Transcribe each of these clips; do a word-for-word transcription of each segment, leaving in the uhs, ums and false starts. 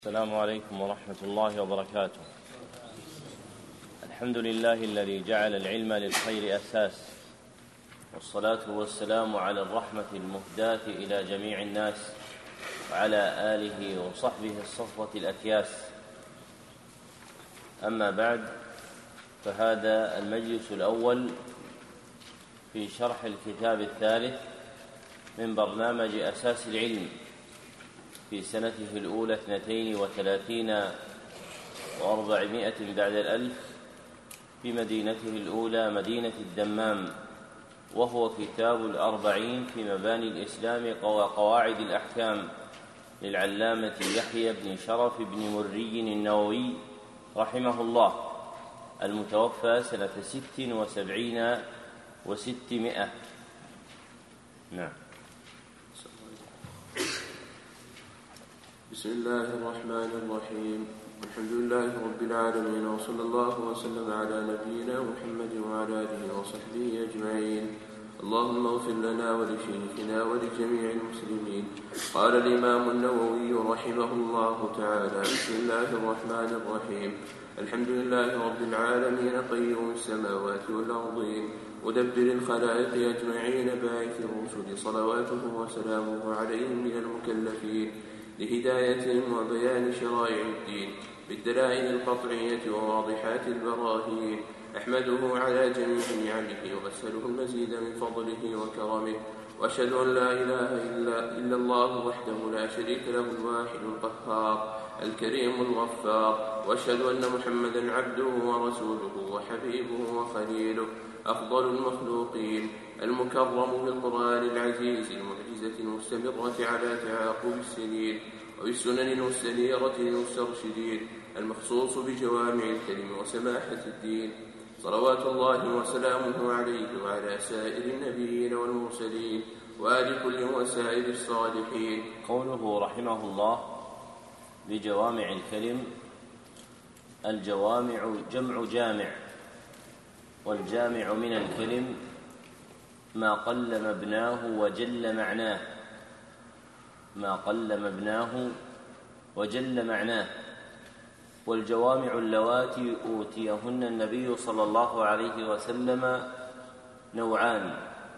السلام عليكم ورحمة الله وبركاته. الحمد لله الذي جعل العلم للخير أساس، والصلاة والسلام على الرحمة المهداة إلى جميع الناس وعلى آله وصحبه الصفوة الأكياس. أما بعد، فهذا المجلس الأول في شرح الكتاب الثالث من برنامج أساس العلم في سنته الأولى اثنتين وثلاثين وأربعمائة بعد الألف في مدينته الأولى مدينة الدمام، وهو كتاب الأربعين في مباني الإسلام وقواعد الأحكام للعلامة يحيى بن شرف بن مري النووي رحمه الله، المتوفى سنة ست وسبعين وستمائة. نعم. بسم الله الرحمن الرحيم. الحمد لله رب العالمين، وصلى الله وسلم على نبينا محمد وعلى آله وصحبه أجمعين. اللهم اغفر لنا ولشيخنا ولجميع المسلمين. قال الإمام النووي رحمه الله تعالى: بسم الله الرحمن الرحيم. الحمد لله رب العالمين، قيوم السماوات والأرضين، مدبر الخلائق أجمعين، باعث الرسل، صلواته وسلامه عليهم من المكلفين لهدايتهم وبيان شرائع الدين بالدلائل القطعية وواضحات البراهين. أحمده على جميع نعمه وأسأله المزيد من فضله وكرمه، وأشهد أن لا إله إلا, إلا الله وحده لا شريك له الواحد القهار الكريم الغفار، وأشهد أن محمدا عبده ورسوله وحبيبه وخليله، أفضل المخلوقين، المكرم بالقرآن العزيز، المعجزة المستمرة على تعاقب السنين وبالسنن المستنيرة للمسترشدين، المخصوص بجوامع الكلم وسماحة الدين، صلوات الله وسلامه عليه وعلى سائر النبيين والمرسلين وآل كل وسائر الصالحين. قوله رحمه الله بجوامع الكلم، الجوامع جمع جامع، والجامع من الكلم ما قل مبناه وجل معناه ما قل مبناه وجل معناه والجوامع اللواتي أوتيهن النبي صلى الله عليه وسلم نوعان: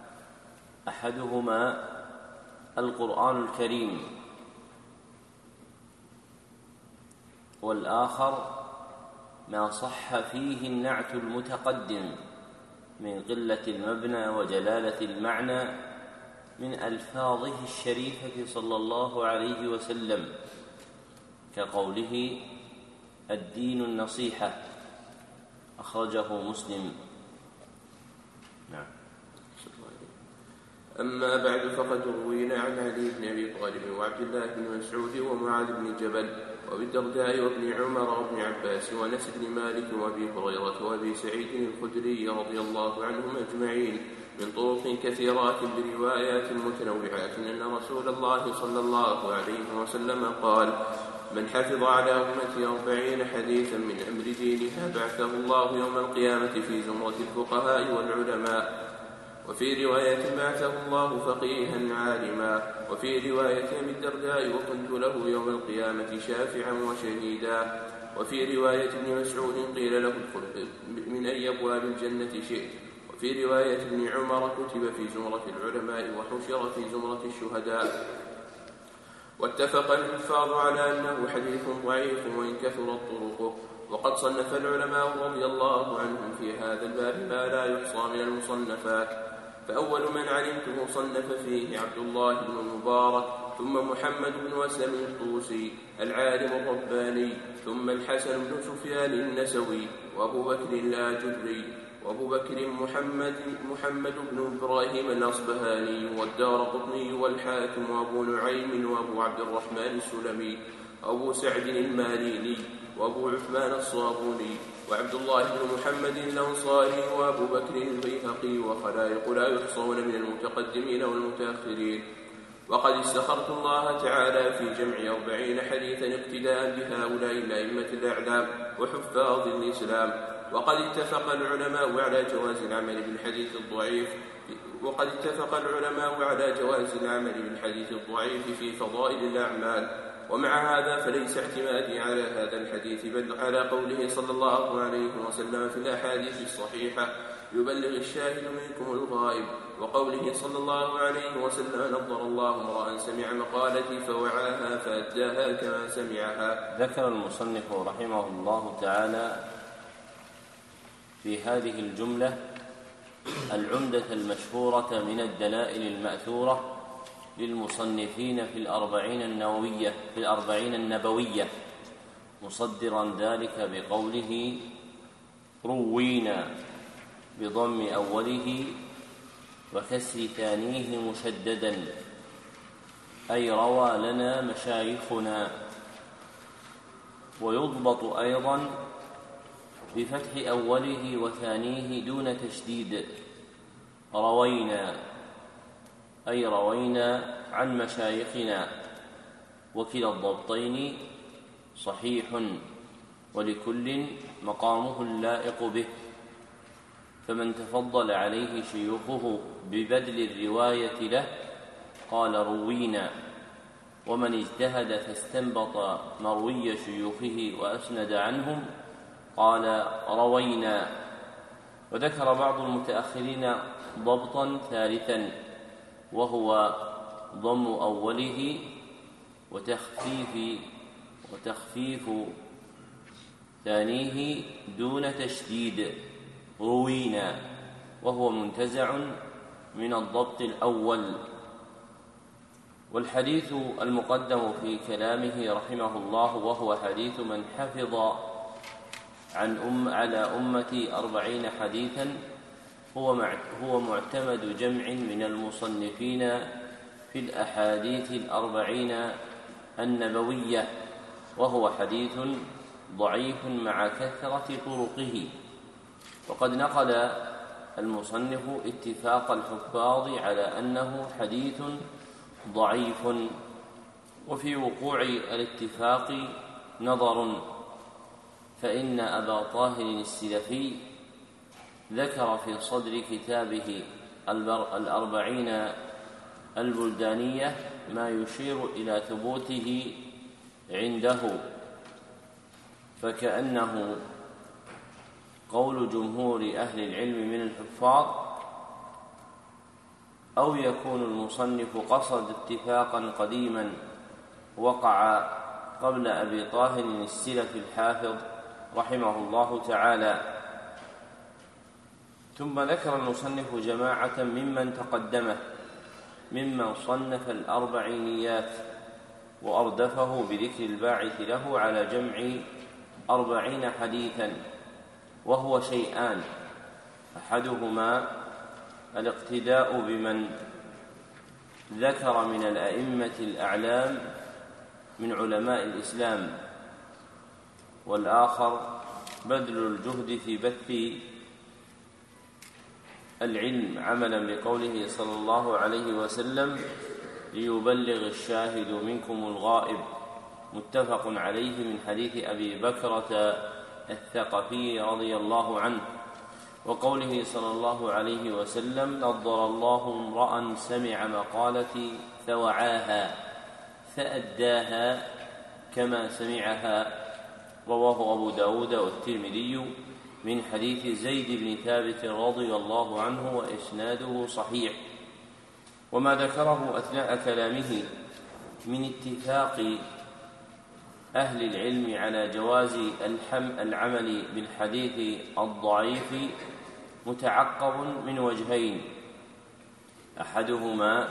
أحدهما القرآن الكريم، والآخر ما صح فيه النعت المتقدم من قلة المبنى وجلالة المعنى من ألفاظه الشريفة صلى الله عليه وسلم، كقوله الدين النصيحة، أخرجه مسلم. نعم. أما بعد، فقد روينا عن علي بن أبي طالب وعبد الله بن مسعود ومعاذ بن جبل وابي الدرداء وابن عمر وابن عباس وانس بن مالك وابي هريره وابي سعيد الخدري رضي الله عنهم اجمعين من طرق كثيرات بروايات متنوعات ان رسول الله صلى الله عليه وسلم قال: من حفظ على امتي أربعين حديثا من امر دينها بعثه الله يوم القيامه في زمره الفقهاء والعلماء. وفي رواية بعثه الله فقيها عالما. وفي رواية أبي الدرداء: وكنت له يوم القيامة شافعا وشهيدا. وفي رواية ابن مسعود: قيل له ادخل من أي أبواب الجنة شئت. وفي رواية ابن عمر: كتب في زمرة العلماء وحشر في زمرة الشهداء. واتفق الحفاظ على أنه حديث ضعيف وإن كثرت طرقه. وقد صنف العلماء رضي الله عنهم في هذا الباب ما لا يحصى من المصنفات. فأول من علمته صنف فيه عبد الله بن المبارك، ثم محمد بن وسلم الطوسي العالم الرباني، ثم الحسن بن سفيان النسوي، وأبو بكر الآجري، وأبو بكر محمد, محمد بن إبراهيم الأصبهاني، والدارقطني، والحاكم، وأبو نعيم، وأبو عبد الرحمن السلمي، وأبو سعد الماليني، وأبو عثمان الصابوني، وعبد الله بن محمد الأنصاري، وأبو بكر البيهقي، وخلائق لا يحصون من المتقدمين والمتأخرين. وقد استخرت الله تعالى في جمع أربعين حديثا اقتداء بهؤلاء الأئمة الأعلام وحفاظ الإسلام. وقد اتفق العلماء على جواز العمل بالحديث الضعيف وقد اتفق العلماء على جواز العمل بالحديث الضعيف في فضائل الأعمال، ومع هذا فليس اعتمادي على هذا الحديث بل على قوله صلى الله عليه وسلم في الأحاديث الصحيحة: يبلغ الشاهد منكم الغائب، وقوله صلى الله عليه وسلم: نضر الله امرأ سمع مقالتي فوعاها فأداها كما سمعها. ذكر المصنف رحمه الله تعالى في هذه الجملة العمدة المشهورة من الدلائل المأثورة للمصنفين في الأربعين النووية في الأربعين النبوية، مصدرا ذلك بقوله: روينا بضم أوله وكسر ثانيه مشددا، أي روى لنا مشايخنا. ويضبط أيضا بفتح أوله وثانيه دون تشديد، روينا أي روينا عن مشايخنا. وكلا الضبطين صحيح، ولكل مقامه اللائق به، فمن تفضل عليه شيوخه ببذل الرواية له قال روينا، ومن اجتهد فاستنبط مروي شيوخه وأسند عنهم قال روينا. وذكر بعض المتأخرين ضبطا ثالثا، وهو ضم أوله وتخفيف وتخفيف ثانيه دون تشديد، روينا، وهو منتزع من الضبط الأول. والحديث المقدم في كلامه رحمه الله وهو حديث من حفظ عن أم على أمتي أربعين حديثا هو معتمد جمع من المصنفين في الأحاديث الأربعين النبوية، وهو حديث ضعيف مع كثرة طرقه. وقد نقل المصنف اتفاق الحفاظ على أنه حديث ضعيف، وفي وقوع الاتفاق نظر، فإن أبا طاهر السلفي ذكر في صدر كتابه الأربعين البلدانية ما يشير إلى ثبوته عنده، فكأنه قول جمهور أهل العلم من الحفاظ، أو يكون المصنف قصد اتفاقا قديما وقع قبل أبي طاهر السلفي الحافظ رحمه الله تعالى. ثم ذكر المصنف جماعة ممن تقدمه ممن صنف الأربعينيات، وأردفه بذكر الباعث له على جمع أربعين حديثا، وهو شيئان: أحدهما الاقتداء بمن ذكر من الأئمة الأعلام من علماء الإسلام، والآخر بذل الجهد في بث العلم عملا بقوله صلى الله عليه وسلم: ليبلغ الشاهد منكم الغائب، متفق عليه من حديث أبي بكرة الثقفي رضي الله عنه. وقوله صلى الله عليه وسلم: نضر الله امرأ سمع مقالتي فوعاها فأداها كما سمعها، رواه أبو داود والترمذي من حديث زيد بن ثابت رضي الله عنه، وإسناده صحيح. وما ذكره أثناء كلامه من اتفاق أهل العلم على جواز العمل بالحديث الضعيف متعقب من وجهين: أحدهما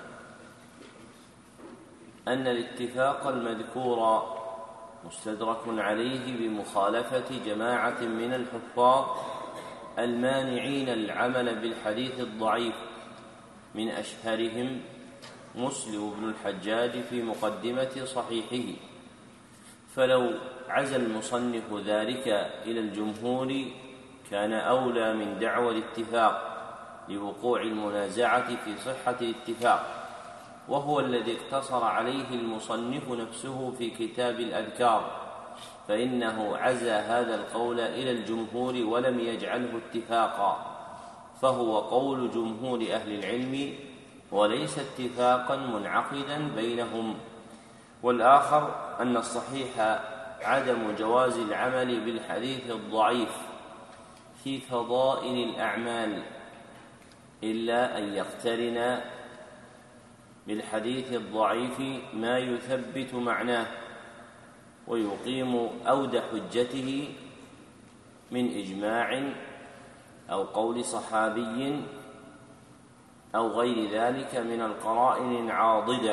أن الاتفاق المذكور مستدرك عليه بمخالفة جماعة من الحفاظ المانعين العمل بالحديث الضعيف، من أشهرهم مسلم بن الحجاج في مقدمة صحيحه. فلو عزى المصنف ذلك إلى الجمهور كان أولى من دعوى الاتفاق لوقوع المنازعة في صحة الاتفاق، وهو الذي اقتصر عليه المصنف نفسه في كتاب الأذكار، فإنه عزى هذا القول إلى الجمهور ولم يجعله اتفاقا، فهو قول جمهور أهل العلم وليس اتفاقا منعقدا بينهم. والآخر أن الصحيح عدم جواز العمل بالحديث الضعيف في فضائل الأعمال إلا أن يقترن بالحديث الضعيف ما يثبت معناه ويقيم أود حجته من إجماع أو قول صحابي أو غير ذلك من القرائن العاضدة.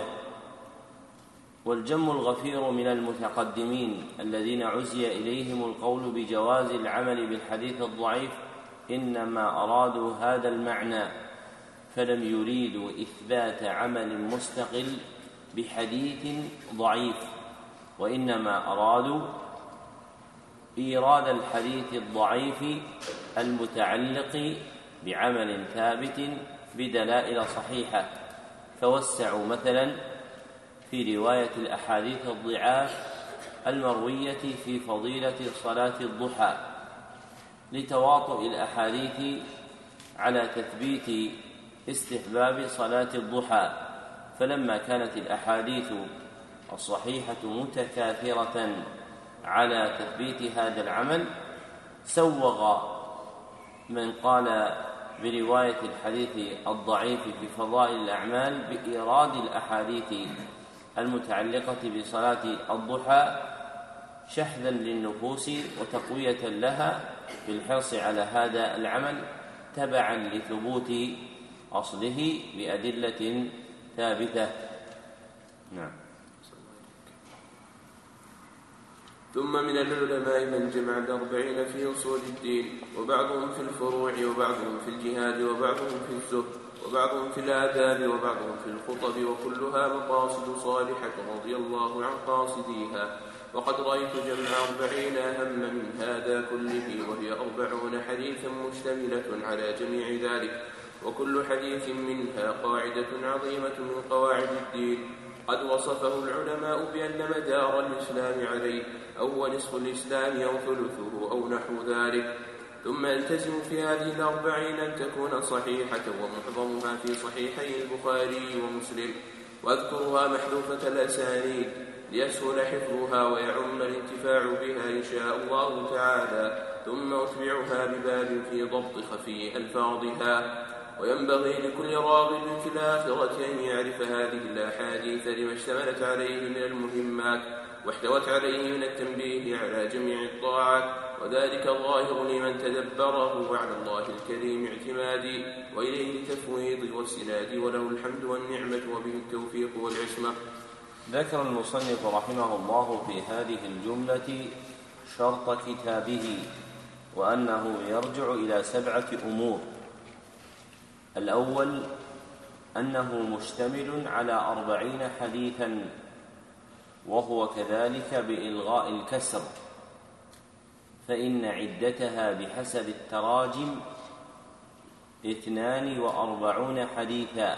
والجم الغفير من المتقدمين الذين عزي إليهم القول بجواز العمل بالحديث الضعيف إنما أرادوا هذا المعنى، فلم يريدوا إثبات عمل مستقل بحديث ضعيف، وإنما أرادوا إيراد الحديث الضعيف المتعلق بعمل ثابت بدلائل صحيحة، فوسعوا مثلا في رواية الأحاديث الضعاف المروية في فضيلة صلاة الضحى لتواطؤ الأحاديث على تثبيت استحباب صلاة الضحى، فلما كانت الأحاديث الصحيحة متكاثرة على تثبيت هذا العمل سوغ من قال برواية الحديث الضعيف في فضائل الأعمال بإيراد الأحاديث المتعلقة بصلاة الضحى شحذا للنفوس وتقوية لها بالحرص على هذا العمل تبعا لثبوت أصله بأدلة ثابتة. نعم. ثم من العلماء من جمع الأربعين في أصول الدين، وبعضهم في الفروع، وبعضهم في الجهاد، وبعضهم في الزهد، وبعضهم في الآداب، وبعضهم في الخطب، وكلها مقاصد صالحة رضي الله عن قاصديها. وقد رأيت جمع أربعين أهم من هذا كله، وهي أربعون حديثا مشتملة على جميع ذلك، وكل حديث منها قاعدة عظيمة من قواعد الدين قد وصفه العلماء بأن مدار الإسلام عليه أو هو نصف الإسلام أو ثلثه أو نحو ذلك. ثم التزم في هذه الأربعين أن تكون صحيحة، ومعظمها في صحيحي البخاري ومسلم، واذكرها محذوفة الأسانيد ليسهل حفظها ويعم الانتفاع بها إن شاء الله تعالى، ثم أتبعها بباب في ضبط خفي ألفاظها. وينبغي لكل راغب في الآخرة أن يعرف هذه الأحاديث لما اشتملت عليه من المهمات واحتوت عليه من التنبيه على جميع الطاعات، وذلك ظاهر لمن تدبره، وعلى الله الكريم اعتمادي وإليه التفويض والسناد، وله الحمد والنعمة وبه التوفيق والعصمة. ذكر المصنف رحمه الله في هذه الجملة شرط كتابه، وأنه يرجع إلى سبعة أمور. الأول أنه مشتمل على أربعين حديثا، وهو كذلك بإلغاء الكسر، فإن عدتها بحسب التراجم اثنان وأربعون حديثا،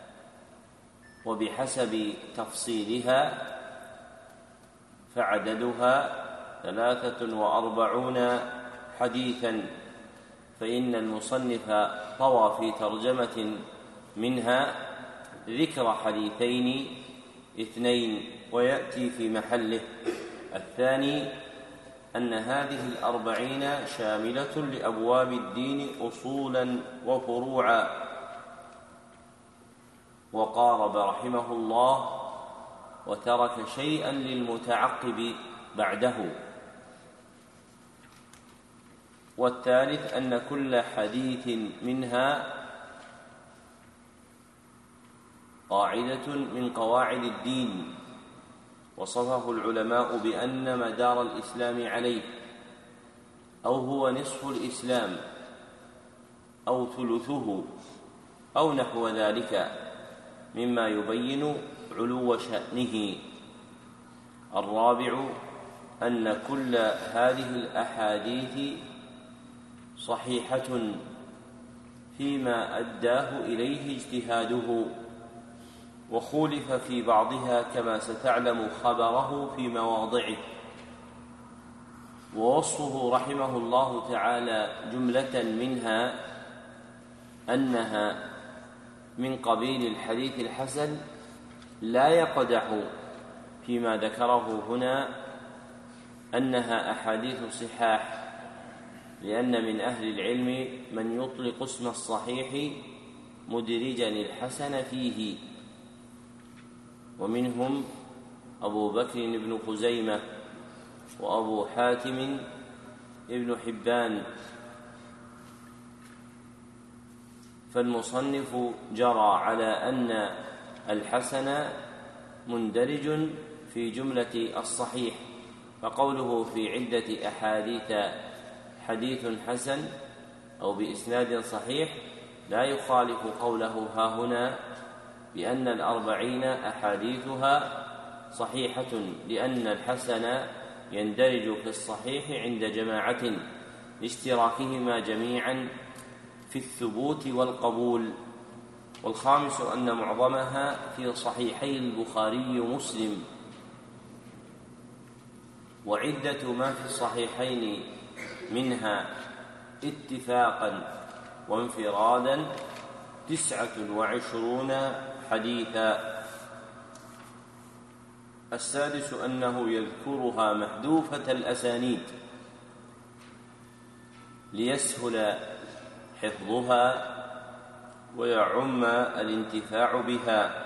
وبحسب تفصيلها فعددها ثلاثة وأربعون حديثا، فإن المصنف طوى في ترجمة منها ذكر حديثين اثنين ويأتي في محله. الثاني أن هذه الأربعين شاملة لأبواب الدين أصولا وفروعا، وقارب رحمه الله وترك شيئا للمتعقب بعده. والثالث أن كل حديث منها قاعدة من قواعد الدين وصفه العلماء بأن مدار الإسلام عليه أو هو نصف الإسلام أو ثلثه أو نحو ذلك مما يبين علو شأنه. الرابع أن كل هذه الأحاديث صحيحة فيما أداه إليه اجتهاده، وخولف في بعضها كما ستعلم خبره في مواضعه. ووصفه رحمه الله تعالى جملة منها أنها من قبيل الحديث الحسن لا يقدح فيما ذكره هنا أنها أحاديث صحاح، لأن من أهل العلم من يطلق اسم الصحيح مدرجا الحسن فيه، ومنهم أبو بكر بن خزيمة وأبو حاتم ابن حبان. فالمصنف جرى على أن الحسن مندرج في جملة الصحيح، فقوله في عدة أحاديث حديث حسن أو بإسناد صحيح لا يخالف قوله ها هنا بأن الأربعين أحاديثها صحيحة، لأن الحسن يندرج في الصحيح عند جماعة لاشتراكهما جميعا في الثبوت والقبول. والخامس أن معظمها في صحيحي البخاري ومسلم، وعدة ما في الصحيحين منها اتفاقا وانفرادا تسعة وعشرون حديثا. السادس أنه يذكرها محذوفة الأسانيد ليسهل حفظها ويعم الانتفاع بها.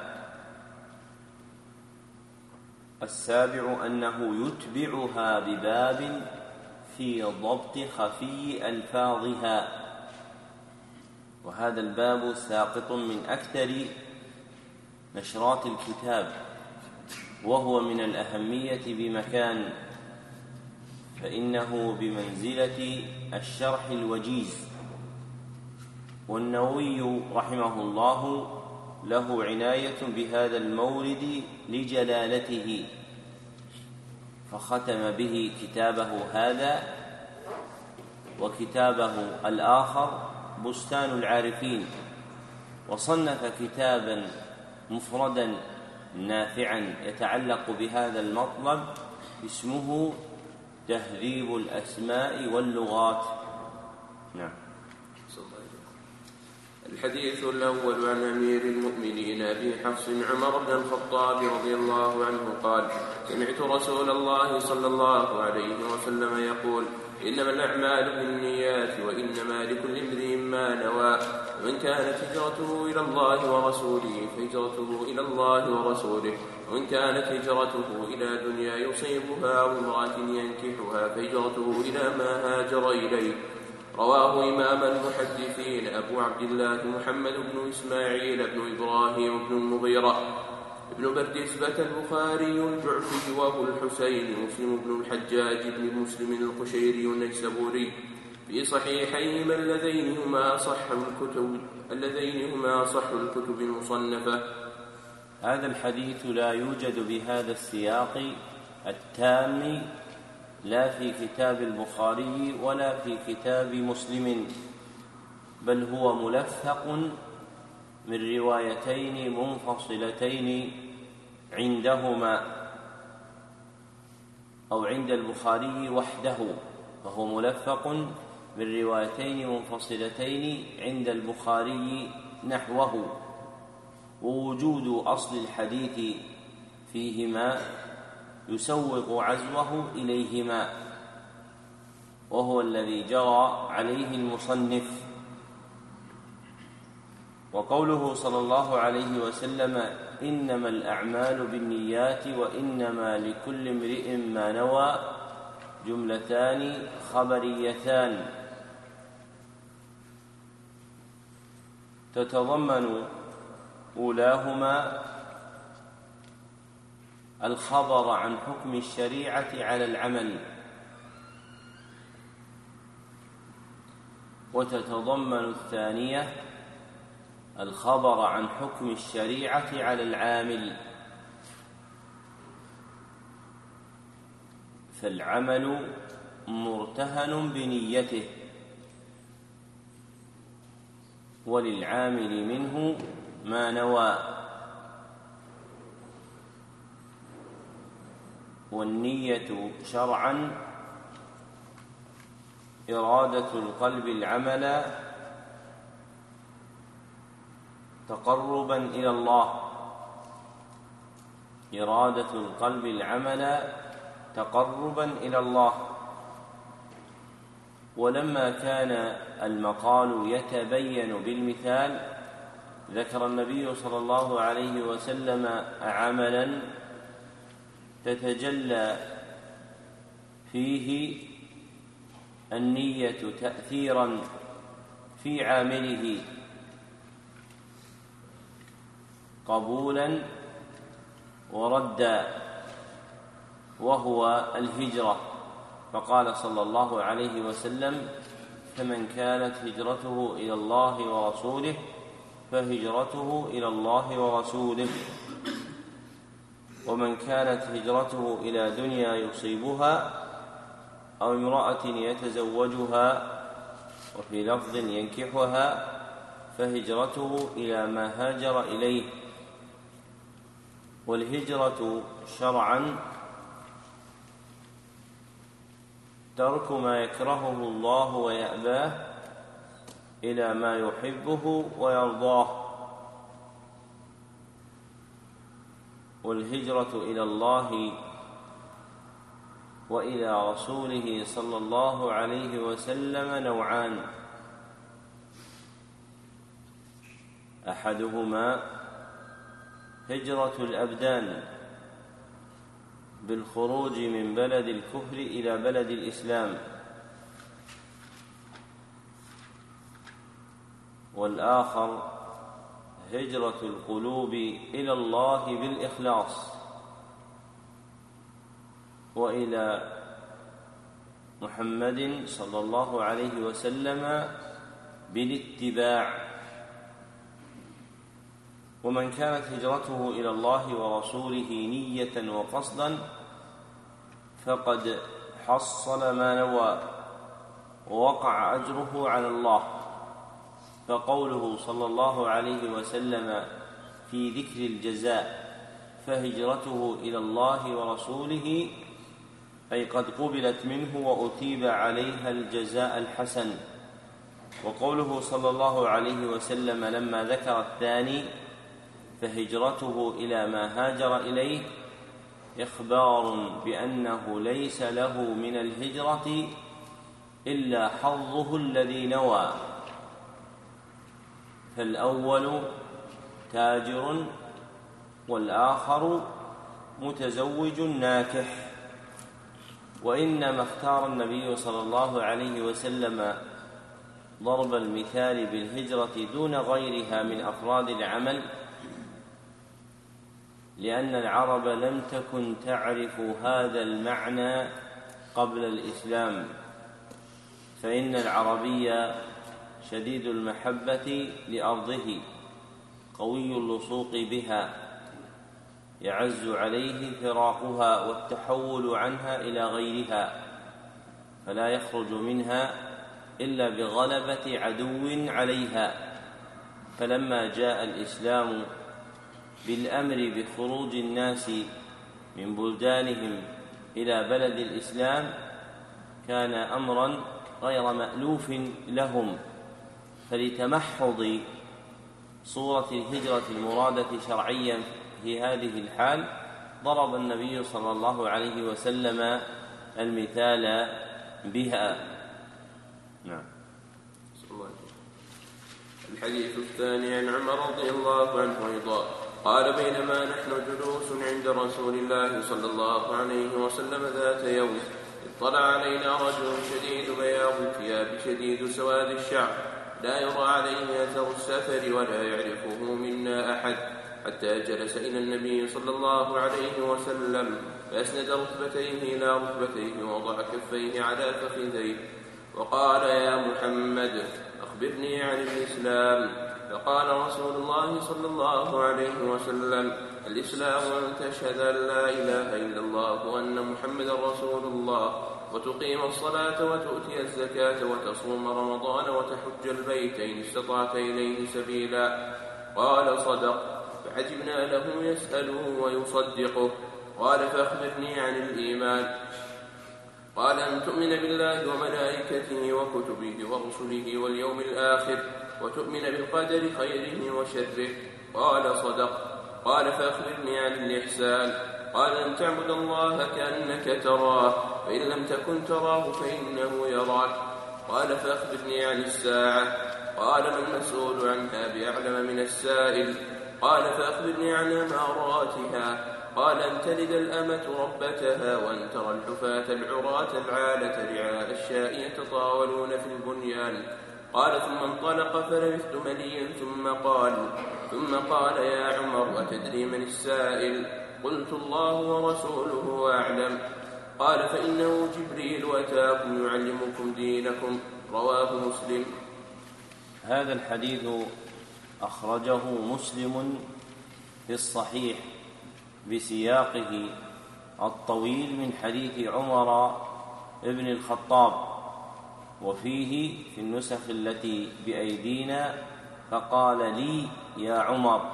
السابع أنه يتبعها بباب في ضبط خفي ألفاظها، وهذا الباب ساقط من أكثر نشرات الكتاب، وهو من الأهمية بمكان، فإنه بمنزلة الشرح الوجيز. والنووي رحمه الله له عناية بهذا المورد لجلالته، فختم به كتابه هذا وكتابه الآخر بستان العارفين، وصنف كتابا مفردا نافعا يتعلق بهذا المطلب اسمه تهذيب الأسماء واللغات. نعم. الحديث الأول عن أمير المؤمنين أبي حفص عمر بن الخطاب رضي الله عنه قال: سمعت رسول الله صلى الله عليه وسلم يقول: إنما الأعمال بالنيات وإنما لكل امرئ ما نوى، ومن كانت هجرته إلى الله ورسوله فهجرته إلى الله ورسوله، ومن كانت هجرته إلى دنيا يصيبها أو امرأة ينكحها فهجرته إلى ما هاجر إليه. رواه إمام المحدثين أبو عبد الله محمد بن إسماعيل بن إبراهيم بن المغيرة ابن بردزبة البخاري الجعفي وأبو الحسين مسلم بن الحجاج بن مسلم القشيري النيسابوري في صحيحيهما اللذين هما أصح الكتب اللذين هما أصح الكتب المصنفة. هذا الحديث لا يوجد بهذا السياق التام لا في كتاب البخاري ولا في كتاب مسلم، بل هو ملفق من روايتين منفصلتين عندهما أو عند البخاري وحده، فهو ملفق من روايتين منفصلتين عند البخاري نحوه، ووجود أصل الحديث فيهما يسوغ عزوه إليهما، وهو الذي جرى عليه المصنف. وقوله صلى الله عليه وسلم: إنما الأعمال بالنيات وإنما لكل امرئ ما نوى، جملتان خبريتان تتضمن أولاهما الخبر عن حكم الشريعة على العمل، وتتضمن الثانية الخبر عن حكم الشريعة على العامل. فالعمل مرتهن بنيته، وللعامل منه ما نوى. والنية شرعا إرادة القلب العمل تقربا إلى الله، إرادة القلب العمل تقربا إلى الله. ولما كان المقال يتبين بالمثال ذكر النبي صلى الله عليه وسلم عملا تتجلى فيه النية تأثيرا في عامله قبولا وردا، وهو الهجرة، فقال صلى الله عليه وسلم: فمن كانت هجرته إلى الله ورسوله فهجرته إلى الله ورسوله، ومن كانت هجرته إلى دنيا يصيبها أو امرأة يتزوجها وفي لفظ ينكحها فهجرته إلى ما هاجر إليه. والهجرة شرعا ترك ما يكرهه الله ويأباه إلى ما يحبه ويرضاه. والهجرة إلى الله وإلى رسوله صلى الله عليه وسلم نوعان: أحدهما هجرة الأبدان بالخروج من بلد الكفر إلى بلد الإسلام، والآخر هجرة القلوب إلى الله بالإخلاص وإلى محمد صلى الله عليه وسلم بالاتباع. ومن كانت هجرته إلى الله ورسوله نية وقصدا فقد حصل ما نوى ووقع أجره على الله. فقوله صلى الله عليه وسلم في ذكر الجزاء فهجرته إلى الله ورسوله أي قد قبلت منه وأتيب عليها الجزاء الحسن. وقوله صلى الله عليه وسلم لما ذكر الثاني فهجرته إلى ما هاجر إليه إخبار بأنه ليس له من الهجرة إلا حظه الذي نوى، فالأول تاجر والآخر متزوج ناكح. وإنما اختار النبي صلى الله عليه وسلم ضرب المثال بالهجرة دون غيرها من أفراد العمل لأن العرب لم تكن تعرف هذا المعنى قبل الإسلام، فإن العربي شديد المحبة لأرضه قوي اللصوق بها، يعز عليه فراقها والتحول عنها إلى غيرها، فلا يخرج منها إلا بغلبة عدو عليها. فلما جاء الإسلام بالأمر بخروج الناس من بلدانهم إلى بلد الإسلام كان أمرا غير مألوف لهم، فلتمحض صورة الهجرة المرادة شرعيا في هذه الحال ضرب النبي صلى الله عليه وسلم المثال بها. نعم. الحديث الثاني عن عمر رضي الله عنه أيضا قال: بينما نحن جلوس عند رسول الله صلى الله عليه وسلم ذات يوم اطلع علينا رجل شديد بياض الثياب شديد سواد الشعر لا يرى عليه أثر السفر ولا يعرفه منا أحد، حتى جلس إلى النبي صلى الله عليه وسلم فأسند ركبتيه إلى ركبتيه ووضع كفيه على فخذيه وقال: يا محمد أخبرني عن الإسلام. فقال رسول الله صلى الله عليه وسلم: الإسلام أن تشهد أن لا إله إلا الله وأن محمدا رسول الله وتقيم الصلاة وتؤتي الزكاة وتصوم رمضان وتحج البيت إن استطعت إليه سبيلا. قال: صدق. فعجبنا له يسأله ويصدقه. قال: فأخبرني عن الإيمان. قال: أن تؤمن بالله وملائكته وكتبه ورسله واليوم الآخر وتؤمن بالقدر خيره وشره. قال: صدق. قال فأخبرني عن الإحسان. قال أن تعبد الله كأنك تراه فإن لم تكن تراه فإنه يراك. قال فأخبرني عن الساعة. قال ما المسؤول عنها بأعلم من السائل. قال فأخبرني عن أماراتها. قال أن تلد الأمة ربتها وأن ترى الحفاة العراة العالة رعاء الشاء يتطاولون في البنيان. قال ثم انطلق فلبثت مليا ثم قال ثم قال يا عمر أتدري من السائل؟ قلت الله ورسوله أعلم. قال فإنه جبريل أتاكم يعلمكم دينكم. رواه مسلم. هذا الحديث أخرجه مسلم في الصحيح بسياقه الطويل من حديث عمر ابن الخطاب، وفيه في النسخ التي بأيدينا فقال لي يا عمر.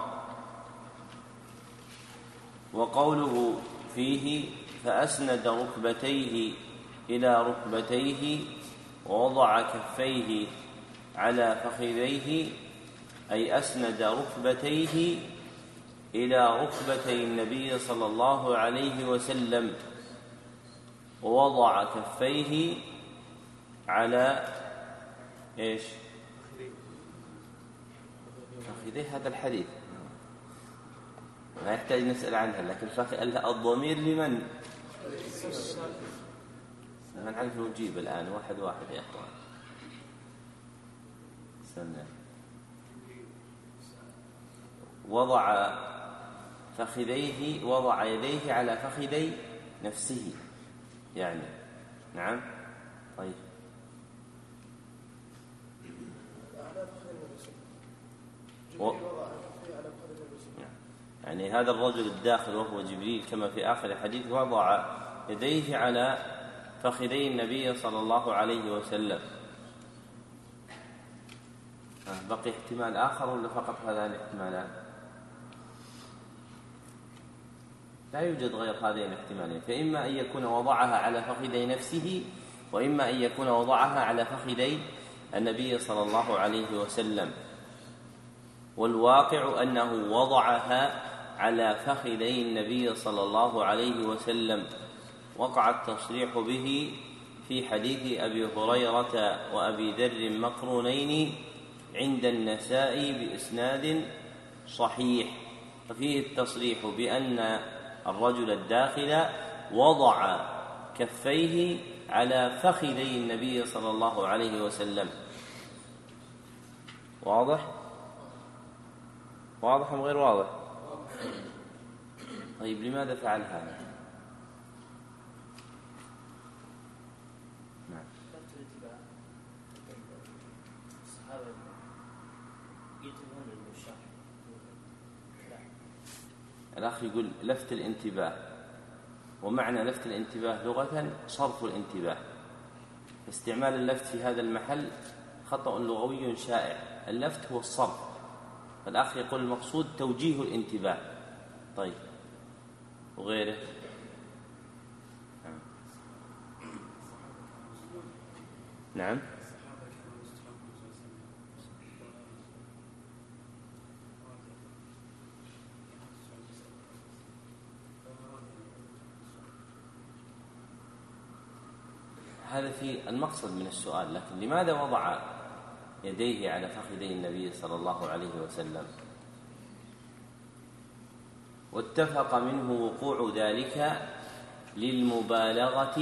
وقوله فيه فأسند ركبتيه إلى ركبتيه ووضع كفيه على فخذيه، أي أسند ركبتيه إلى ركبتي النبي صلى الله عليه وسلم ووضع كفيه على إيش؟ فخذيه. هذا الحديث لا يحتاج نسأل عنها، لكن الضمير لمن؟ من عرف نجيب الآن واحد واحد يا أخوان. سنة. وضع فخذيه وضع يديه على فخذي نفسه يعني. نعم. طيب و... يعني هذا الرجل الداخل وهو جبريل كما في آخر الحديث وضع يديه على فخذي النبي صلى الله عليه وسلم. بقي احتمال آخر ولا فقط هذان الاحتمالان؟ لا يوجد غير هذين الاحتمالين، فإما أن يكون وضعها على فخذي نفسه، وإما أن يكون وضعها على فخذي النبي صلى الله عليه وسلم. والواقع أنه وضعها على فخذي النبي صلى الله عليه وسلم، وقع التصريح به في حديث أبي هريرة وأبي ذر مقرونين عند النسائي بإسناد صحيح، ففيه التصريح بأن الرجل الداخل وضع كفيه على فخذي النبي صلى الله عليه وسلم. واضح؟ واضح أم غير واضح؟ طيب لماذا فعل هذا؟ نعم. الأخ يقول لفت الانتباه، ومعنى لفت الانتباه لغة صرف الانتباه. استعمال اللفت في هذا المحل خطأ لغوي شائع. اللفت هو الصرف، فالأخ يقول المقصود توجيه الانتباه. طيب وغيره؟ نعم. هذا في المقصد من السؤال، لكن لماذا وضع يديه على فخذي النبي صلى الله عليه وسلم؟ واتفق منه وقوع ذلك للمبالغة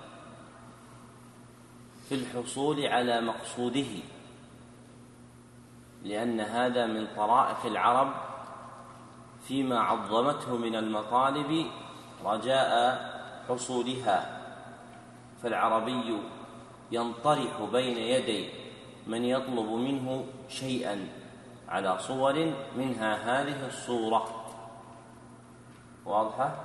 في الحصول على مقصوده، لأن هذا من طرائق العرب فيما عظمته من المطالب رجاء حصولها. فالعربي ينطرح بين يدي من يطلب منه شيئا على صور منها هذه الصورة. واضحة؟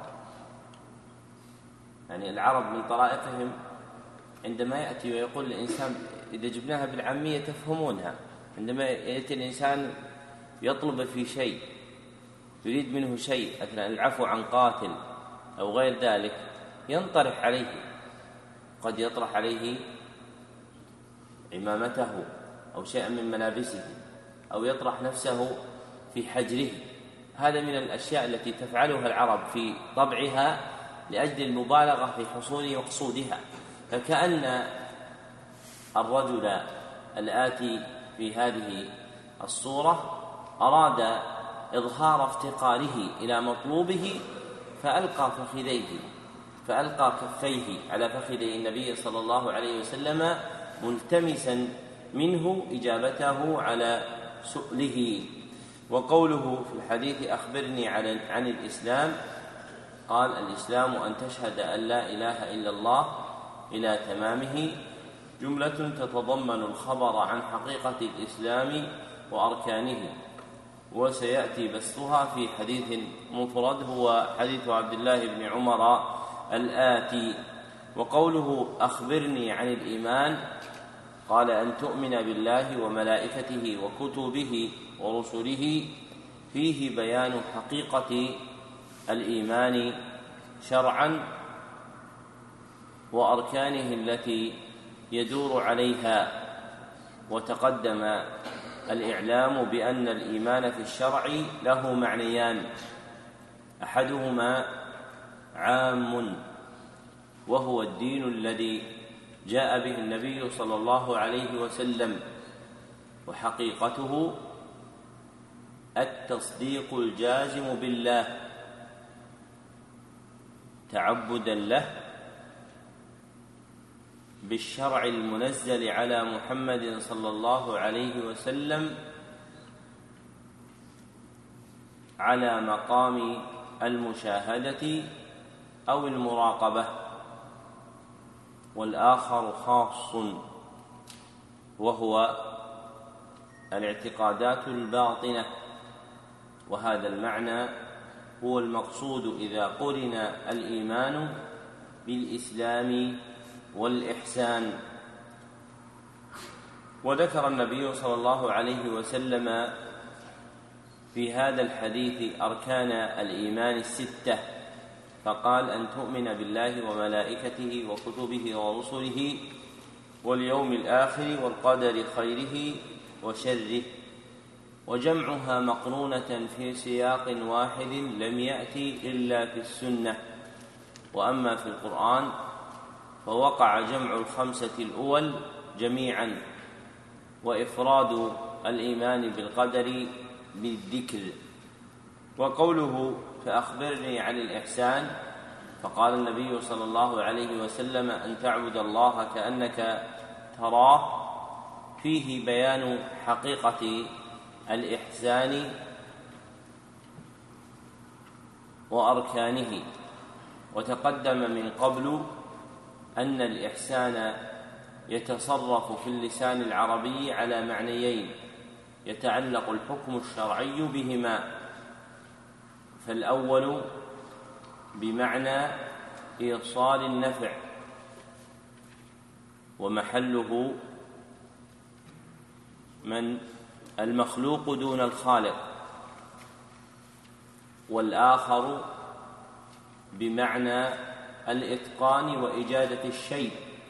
يعني العرب من طرائقهم عندما يأتي ويقول الإنسان، إذا جبناها بالعامية تفهمونها، عندما يأتي الإنسان يطلب في شيء، يريد منه شيء مثلا العفو عن قاتل أو غير ذلك، ينطرح عليه، قد يطرح عليه عمامته أو شيئا من ملابسه، أو يطرح نفسه في حجره هذا من الأشياء التي تفعلها العرب في طبعها لأجل المبالغة في حصول مقصودها. فكأن الرجل الآتي في هذه الصورة أراد إظهار افتقاره إلى مطلوبه فألقى فخذيه فألقى كفيه على فخذي النبي صلى الله عليه وسلم ملتمسا منه إجابته على سؤله. وقوله في الحديث أخبرني عن الإسلام، قال: الإسلام أن تشهد أن لا إله إلا الله إلى تمامه، جملة تتضمن الخبر عن حقيقة الإسلام وأركانه، وسيأتي بسطها في حديث مفرد هو حديث عبد الله بن عمر الآتي. وقوله أخبرني عن الإيمان، قال: أن تؤمن بالله وملائكته وكتبه ورسله، فيه بيان حقيقة الإيمان شرعا وأركانه التي يدور عليها. وتقدم الإعلام بأن الإيمان في الشرع له معنيان: أحدهما عام وهو الدين الذي جاء به النبي صلى الله عليه وسلم، وحقيقته التصديق الجازم بالله تعبدا له بالشرع المنزل على محمد صلى الله عليه وسلم على مقام المشاهدة أو المراقبة. والآخر خاص وهو الاعتقادات الباطنة، وهذا المعنى هو المقصود إذا قرن الإيمان بالإسلام والإحسان. وذكر النبي صلى الله عليه وسلم في هذا الحديث أركان الإيمان الستة، فقال: أن تؤمن بالله وملائكته وكتبه ورسله واليوم الآخر والقدر خيره وشره. وجمعها مقرونة في سياق واحد لم يأتي إلا في السنة. وأما في القرآن فوقع جمع الخمسة الأول جميعا، وإفراد الإيمان بالقدر بالذكر. وقوله فأخبرني عن الإحسان، فقال النبي صلى الله عليه وسلم: أن تعبد الله كأنك تراه، فيه بيان حقيقة الإحسان وأركانه. وتقدم من قبل أن الإحسان يتصرف في اللسان العربي على معنيين يتعلق الحكم الشرعي بهما: فالأول بمعنى إيصال النفع ومحله من المخلوق دون الخالق، والآخر بمعنى الإتقان وإجادة الشيء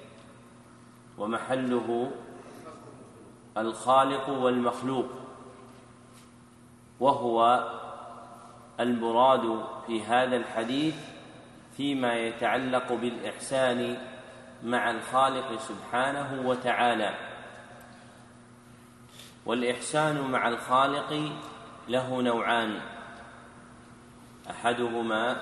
ومحله الخالق والمخلوق، وهو المراد في هذا الحديث فيما يتعلق بالإحسان مع الخالق سبحانه وتعالى. والإحسان مع الخالق له نوعان: أحدهما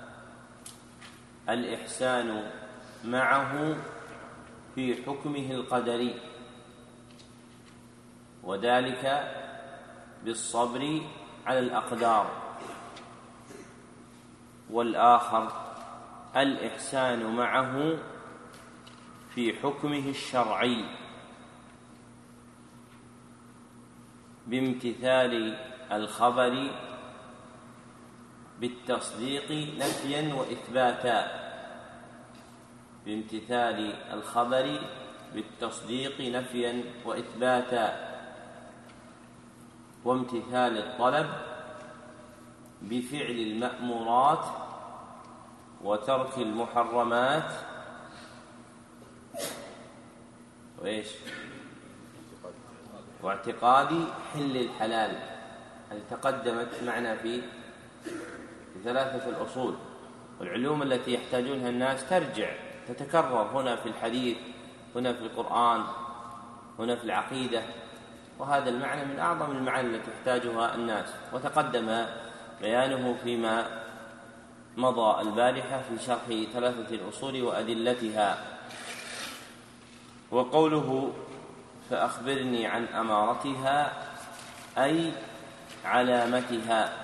الإحسان معه في حكمه القدري، وذلك بالصبر على الأقدار. والآخر الإحسان معه في حكمه الشرعي بامتثال الخبر بالتصديق نفيا وإثباتا بامتثال الخبر بالتصديق نفيا وإثباتا وامتثال الطلب بفعل المأمورات وترك المحرمات وإيش واعتقاد حل الحلال. هذه تقدمت معنا في ثلاثة الأصول، والعلوم التي يحتاجونها الناس ترجع تتكرر هنا في الحديث، هنا في القرآن، هنا في العقيدة، وهذا المعنى من أعظم المعاني التي يحتاجها الناس، وتقدم بيانه فيما مضى البارحة في شرح ثلاثة الأصول وأدلتها. وقوله فأخبرني عن أمارتها أي علامتها.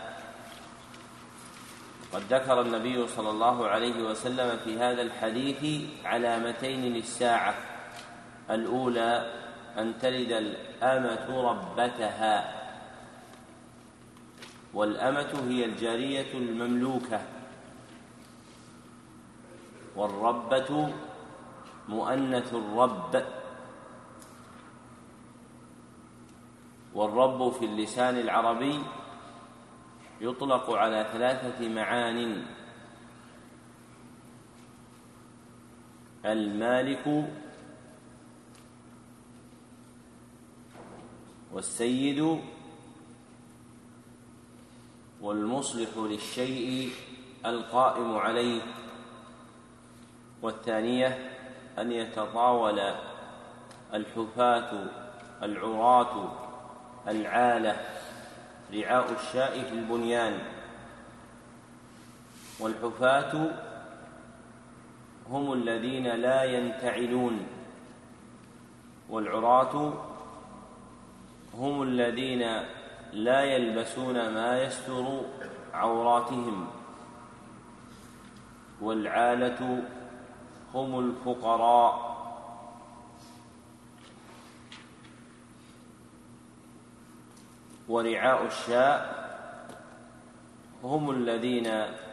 قد ذكر النبي صلى الله عليه وسلم في هذا الحديث علامتين للساعة: الأولى أن تلد الأمة ربتها، والأمة هي الجارية المملوكة، والربة مؤنث الرب، والرب في اللسان العربي يطلق على ثلاثة معان: المالك، والسيد، والمصلح للشيء القائم عليه. والثانية أن يتطاول الحفاة العراة العالة رعاء الشاء في البنيان. والحفاة هم الذين لا ينتعلون، والعراة هم الذين لا يلبسون ما يستر عوراتهم. والعالة هم الفقراء. ورعاء الشاء هم الذين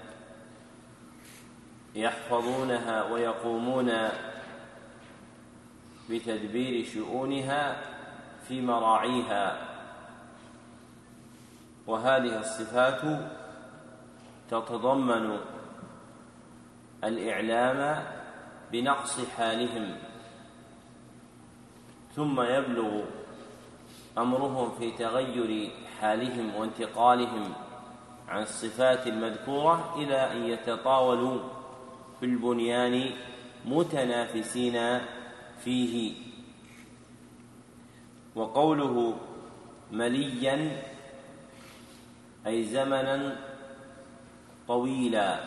يحفظونها ويقومون بتدبير شؤونها في مراعيها. وهذه الصفات تتضمن الإعلام بنقص حالهم، ثم يبلغ أمرهم في تغير حالهم وانتقالهم عن الصفات المذكورة إلى أن يتطاولوا في البنيان متنافسين فيه. وقوله مليا أي زمنا طويلا.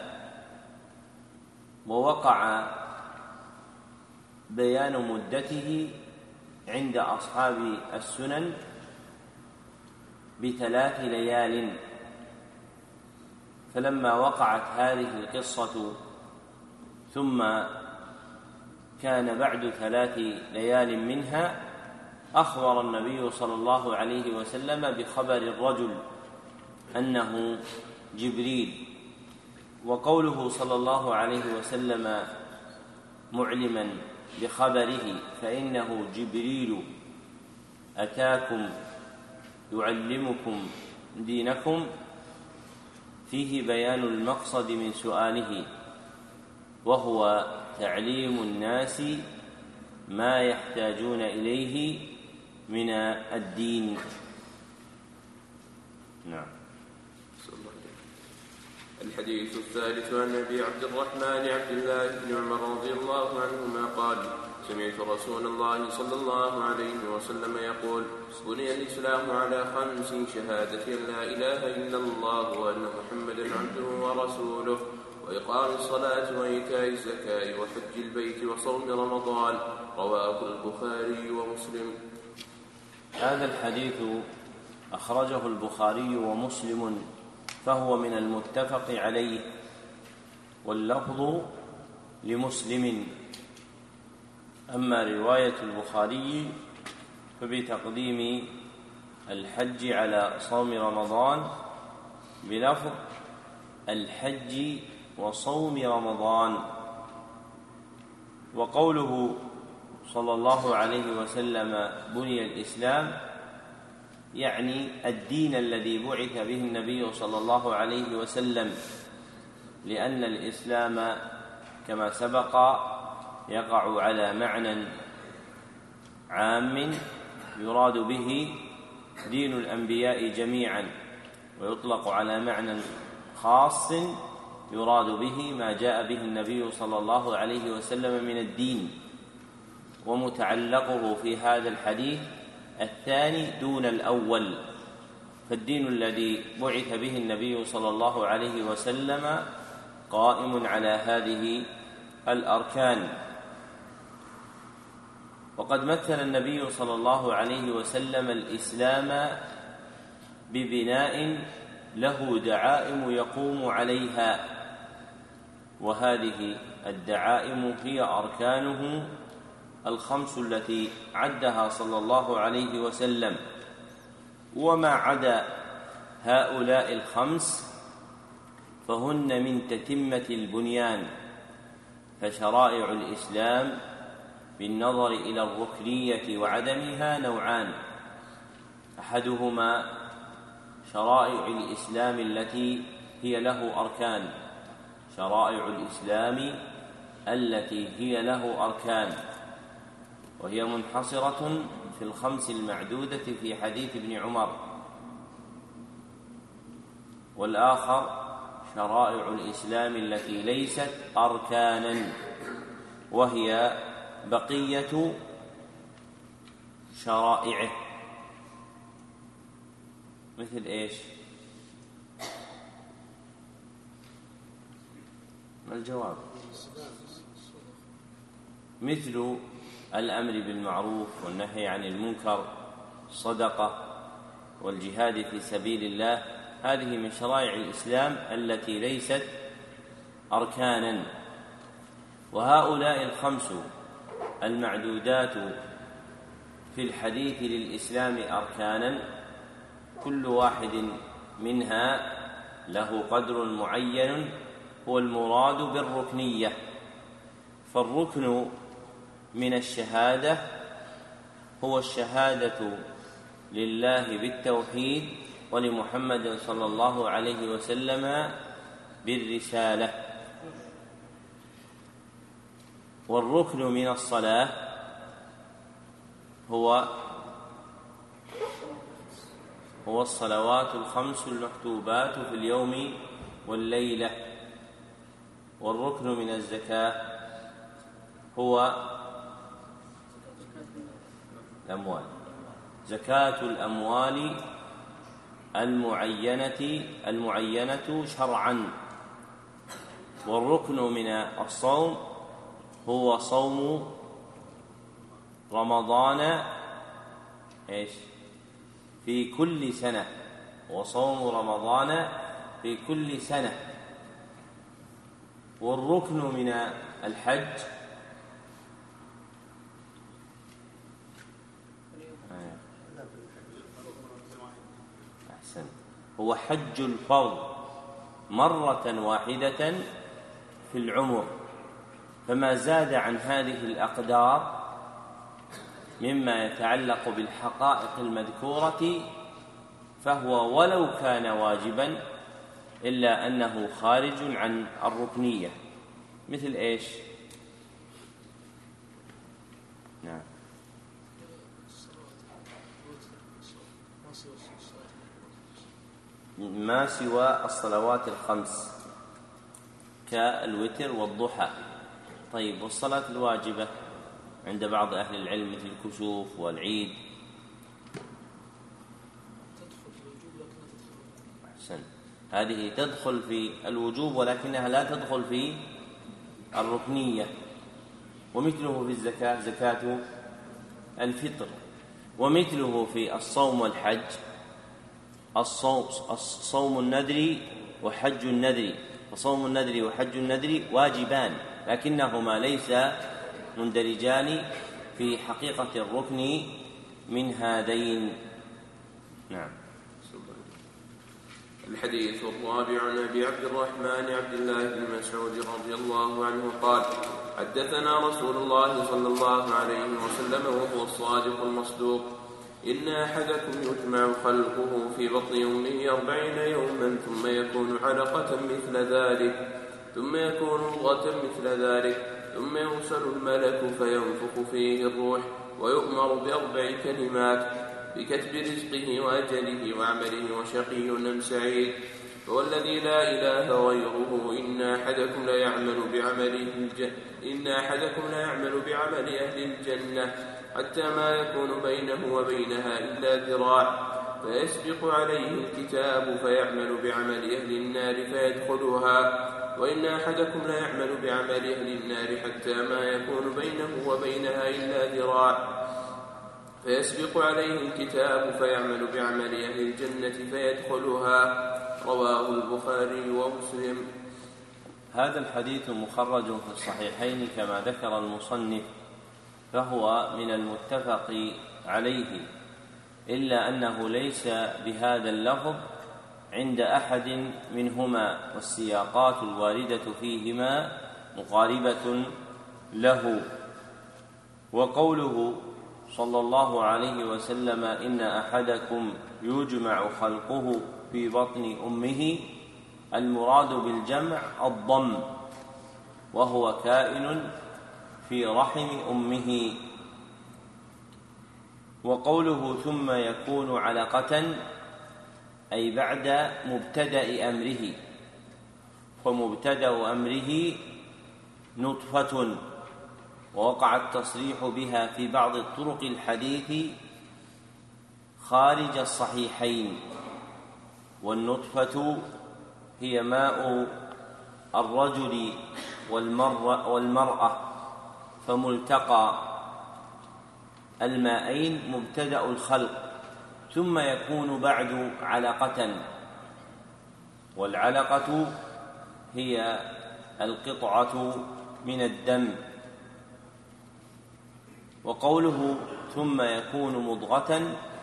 ووقع بيان مدته عند أصحاب السنن بثلاث ليال، فلما وقعت هذه القصة ثم كان بعد ثلاث ليال منها أخبر النبي صلى الله عليه وسلم بخبر الرجل أنه جبريل. وقوله صلى الله عليه وسلم معلما بخبره فإنه جبريل أتاكم يعلمكم دينكم، فيه بيان المقصد من سؤاله، وهو تعليم الناس ما يحتاجون إليه من الدين. نعم. الحديث الثالث عن أبي عبد الرحمن عبد الله بن عمر رضي الله عنهما قال: سمعت رسول الله صلى الله عليه وسلم يقول: بني الإسلام على خمس: شهادة أن لا إله إلا الله وأن محمدا عبده ورسوله، وإقام الصلاة وإيتاء الزكاة وحج البيت وصوم رمضان. رواه البخاري ومسلم. هذا الحديث أخرجه البخاري ومسلم، فهو من المتفق عليه، واللفظ لمسلم. أما رواية البخاري فبتقديم الحج على صوم رمضان بلفظ الحج وصوم رمضان. وقوله صلى الله عليه وسلم بني الإسلام يعني الدين الذي بعث به النبي صلى الله عليه وسلم، لأن الإسلام كما سبق يقع على معنى عام يراد به دين الأنبياء جميعا، ويطلق على معنى خاص يراد به ما جاء به النبي صلى الله عليه وسلم من الدين، ومتعلقه في هذا الحديث الثاني دون الأول، فالدين الذي بعث به النبي صلى الله عليه وسلم قائم على هذه الأركان. وقد مثل النبي صلى الله عليه وسلم الإسلام ببناء له دعائم يقوم عليها، وهذه الدعائم هي أركانه الخمس التي عدها صلى الله عليه وسلم. وما عدا هؤلاء الخمس فهن من تتمة البنيان، فشرائع الإسلام بالنظر إلى الركنية وعدمها نوعان: أحدهما شرائع الإسلام التي هي له أركان، شرائع الإسلام التي هي له أركان، وهي منحصرة في الخمس المعدودة في حديث ابن عمر. والآخر شرائع الإسلام التي ليست أركانا، وهي بقية شرائعه. مثل إيش؟ ما الجواب؟ مثل الأمر بالمعروف والنهي عن المنكر، الصدقة، والجهاد في سبيل الله، هذه من شرائع الإسلام التي ليست أركانا. وهؤلاء الخمس المعدودات في الحديث للإسلام أركانا، كل واحد منها له قدر معين هو المراد بالركنية. فالركن من الشهادة هو الشهادة لله بالتوحيد ولمحمد صلى الله عليه وسلم بالرسالة. والركن من الصلاة هو هو الصلوات الخمس المكتوبات في اليوم والليلة. والركن من الزكاة هو الأموال، زكاة الأموال المعينة المعينة شرعا. والركن من الصوم هو صوم رمضان إيش في كل سنة، وصوم رمضان في كل سنة. والركن من الحج أحسن هو حج الفرض مرة واحدة في العمر، فما زاد عن هذه الأقدار مما يتعلق بالحقائق المذكورة فهو ولو كان واجبا إلا أنه خارج عن الركنية. مثل إيش؟ نعم ما سوى الصلوات الخمس كالوتر والضحى. طيب، والصلاة الواجبة عند بعض أهل العلم مثل الكسوف والعيد؟ أحسن، هذه تدخل في الوجوب ولكنها لا تدخل في الركنية. ومثله في الزكاة زكاة الفطر. ومثله في الصوم والحج الصوم, الصوم النذري وحج النذري. وصوم النذري وحج النذري واجبان لكنهما ليس مندرجان في حقيقة الركن من هذين. نعم. الحديث الرابع عن أبي عبد الرحمن عبد الله بن مسعود رضي الله عنه قال: حدثنا رسول الله صلى الله عليه وسلم وهو الصادق المصدوق: إن أحدكم يجمع خلقه في بطن أمه أربعين يوما ثم يكون علقة مثل ذلك ثم يكون مضغة مثل ذلك ثم يرسل الملك فينفخ فيه الروح ويؤمر بأربع كلمات: بكتب رزقه وأجله وعمله وشقي أم سعيد. هو الذي لا إله غيره. إن أحدكم لا يعمل بعمل الجنة إن أحدكم لا يعمل بعمل أهل الجنة حتى ما يكون بينه وبينها إلا ذراع، فيسبق عليه الكتاب فيعمل بعمل أهل النار فيدخلها. وإن أحدكم لا يعمل بعمل أهل النار حتى ما يكون بينه وبينها إلا ذراع، فيسبق عليه الكتاب فيعمل بعمل أهل الجنة فيدخلها. رواه البخاري ومسلم. هذا الحديث مخرج في الصحيحين كما ذكر المصنف، فهو من المتفق عليه، إلا أنه ليس بهذا اللفظ عند أحد منهما، والسياقات الواردة فيهما مقاربة له. وقوله صلى الله عليه وسلم إن أحدكم يجمع خلقه في بطن أمه، المراد بالجمع الضم، وهو كائن في رحم أمه. وقوله ثم يكون علقة أي بعد مبتدأ أمره، ومبتدأ أمره نطفة، ووقع التصريح بها في بعض الطرق الحديث خارج الصحيحين. والنطفة هي ماء الرجل والمرأة، فملتقى الماءين مبتدأ الخلق، ثم يكون بعد علقة، والعلقة هي القطعة من الدم. وقوله ثم يكون مضغة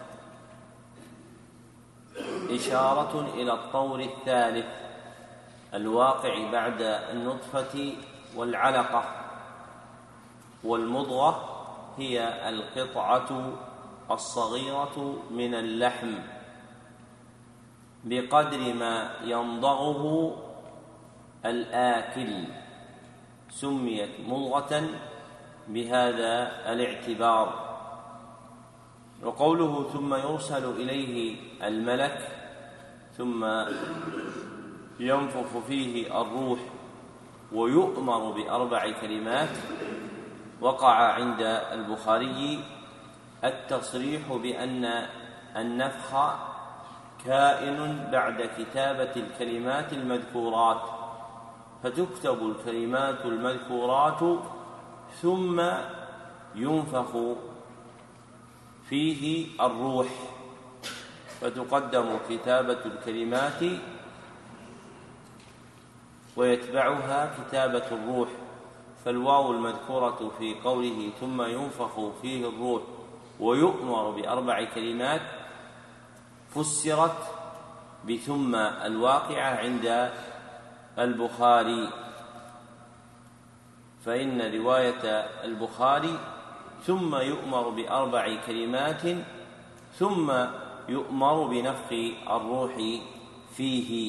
إشارة إلى الطور الثالث الواقع بعد النطفة والعلقة، والمضغة هي القطعة الصغيرة من اللحم بقدر ما يمضغه الآكل، سميت مضغة بهذا الاعتبار. وقوله ثم يرسل إليه الملك ثم ينفخ فيه الروح ويؤمر بأربع كلمات، وقع عند البخاري التصريح بأن النفخ كائن بعد كتابة الكلمات المذكورات، فتكتب الكلمات المذكورات ثم ينفخ فيه الروح، فتقدم كتابة الكلمات ويتبعها كتابة الروح. فالواو المذكورة في قوله ثم ينفخ فيه الروح ويؤمر بأربع كلمات فسرت بثم الواقعة عند البخاري، فإن رواية البخاري ثم يؤمر بأربع كلمات ثم يؤمر بنفخ الروح فيه.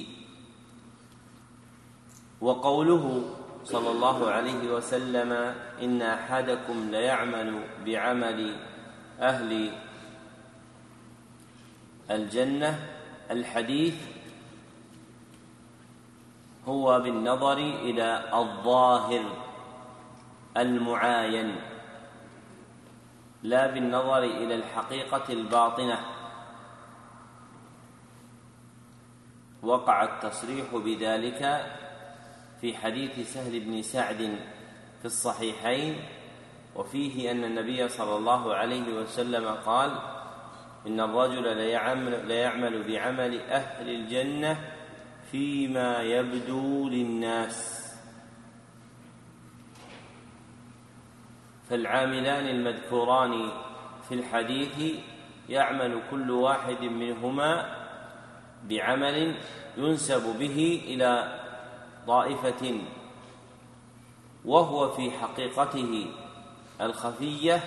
وقوله صلى الله عليه وسلم إن أحدكم ليعمل بعمل أهل الجنة، الحديث هو بالنظر إلى الظاهر المعاين لا بالنظر إلى الحقيقة الباطنة. وقع التصريح بذلك في حديث سهل بن سعد في الصحيحين، وفيه أن النبي صلى الله عليه وسلم قال إن الرجل ليعمل, ليعمل بعمل أهل الجنة فيما يبدو للناس. فالعاملان المذكوران في الحديث يعمل كل واحد منهما بعمل ينسب به إلى طائفة، وهو في حقيقته الخفية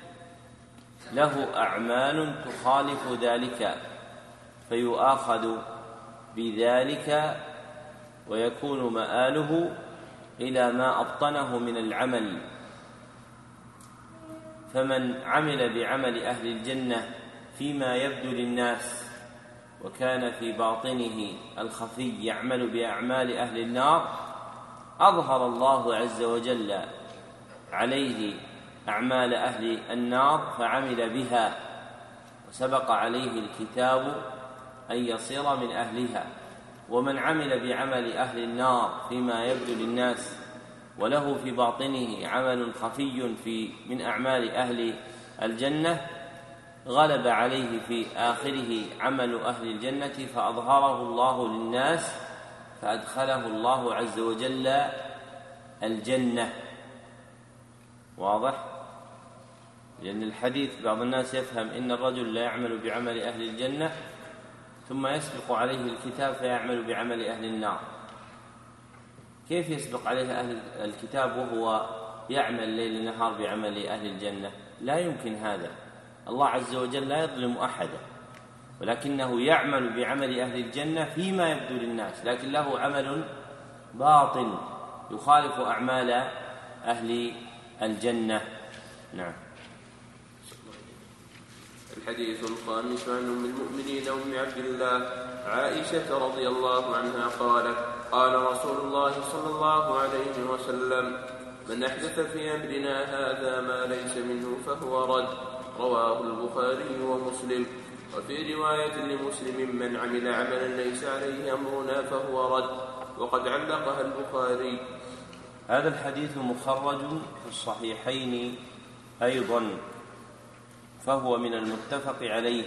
له أعمال تخالف ذلك، فيؤاخذ بذلك ويكون مآله إلى ما أبطنه من العمل. فمن عمل بعمل أهل الجنة فيما يبدو للناس وكان في باطنه الخفي يعمل بأعمال أهل النار، أظهر الله عز وجل عليه أعمال أهل النار فعمل بها، وسبق عليه الكتاب أن يصير من أهلها. ومن عمل بعمل أهل النار فيما يبدو للناس وله في باطنه عمل خفي في من أعمال أهل الجنة، غلب عليه في آخره عمل أهل الجنة فأظهره الله للناس فأدخله الله عز وجل الجنة. واضح؟ لأن الحديث بعض الناس يفهم إن الرجل لا يعمل بعمل أهل الجنة ثم يسبق عليه الكتاب فيعمل بعمل أهل النار. كيف يسبق عليه أهل الكتاب وهو يعمل ليل نهار بعمل أهل الجنة؟ لا يمكن هذا. الله عز وجل لا يظلم أحدا، ولكنه يعمل بعمل أهل الجنة فيما يبدو للناس، لكن له عمل باطن يخالف أعمال أهل الجنة. نعم. الحديث الخامس عن أم المؤمنين أم عبد الله عائشة رضي الله عنها قالت: قال رسول الله صلى الله عليه وسلم: من أحدث في أمرنا هذا ما ليس منه فهو رد. رواه البخاري ومسلم. وفي رواية لمسلم: من عمل عملا ليس عليه أمرنا فهو رد. وقد علقها البخاري. هذا الحديث مخرج في الصحيحين أيضا، فهو من المتفق عليه،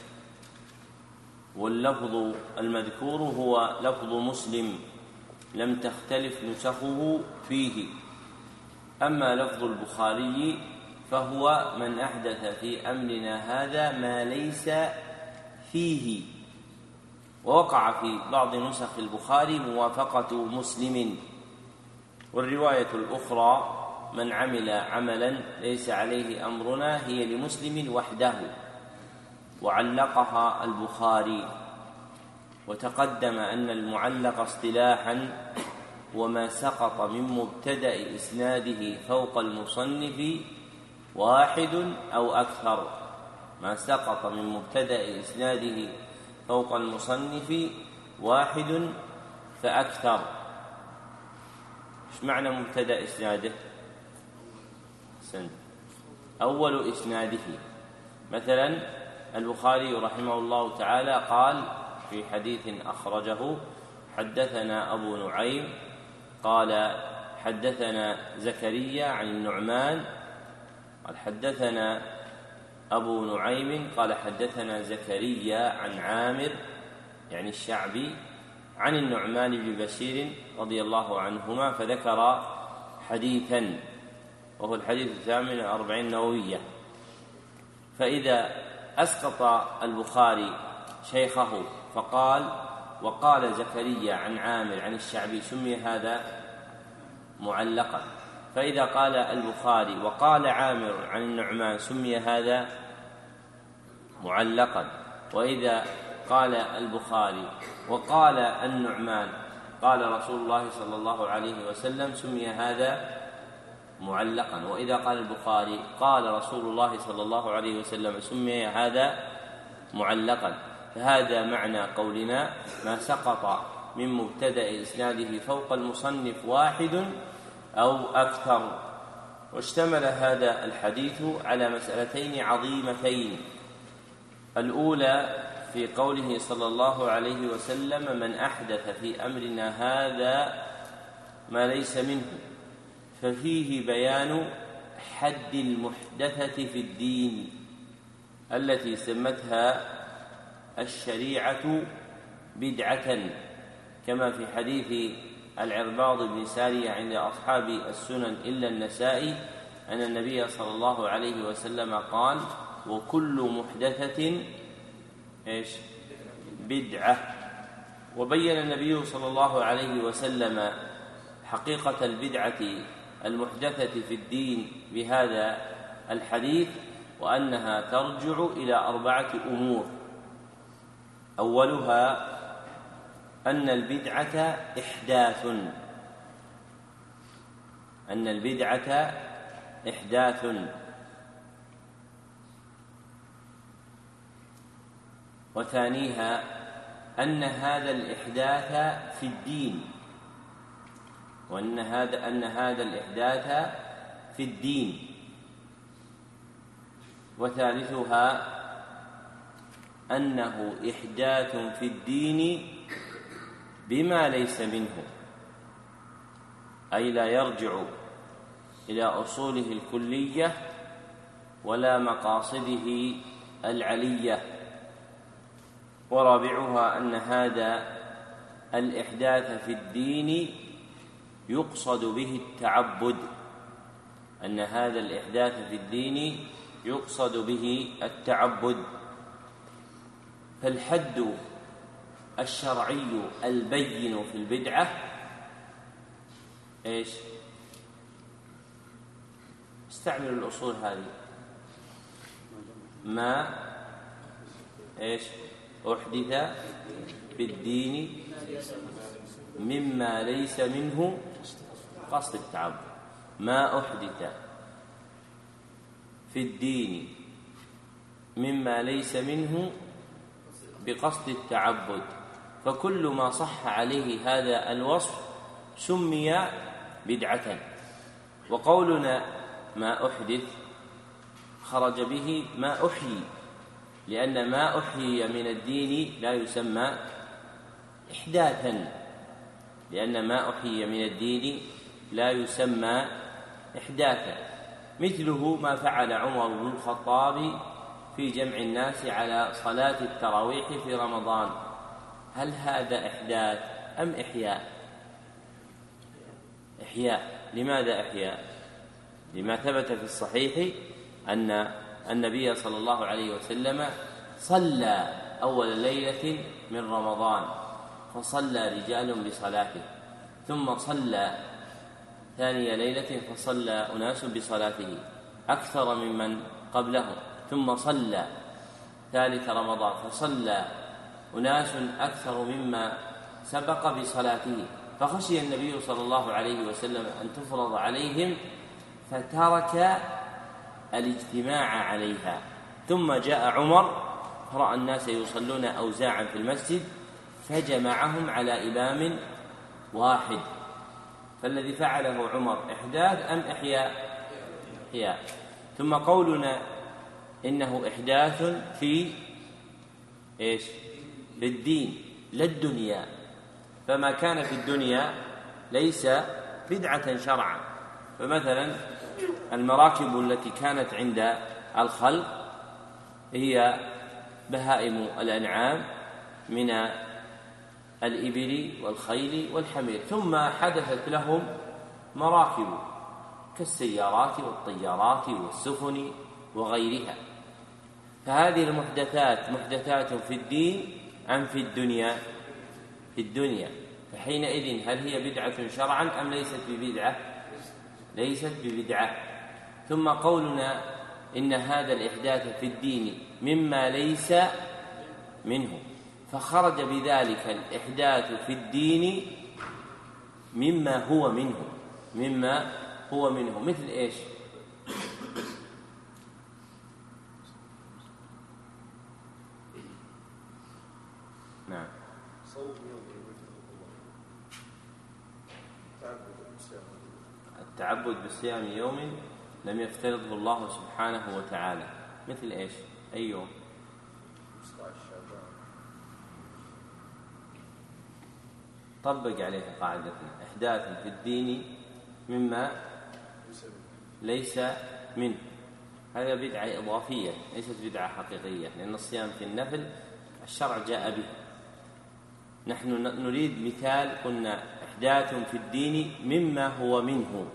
واللفظ المذكور هو لفظ مسلم لم تختلف نسخه فيه. أما لفظ البخاري فهو: من أحدث في أمرنا هذا ما ليس فيه. ووقع في بعض نسخ البخاري موافقة مسلم. والرواية الأخرى: من عمل عملا ليس عليه أمرنا، هي لمسلم وحده، وعلقها البخاري. وتقدم أن المعلق اصطلاحا وما سقط من مبتدأ إسناده فوق المصنف واحد أو أكثر. ما سقط من مبتدأ إسناده فوق المصنف واحد فأكثر. ايش معنى مبتدأ إسناده؟ سند. أول إسناده. مثلا البخاري رحمه الله تعالى قال في حديث أخرجه: حدثنا أبو نعيم قال حدثنا زكريا عن النعمان، قال حدثنا أبو نعيم قال حدثنا زكريا عن عامر يعني الشعبي عن النعمان بن بشير رضي الله عنهما، فذكر حديثا وهو الحديث الثامن أربعين نووية. فإذا أسقط البخاري شيخه فقال: وقال زكريا عن عامر عن الشعبي، سمي هذا معلقا. فإذا قال البخاري: وقال عامر عن النعمان، سمي هذا معلقا. وإذا قال البخاري: وقال النعمان قال رسول الله صلى الله عليه وسلم، سمي هذا معلقا. وإذا قال البخاري: قال رسول الله صلى الله عليه وسلم، سمي هذا معلقا. فهذا معنى قولنا: ما سقط من مبتدأ إسناده فوق المصنف واحد أو أكثر. واشتمل هذا الحديث على مسألتين عظيمتين. الأولى في قوله صلى الله عليه وسلم: من أحدث في أمرنا هذا ما ليس منه، ففيه بيان حد المحدثة في الدين التي سمتها الشريعة بدعة، كما في حديث العرباض بن سارية عند أصحاب السنن إلا النسائي أن النبي صلى الله عليه وسلم قال: وكل محدثة إيش؟ بدعة. وبين النبي صلى الله عليه وسلم حقيقة البدعة المحدثة في الدين بهذا الحديث، وأنها ترجع إلى أربعة أمور. أولها أن البدعة إحداث أن البدعة إحداث وثانيها أن هذا الإحداث في الدين وأن هذا أن هذا الإحداث في الدين وثالثها أنه إحداث في الدين بما ليس منه، أي لا يرجع إلى أصوله الكلية ولا مقاصده العلية. ورابعها أن هذا الإحداث في الدين يقصد به التعبد أن هذا الإحداث في الدين يقصد به التعبد. فالحد الشرعي البين في البدعة إيش؟ استعملوا الأصول هذه. ما إيش؟ أحدث في الدين مما ليس منه قصد التعبد. ما أحدث في الدين مما ليس منه بقصد التعبد، فكل ما صح عليه هذا الوصف سمي بدعة. وقولنا ما أحدث خرج به ما أحيي، لأن ما أحيي من الدين لا يسمى إحداثا لأن ما أحيي من الدين لا يسمى إحداثا. مثله ما فعل عمر بن الخطاب في جمع الناس على صلاة التراويح في رمضان، هل هذا إحداث أم إحياء؟ إحياء. لماذا إحياء؟ لما ثبت في الصحيح أن النبي صلى الله عليه وسلم صلى أول ليلة من رمضان فصلى رجال بصلاته، ثم صلى ثاني ليلة فصلى أناس بصلاته أكثر ممن قبلهم، ثم صلى ثالث رمضان فصلى أناس أكثر مما سبق بصلاته، فخشي النبي صلى الله عليه وسلم أن تفرض عليهم فترك الاجتماع عليها. ثم جاء عمر فرأى الناس يصلون أوزاعا في المسجد فجمعهم على إمام واحد. فالذي فعله عمر إحداث أم إحياء؟ إحياء. ثم قولنا إنه إحداث في إيش؟ في الدين لا الدنيا، فما كان في الدنيا ليس بدعة شرعا. فمثلا المراكب التي كانت عند الخلق هي بهائم الأنعام من الإبل والخيل والحمير، ثم حدثت لهم مراكب كالسيارات والطيارات والسفن وغيرها. فهذه المحدثات محدثات في الدين أم في الدنيا؟ في الدنيا. فحينئذ هل هي بدعة شرعا أم ليست ببدعة؟ ليست ببدعة. ثم قولنا إن هذا الإحداث في الدين مما ليس منه، فخرج بذلك الإحداث في الدين مما هو منه مما هو منه مثل إيش؟ نعم. التعبد بصيام يوم لم يفترضه الله سبحانه وتعالى مثل إيش؟ أي يوم؟ طبق عليه قاعدتنا إحداث في الدين مما ليس منه. هذا بدعة إضافية ليست بدعة حقيقية، لأن الصيام في النفل الشرع جاء به. نحن نريد مثال قلنا إحداث في الدين مما هو منه،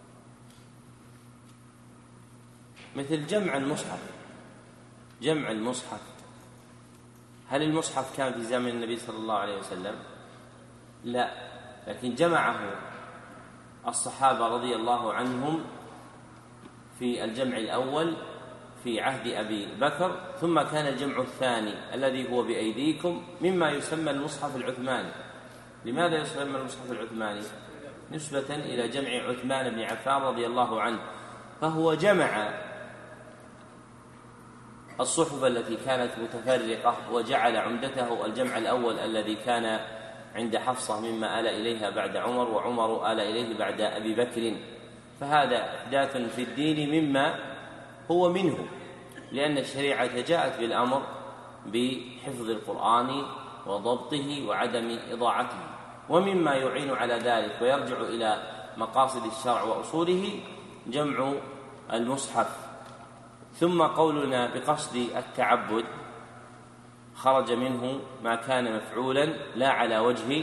مثل جمع المصحف. جمع المصحف، هل المصحف كان في زمن النبي صلى الله عليه وسلم؟ لا، لكن جمعه الصحابة رضي الله عنهم في الجمع الأول في عهد أبي بكر، ثم كان الجمع الثاني الذي هو بأيديكم مما يسمى المصحف العثماني. لماذا يسمى المصحف العثماني؟ نسبة إلى جمع عثمان بن عفان رضي الله عنه، فهو جمع الصحف التي كانت متفرقة، وجعل عمدته الجمع الأول الذي كان عند حفصة مما آل إليها بعد عمر، وعمر آل إليه بعد أبي بكر، فهذا إحداث في الدين مما هو منه، لأن الشريعة جاءت بالأمر بحفظ القرآن وضبطه وعدم إضاعته. ومما يعين على ذلك ويرجع إلى مقاصد الشرع وأصوله جمع المصحف. ثم قولنا بقصد التعبد خرج منه ما كان مفعولا لا على وجه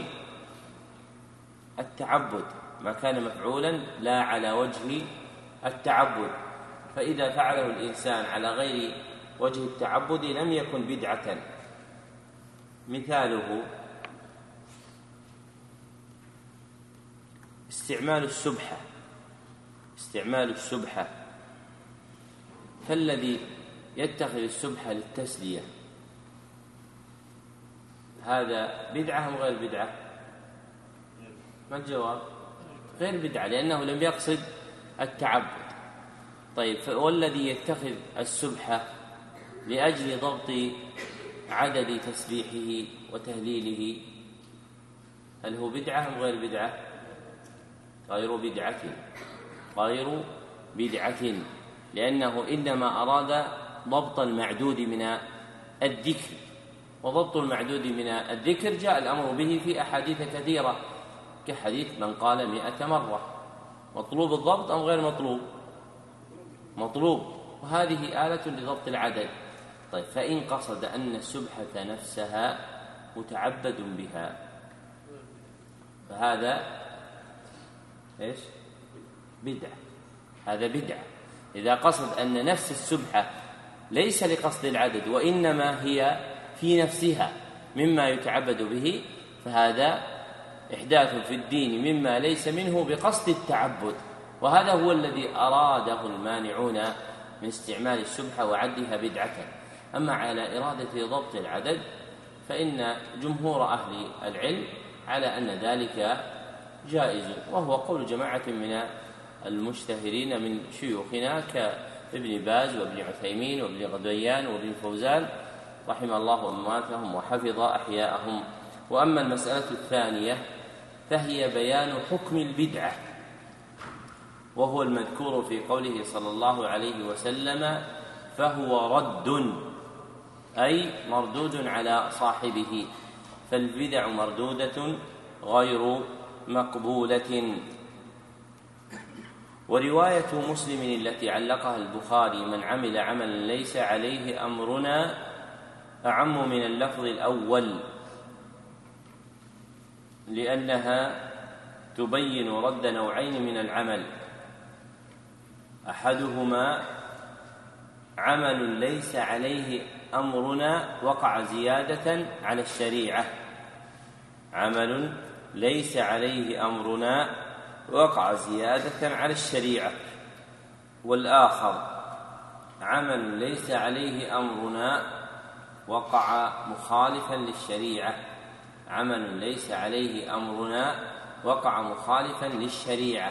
التعبد، ما كان مفعولا لا على وجه التعبد، فإذا فعله الإنسان على غير وجه التعبد لم يكن بدعة. مثاله استعمال السبحة، استعمال السبحة، فالذي يتخذ السبحة للتسلية هذا بدعة أم غير بدعة؟ ما الجواب؟ غير بدعة، لأنه لم يقصد التعبد. طيب، والذي يتخذ السبحة لأجل ضبط عدد تسبيحه وتهليله هل هو بدعة أم غير بدعة؟ غير بدعة، غير بدعة، لأنه إنما أراد ضبط المعدود من الذكر، وضبط المعدود من الذكر جاء الأمر به في أحاديث كثيرة، كحديث من قال مئة مرة. مطلوب الضبط أم غير مطلوب؟ مطلوب، وهذه آلة لضبط العدد. طيب، فإن قصد أن السبحة نفسها متعبد بها فهذا إيش؟ بدعة، هذا بدعة. إذا قصد أن نفس السبحة ليس لقصد العدد وإنما هي في نفسها مما يتعبد به فهذا إحداث في الدين مما ليس منه بقصد التعبد، وهذا هو الذي أراده المانعون من استعمال السبحة وعدها بدعة. أما على إرادة ضبط العدد فإن جمهور أهل العلم على أن ذلك جائز، وهو قول جماعة من المشتهرين من شيوخنا كابن باز وابن عثيمين وابن غدويان وابن فوزان رحم الله أمواتهم وحفظ أحياءهم. وأما المسألة الثانية فهي بيان حكم البدعة، وهو المذكور في قوله صلى الله عليه وسلم فهو رد، أي مردود على صاحبه، فالبدع مردودة غير مقبولة. ورواية مسلم التي علقها البخاري من عمل عملا ليس عليه أمرنا أعم من اللفظ الأول، لأنها تبين رد نوعين من العمل، أحدهما عمل ليس عليه أمرنا وقع زيادة على الشريعة، عمل ليس عليه أمرنا وقع زيادة على الشريعة، والآخر عمل ليس عليه أمرنا وقع مخالفا للشريعة، عمل ليس عليه أمرنا وقع مخالفا للشريعة.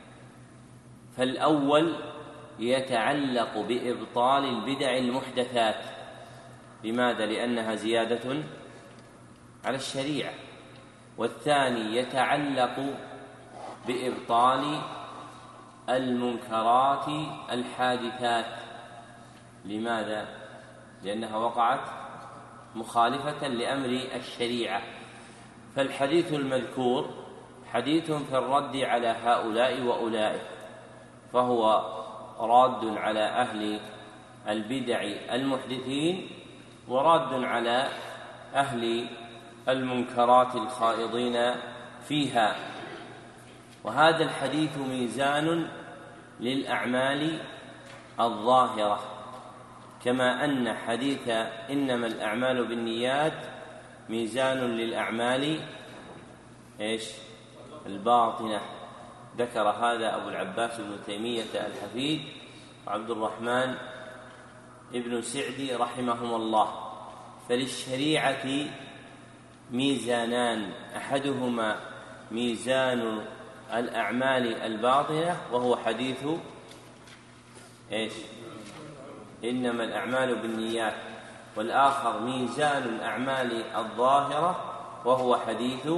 فالأول يتعلق بإبطال البدع المحدثات، لماذا؟ لأنها زيادة على الشريعة. والثاني يتعلق بإبطال المنكرات الحادثات، لماذا؟ لأنها وقعت مخالفة لأمر الشريعة. فالحديث المذكور حديث في الرد على هؤلاء وأولئك، فهو راد على أهل البدع المحدثين وراد على أهل المنكرات الخائضين فيها. وهذا الحديث ميزان للأعمال الظاهرة، كما أن حديث إنما الأعمال بالنيات ميزان للأعمال إيش؟ الباطنة. ذكر هذا أبو العباس بن تيمية الحفيد وعبد الرحمن ابن سعدي رحمهم الله. فللشريعة ميزانان، أحدهما ميزان الأعمال الباطنة وهو حديث إيش؟ إنما الأعمال بالنيات، والآخر ميزان الأعمال الظاهرة وهو حديث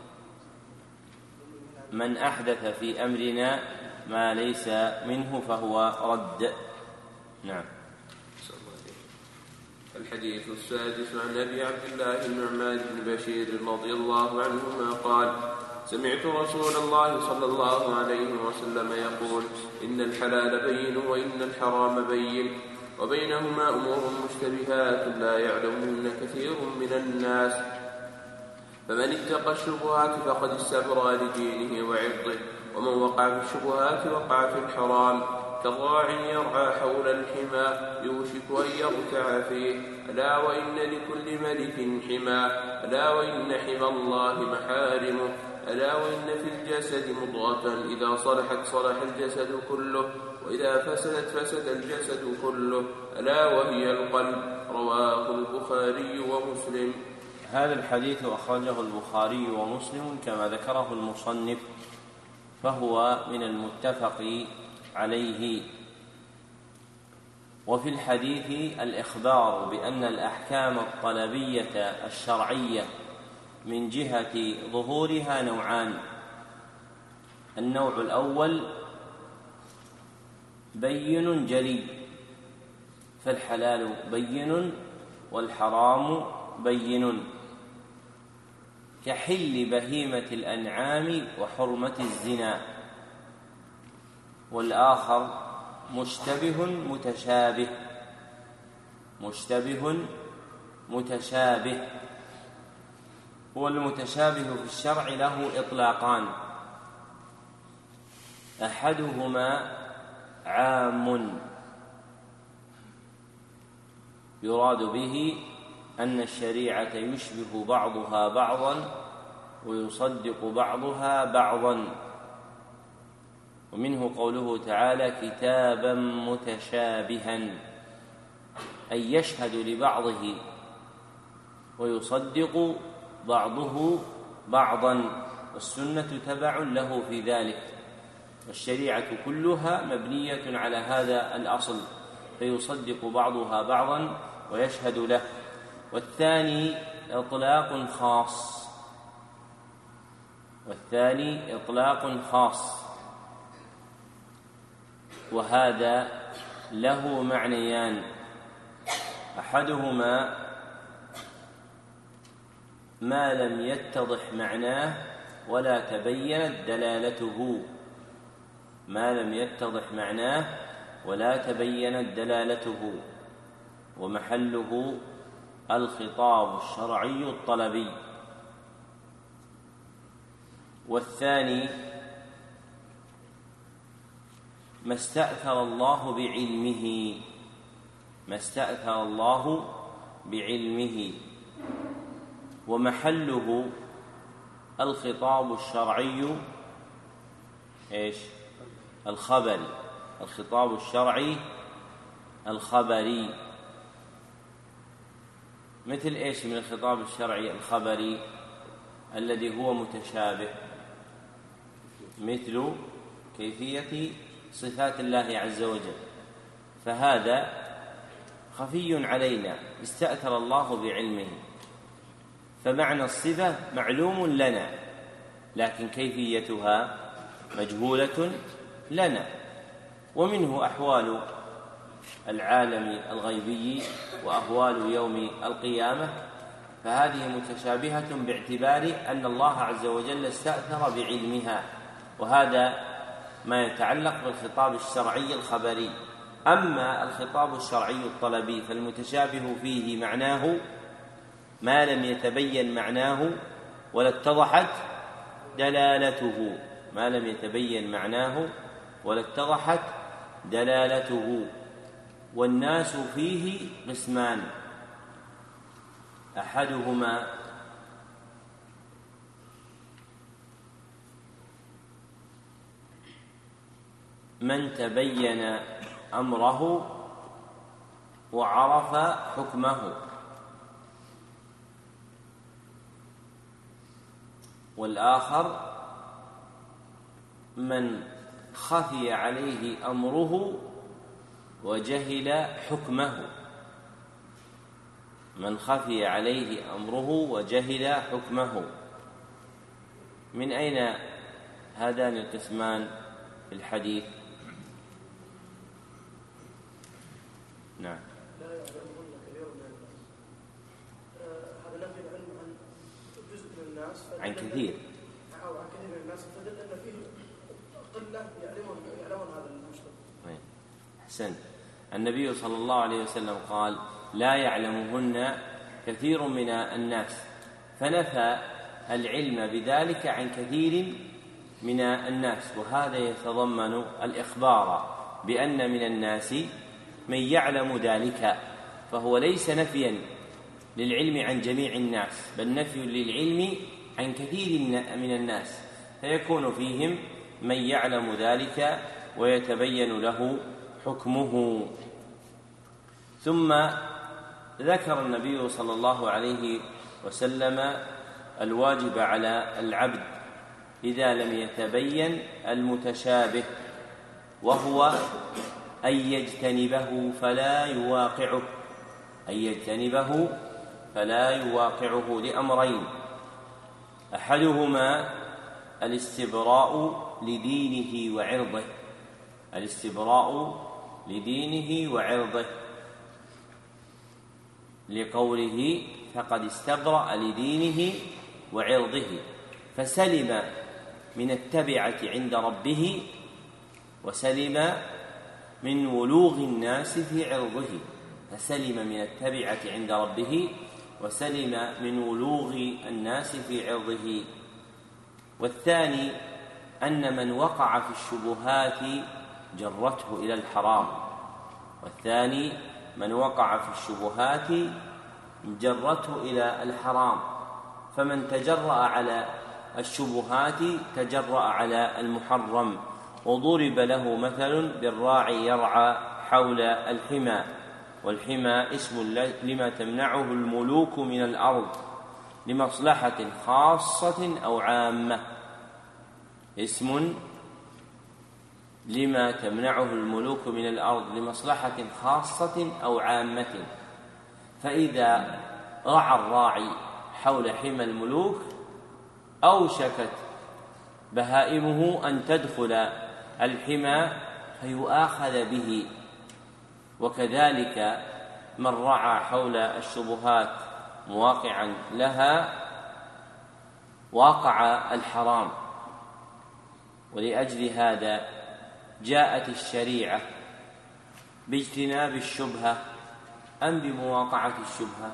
من أحدث في أمرنا ما ليس منه فهو رد. نعم. الحديث السادس عن أبي عبد الله النعمان بن بشير رضي الله عنهما قال: سمعت رسول الله صلى الله عليه وسلم يقول: إن الحلال بين وإن الحرام بين، وبينهما أمور مشتبهات لا يعلمهن كثير من الناس، فمن اتقى الشبهات فقد استبرأ لدينه وعرضه، ومن وقع في الشبهات وقع في الحرام، كالراع يرعى حول الحمى يوشك أن يرتع فيه، ألا وإن لكل ملك حمى، ألا وإن حمى الله محارمه، ألا وإن في الجسد مضغة إذا صلحت صلح الجسد كله، وإذا فسدت فسد الجسد كله، ألا وهي القلب. رواه البخاري ومسلم. هذا الحديث أخرجه البخاري ومسلم كما ذكره المصنف، فهو من المتفق عليه. وفي الحديث الإخبار بأن الأحكام الطلبية الشرعية من جهة ظهورها نوعان: النوع الأول بين جلي، فالحلال بين والحرام بين، كحل بهيمة الأنعام وحرمة الزنا. والآخر مشتبه متشابه، مشتبه متشابه. والمتشابه في الشرع له إطلاقان: أحدهما عام يراد به أن الشريعة يشبه بعضها بعضا ويصدق بعضها بعضا، ومنه قوله تعالى: كتابا متشابها، أي يشهد لبعضه ويصدق بعضه بعضا، والسنة تبع له في ذلك، والشريعة كلها مبنية على هذا الأصل، فيصدق بعضها بعضا ويشهد له. والثاني إطلاق خاص، والثاني إطلاق خاص، وهذا له معنيان: أحدهما ما لم يتضح معناه ولا تبينت دلالته، ما لم يتضح معناه ولا تبينت دلالته، ومحله الخطاب الشرعي الطلبي. والثاني ما استأثر الله بعلمه، ما استأثر الله بعلمه، ومحله الخطاب الشرعي ايش؟ الخبري، الخطاب الشرعي الخبري. مثل ايش من الخطاب الشرعي الخبري الذي هو متشابه؟ مثل كيفية صفات الله عز وجل، فهذا خفي علينا، استأثر الله بعلمه، فمعنى الصفة معلوم لنا، لكن كيفيتها مجهولة لنا. ومنه أحوال العالم الغيبي وأحوال يوم القيامة، فهذه متشابهة باعتبار أن الله عز وجل استأثر بعلمها، وهذا ما يتعلق بالخطاب الشرعي الخبري. أما الخطاب الشرعي الطلبي فالمتشابه فيه معناه ما لم يتبين معناه ولا اتضحت دلالته، ما لم يتبين معناه ولا اتضحت دلالته. والناس فيه قسمان: أحدهما من تبين أمره وعرف حكمه، والآخر من خفي عليه أمره وجهل حكمه، من خفي عليه أمره وجهل حكمه. من أين هذان القسمان في الحديث؟ نعم. لا يعلمهن كثير من الناس، هذا نفي العلم عن جزء من الناس، عن كثير أو عن كثير من الناس، فدل أن فيه قلة يعلمون يعلمون هذا المشكل. أحسنت. النبي صلى الله عليه وسلم قال: لا يعلمهن كثير من الناس، فنفى العلم بذلك عن كثير من الناس، وهذا يتضمن الإخبار بأن من الناس من يعلم ذلك، فهو ليس نفيا للعلم عن جميع الناس، بل نفي للعلم عن كثير من الناس، فيكون فيهم من يعلم ذلك ويتبين له حكمه. ثم ذكر النبي صلى الله عليه وسلم الواجب على العبد إذا لم يتبين المتشابه، وهو أن يجتنبه فلا يواقعه، أن يجتنبه فلا يواقعه لأمرين: أحدهما الاستبراء لدينه وعرضه، الاستبراء لدينه وعرضه، لقوله: فقد استبرأ لدينه وعرضه، فسلم من التبعة عند ربه، وسلم من ولوغ الناس في عرضه، فسلم من التبعة عند ربه وسلم من ولوغ الناس في عرضه. والثاني أن من وقع في الشبهات جرته إلى الحرام، والثاني من وقع في الشبهات جرته إلى الحرام، فمن تجرأ على الشبهات تجرأ على المحرم. وضرب له مثل بالراعي يرعى حول الحمى، والحمى اسم لما تمنعه الملوك من الأرض لمصلحة خاصة أو عامة، اسم لما تمنعه الملوك من الأرض لمصلحة خاصة أو عامة. فإذا رعى الراعي حول حمى الملوك أوشكت بهائمه أن تدخل الحمى فيؤاخذ به، وكذلك من رعى حول الشبهات مواقعا لها واقع الحرام. ولأجل هذا جاءت الشريعة باجتناب الشبهة أم بمواقعة الشبهة؟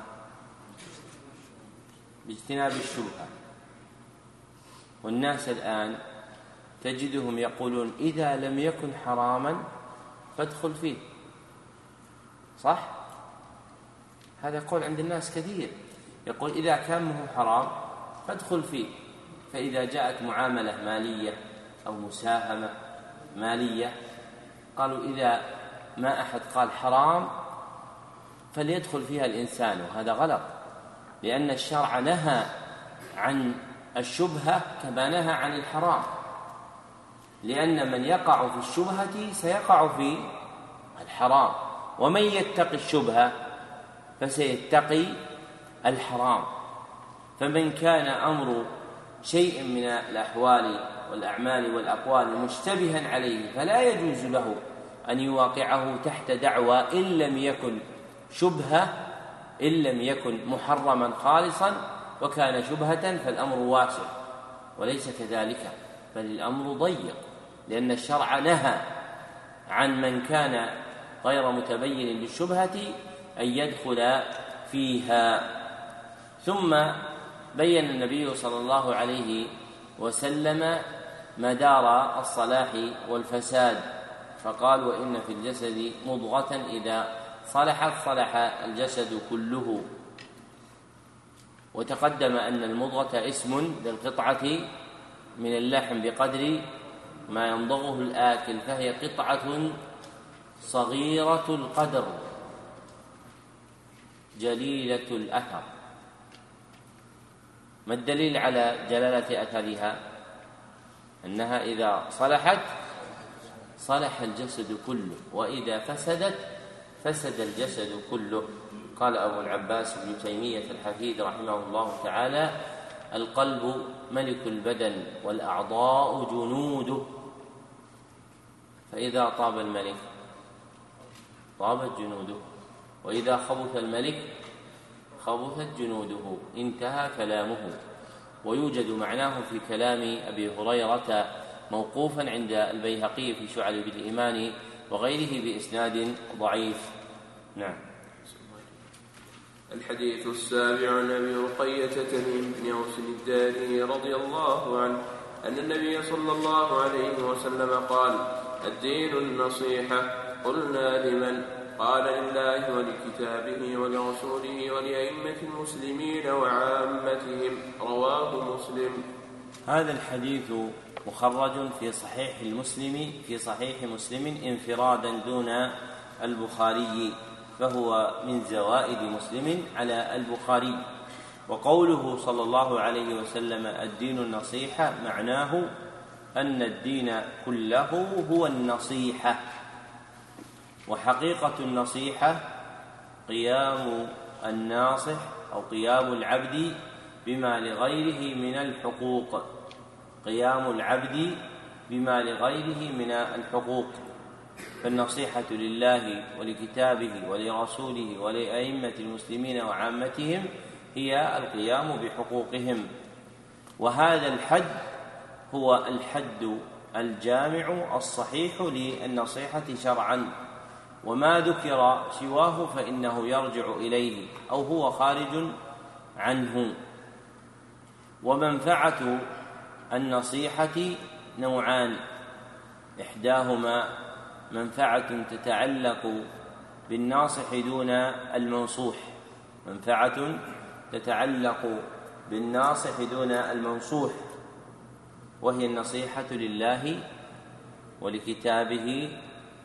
باجتناب الشبهة. والناس الآن تجدهم يقولون: إذا لم يكن حراما فادخل فيه، صح؟ هذا يقول عند الناس كثير، يقول إذا كان منه حرام فادخل فيه. فإذا جاءت معاملة مالية أو مساهمة مالية قالوا إذا ما أحد قال حرام فليدخل فيها الإنسان، وهذا غلط، لأن الشرع نهى عن الشبهة كما نهى عن الحرام، لأن من يقع في الشبهة سيقع في الحرام، ومن يتقي الشبهة فسيتقي الحرام. فمن كان أمر شيء من الأحوال والأعمال والأقوال مشتبها عليه فلا يجوز له أن يواقعه تحت دعوى إن لم يكن شبهة، إن لم يكن محرما خالصا، وكان شبهة فالأمر واسع، وليس كذلك، بل الأمر ضيق، لأن الشرع نهى عن من كان غير متبين للشبهة أن يدخل فيها. ثم بين النبي صلى الله عليه وسلم مدار الصلاح والفساد، فقال: وإن في الجسد مضغة إذا صلحت صلح الجسد كله. وتقدم أن المضغة اسم للقطعة من اللحم بقدر ما يمضغه الآكل، فهي قطعة صغيرة القدر جليلة الأثر. ما الدليل على جلالة أثرها؟ أنها إذا صلحت صلح الجسد كله، وإذا فسدت فسد الجسد كله. قال أبو العباس ابن تيمية الحفيد رحمه الله تعالى: القلب ملك البدن والأعضاء جنوده، فإذا طاب الملك طابت جنوده، وإذا خبث الملك خبثت جنوده. انتهى كلامه. ويوجد معناه في كلام أبي هريرة موقوفا عند البيهقي في شعب الإيمان وغيره بإسناد ضعيف. نعم. الحديث السابع عن أبي رقية تميم بن أوس الداري رضي الله عنه أن النبي صلى الله عليه وسلم قال: الدين النصيحة. قلنا: لمن؟ قال: لله ولكتابه ولرسوله ولأئمة المسلمين وعامتهم. رواه مسلم. هذا الحديث مخرج في صحيح المسلم في صحيح مسلم انفرادا دون البخاري، فهو من زوائد مسلم على البخاري. وقوله صلى الله عليه وسلم: الدين النصيحة، معناه أن الدين كله هو النصيحة. وحقيقة النصيحة قيام الناصح أو قيام العبد بما لغيره من الحقوق، قيام العبد بما لغيره من الحقوق. فالنصيحة لله ولكتابه ولرسوله ولأئمة المسلمين وعامتهم هي القيام بحقوقهم. وهذا الحد هو الحد الجامع الصحيح للنصيحة شرعا، وما ذكر سواه فإنه يرجع إليه أو هو خارج عنه. ومنفعة النصيحة نوعان: إحداهما منفعة تتعلق بالناصح دون المنصوح، منفعة تتعلق بالناصح دون المنصوح، وهي النصيحة لله ولكتابه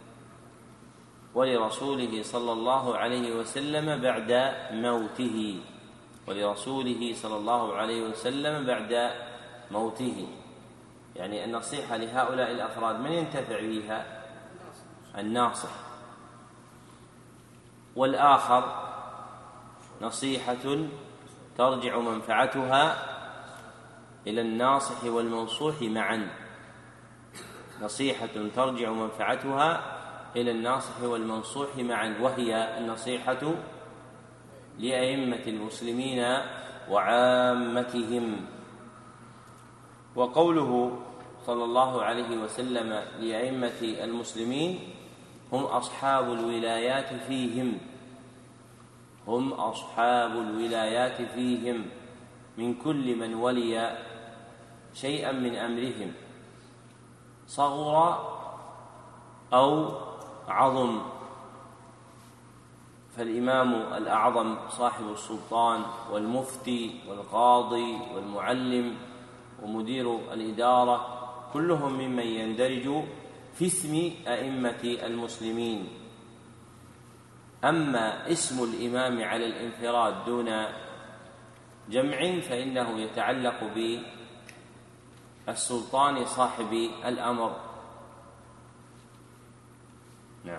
ولرسوله صلى الله عليه وسلم بعد موته، ولرسوله صلى الله عليه وسلم بعد موته. يعني النصيحة لهؤلاء الأفراد من ينتفع بها؟ الناصح. والآخر نصيحة ترجع منفعتها إلى الناصح والمنصوح معا، نصيحة ترجع منفعتها إلى الناصح والمنصوح معا، وهي النصيحة لأئمة المسلمين وعامتهم. وقوله صلى الله عليه وسلم لأئمة المسلمين هم أصحاب الولايات فيهم، هم أصحاب الولايات فيهم من كل من ولي شيئا من أمرهم صغر أو عظم. فالإمام الأعظم صاحب السلطان والمفتي والقاضي والمعلم ومدير الإدارة كلهم ممن يندرج في اسم أئمة المسلمين. أما اسم الإمام على الانفراد دون جمع فإنه يتعلق بالسلطان صاحب الأمر. نعم.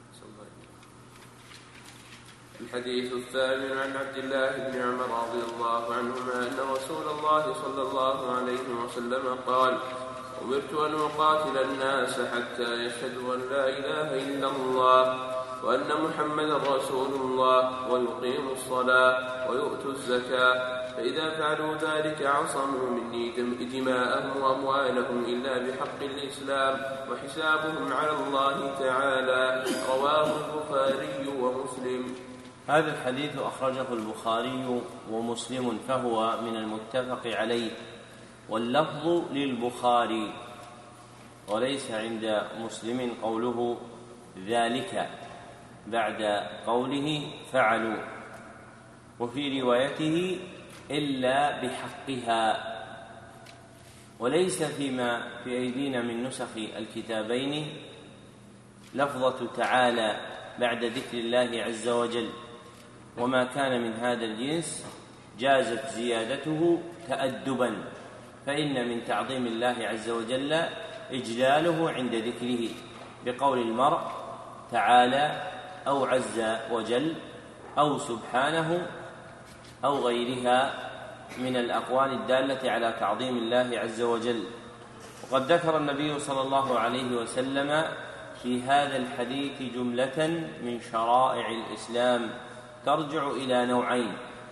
الحديث الثامن عن عبد الله بن عمر رضي الله عنهما أن رسول الله صلى الله عليه وسلم قال: أمرت أن أقاتل الناس حتى يشهدوا أن لا إله إلا الله وأن محمدا رسول الله ويقيموا الصلاة ويؤتوا الزكاة، فإذا فعلوا ذلك عصموا مني دماءهم وأموالهم إلا بحق الإسلام وحسابهم على الله تعالى. رواه البخاري ومسلم. هذا الحديث أخرجه البخاري ومسلم فهو من المتفق عليه، واللفظ للبخاري، وليس عند مسلم قوله ذلك بعد قوله فعلوا، وفي روايته إلا بحقها. وليس فيما في أيدينا من نسخ الكتابين لفظة تعالى بعد ذكر الله عز وجل، وما كان من هذا الجنس جازت زيادته تأدبا، فإن من تعظيم الله عز وجل إجلاله عند ذكره، بقول المرء تعالى أو عز وجل أو سبحانه أو غيرها من الأقوال الدالة على تعظيم الله عز وجل. وقد ذكر النبي صلى الله عليه وسلم في هذا الحديث جملة من شرائع الإسلام ترجع إلى نوعين: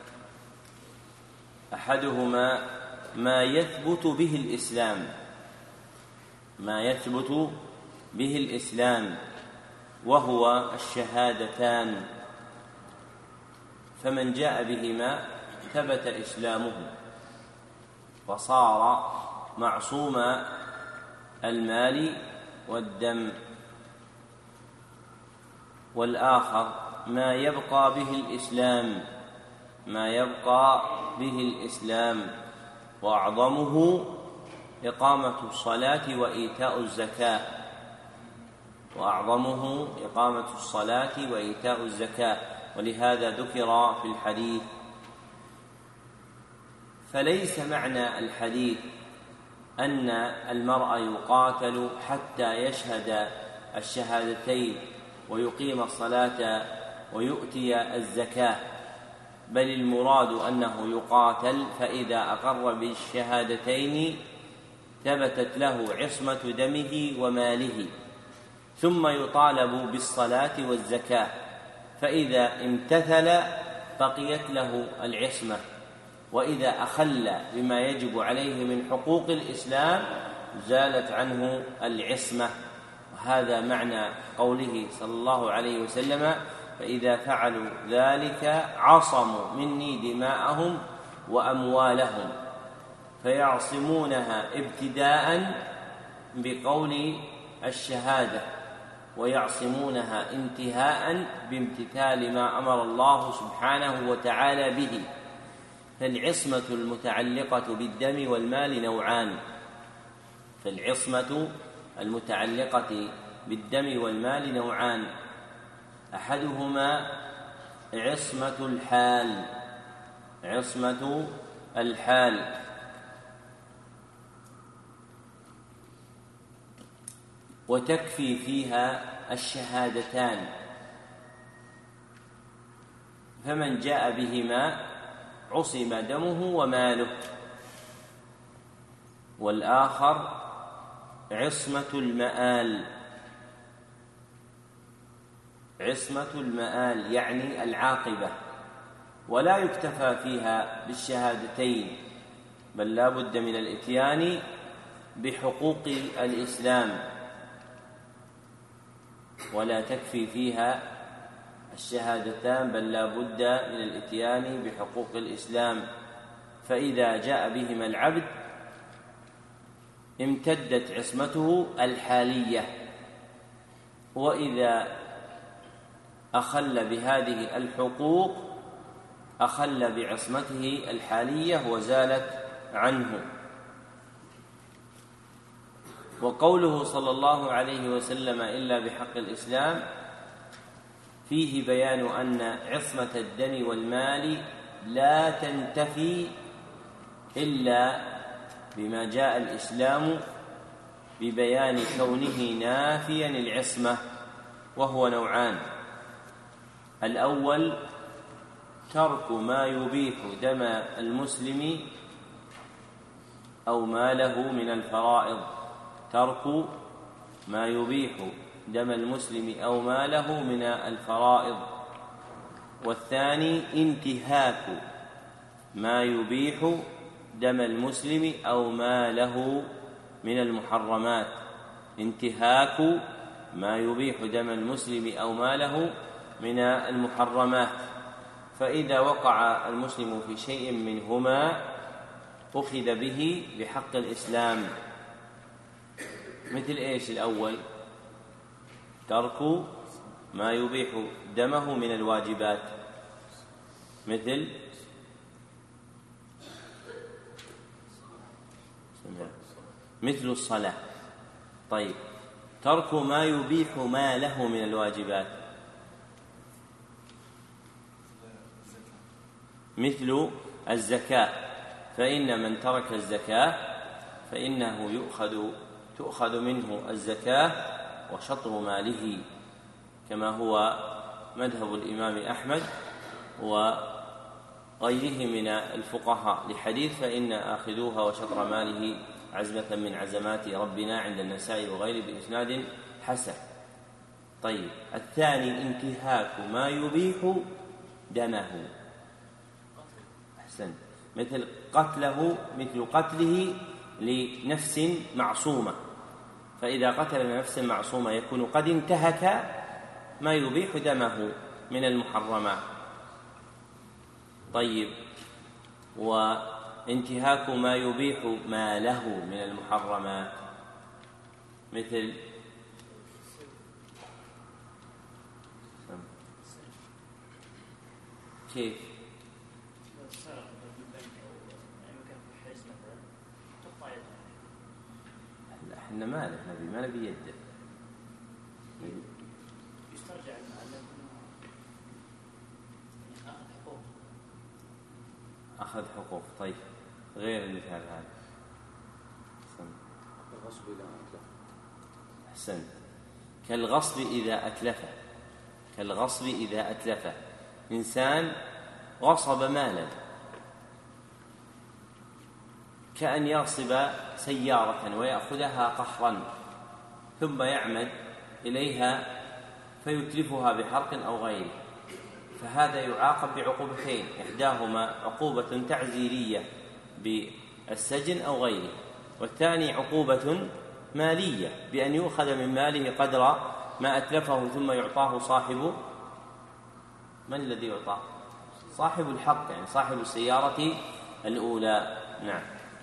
أحدهما ما يثبت به الإسلام ما يثبت به الإسلام وهو الشهادتان، فمن جاء بهما ثبت إسلامه وصار معصوم المال والدم. والآخر ما يبقى به الإسلام ما يبقى به الإسلام وأعظمه إقامة الصلاة وإيتاء الزكاة وأعظمه إقامة الصلاة وإيتاء الزكاة ولهذا ذكر في الحديث. فليس معنى الحديث أن المرء يقاتل حتى يشهد الشهادتين ويقيم الصلاة ويؤتي الزكاة، بل المراد أنه يقاتل فإذا أقر بالشهادتين ثبتت له عصمة دمه وماله، ثم يطالب بالصلاة والزكاة، فإذا امتثل بقيت له العصمة، وإذا أخل بما يجب عليه من حقوق الإسلام زالت عنه العصمة. وهذا معنى قوله صلى الله عليه وسلم: فإذا فعلوا ذلك عصموا مني دماءهم وأموالهم، فيعصمونها ابتداء بقول الشهادة، ويعصمونها انتهاء بامتثال ما أمر الله سبحانه وتعالى به. فالعصمة المتعلقة بالدم والمال نوعان فالعصمة المتعلقة بالدم والمال نوعان أحدهما عصمة الحال عصمة الحال وتكفي فيها الشهادتان، فمن جاء بهما عصم دمه وماله. والآخر عصمة المآل عصمة المآل يعني العاقبة، ولا يكتفى فيها بالشهادتين، بل لا بد من الإتيان بحقوق الإسلام، ولا تكفي فيها الشهادتان بل لا بد من الإتيان بحقوق الإسلام. فإذا جاء بهما العبد امتدت عصمته الحالية، وإذا أخل بهذه الحقوق أخل بعصمته الحالية وزالت عنه. وقوله صلى الله عليه وسلم إلا بحق الإسلام فيه بيان أن عصمة الدم والمال لا تنتفي إلا بما جاء الإسلام ببيان كونه نافيا العصمة، وهو نوعان: الأول ترك ما يبيح دم المسلم أو ماله من الفرائض ترك ما يبيح دم المسلم أو ماله من الفرائض. والثاني انتهاك ما يبيح دم المسلم أو ماله من المحرمات انتهاك ما يبيح دم المسلم أو ماله من المحرمات. فإذا وقع المسلم في شيء منهما أخذ به بحق الإسلام. مثل إيش الأول؟ ترك ما يبيح دمه من الواجبات، مثل مثل الصلاة. طيب، ترك ما يبيح ماله من الواجبات مثل الزكاة، فإن من ترك الزكاة فإنه يؤخذ تؤخذ منه الزكاة وشطر ماله كما هو مذهب الإمام أحمد وغيره من الفقهاء لحديث فإن آخذوها وشطر ماله عزمة من عزمات ربنا عند النسائي وغيره بإسناد حسن. طيب الثاني انتهاك ما يبيح دمه، أحسن، مثل قتله مثل قتله لنفس معصومة، فإذا قتل نفس معصومة يكون قد انتهك ما يبيح دمه من المحرمات. طيب وانتهاك ما يبيح ماله من المحرمات مثل كيف؟ احنا ما نبي ما نبي يده يسترجع المعلم أخذ حقوق. طيب غير المثال هذا الغصب إذا أتلف. أحسن، كالغصب إذا أتلف، كالغصب إذا أتلف، إنسان غصب مالا كأن يغصب سيارة ويأخذها قهرا ثم يعمد إليها فيتلفها بحرق أو غيره، فهذا يعاقب بعقوبتين، إحداهما عقوبة تعزيرية بالسجن أو غيره، والثاني عقوبة مالية بأن يؤخذ من ماله قدر ما أتلفه ثم يعطاه صاحب، من الذي يعطاه؟ صاحب الحق، يعني صاحب السيارة الأولى. نعم.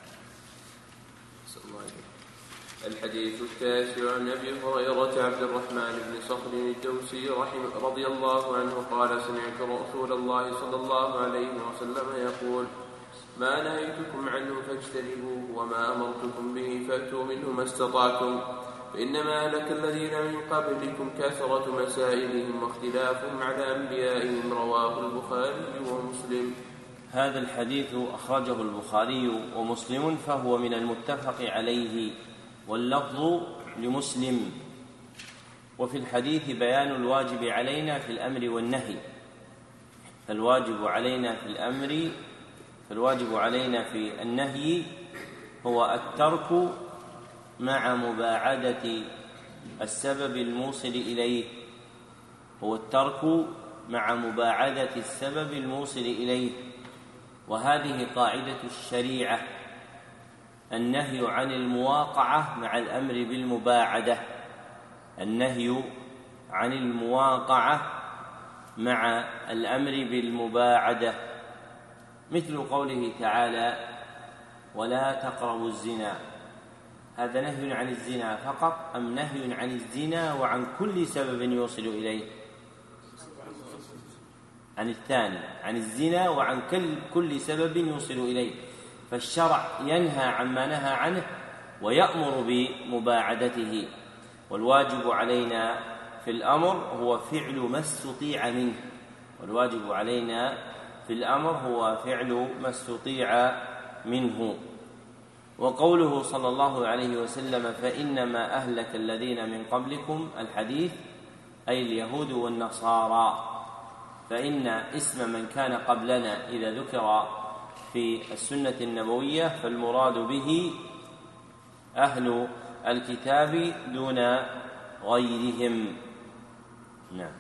الحديث التاسع عن أبي هريرة عبد الرحمن بن صخر الدوسي رحمه رضي الله عنه قال سمعت رسول الله صلى الله عليه وسلم يقول ما نهيتكم عنه فاجتنبوه وما أمرتكم به فأتوا منه ما استطعتم فإنما هلك الذين من قبلكم كثرة مسائلهم واختلافهم على أنبيائهم. رواه البخاري ومسلم. هذا الحديث أخرجه البخاري ومسلم فهو من المتفق عليه واللفظ لمسلم. وفي الحديث بيان الواجب علينا في الأمر والنهي، فالواجب علينا في الأمر فالواجب علينا في النهي هو الترك مع مباعدة السبب الموصل إليه، هو الترك مع مباعدة السبب الموصل إليه. وهذه قاعدة الشريعة، النهي عن المواقعة مع الأمر بالمباعدة، النهي عن المواقعة مع الأمر بالمباعدة، مثل قوله تعالى ولا تقربوا الزنا، هذا نهي عن الزنا فقط أم نهي عن الزنا وعن كل سبب يوصل إليه؟ عن الثاني، عن الزنا وعن كل سبب يوصل إليه. فالشرع ينهى عما نهى عنه ويأمر بمباعدته، والواجب علينا في الأمر هو فعل ما استطيع منه، والواجب علينا في الأمر هو فعل ما استطيع منه. وقوله صلى الله عليه وسلم فإنما أهلك الذين من قبلكم، الحديث أي اليهود والنصارى، فإن اسم من كان قبلنا إذا ذكر في السنة النبوية فالمراد به أهل الكتاب دون غيرهم. نعم.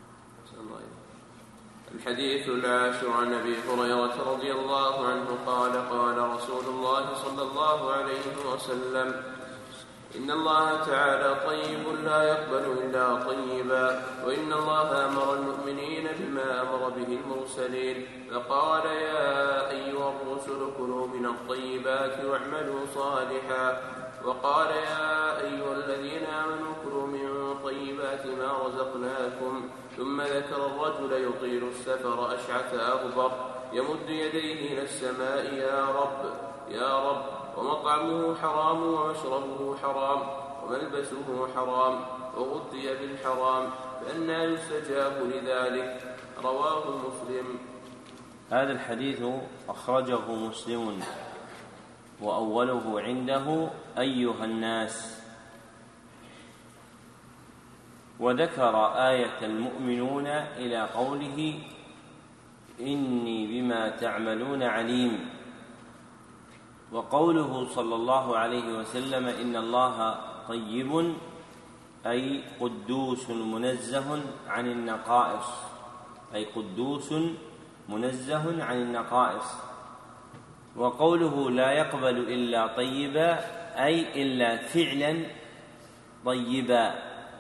الحديث العاشر عن أبي هريرة رضي الله عنه قال قال رسول الله صلى الله عليه وسلم إن الله تعالى طيب لا يقبل إلا طيبا، وإن الله أمر المؤمنين بما أمر به المرسلين، فقال يا أيها الرسل كلوا من الطيبات واعملوا صالحا، وقال يا أيها الذين آمنوا كلوا من طيبات ما رزقناكم، ثم ذكر الرجل يطيل السفر أشعث أغبر يمد يديه إلى السماء يا رب يا رب، ومطعمه حرام ومشربه حرام وملبسه حرام وغذي بالحرام، فأنى يستجاب لذلك. رواه مسلم. هذا الحديث أخرجه مسلم وأوله عنده أيها الناس، وذكر آية المؤمنون إلى قوله إني بما تعملون عليم. وقوله صلى الله عليه وسلم إن الله طيب أي قدوس منزه عن النقائص، أي قدوس منزه عن النقائص. وقوله لا يقبل إلا طيبا أي إلا فعلا طيبا،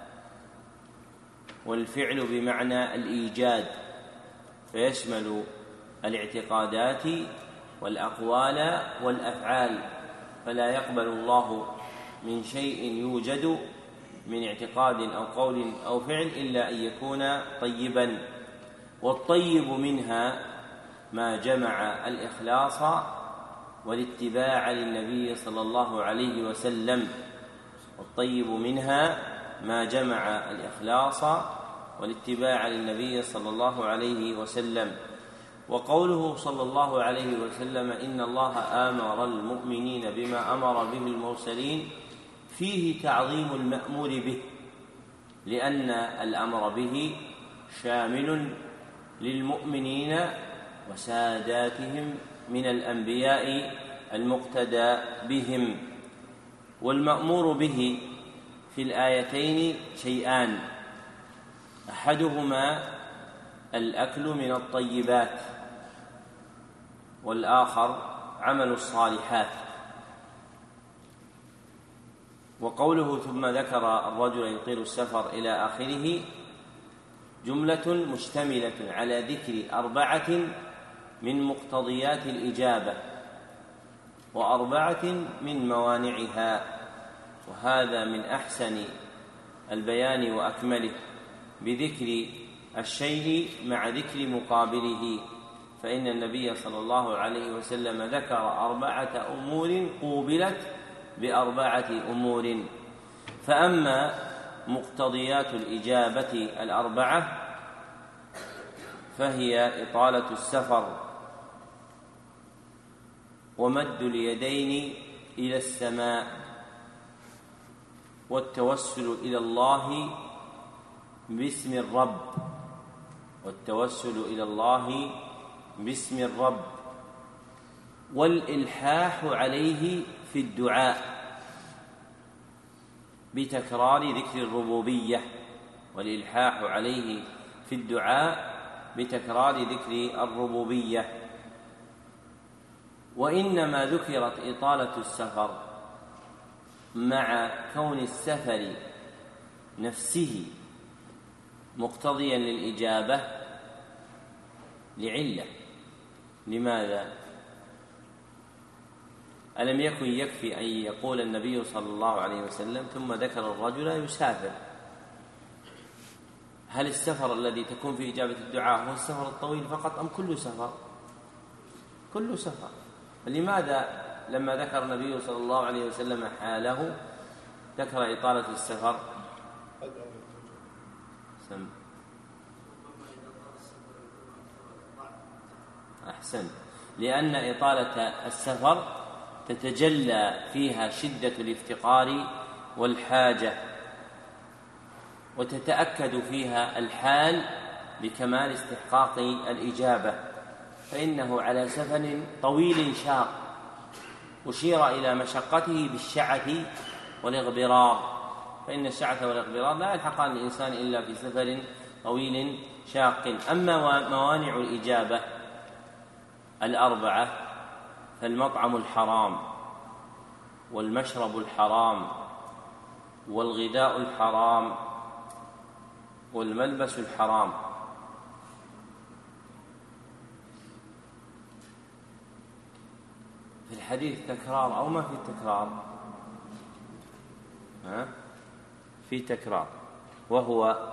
والفعل بمعنى الإيجاد، فيشمل الاعتقادات والأقوال والأفعال، فلا يقبل الله من شيء يوجد من اعتقاد أو قول أو فعل إلا أن يكون طيبا. والطيب منها ما جمع الإخلاص والاتباع للنبي صلى الله عليه وسلم، والطيب منها ما جمع الإخلاص والاتباع للنبي صلى الله عليه وسلم. وقوله صلى الله عليه وسلم إن الله آمر المؤمنين بما أمر به المرسلين فيه تعظيم المأمور به، لأن الأمر به شامل للمؤمنين وساداتهم من الأنبياء المقتدى بهم. والمأمور به في الآيتين شيئان، أحدهما الأكل من الطيبات، والآخر عمل الصالحات. وقوله ثم ذكر الرجل يطيل السفر إلى آخره جملة مشتملة على ذكر أربعة من مقتضيات الإجابة وأربعة من موانعها، وهذا من أحسن البيان وأكمله، بذكر الشيء مع ذكر مقابله، فإن النبي صلى الله عليه وسلم ذكر أربعة أمور قوبلت بأربعة أمور. فأما مقتضيات الإجابة الأربعة فهي إطالة السفر، ومد اليدين إلى السماء، والتوسل إلى الله باسم الرب، والتوسل إلى الله باسم الرب، والإلحاح عليه في الدعاء بتكرار ذكر الربوبية، والإلحاح عليه في الدعاء بتكرار ذكر الربوبية. وإنما ذكرت إطالة السفر مع كون السفر نفسه مقتضيا للإجابة لعلة. لماذا؟ ألم يكن يكفي أن يقول النبي صلى الله عليه وسلم ثم ذكر الرجل يسافر؟ هل السفر الذي تكون فيه إجابة الدعاء هو السفر الطويل فقط أم كل سفر؟ كل سفر. لماذا لما ذكر النبي صلى الله عليه وسلم حاله ذكر إطالة السفر؟ سم. أحسن، لأن إطالة السفر تتجلى فيها شدة الافتقار والحاجة، وتتأكد فيها الحال بكمال استحقاق الإجابة، فإنه على سفر طويل شاق أشير إلى مشقته بالشعث والاغبرار، فإن الشعث والاغبرار لا يلحقان الإنسان إلا في سفر طويل شاق. أما موانع الإجابة الأربعة فالمطعم الحرام، والمشرب الحرام، والغذاء الحرام، والملبس الحرام. في الحديث تكرار أو ما في تكرار؟ ها؟ في تكرار، وهو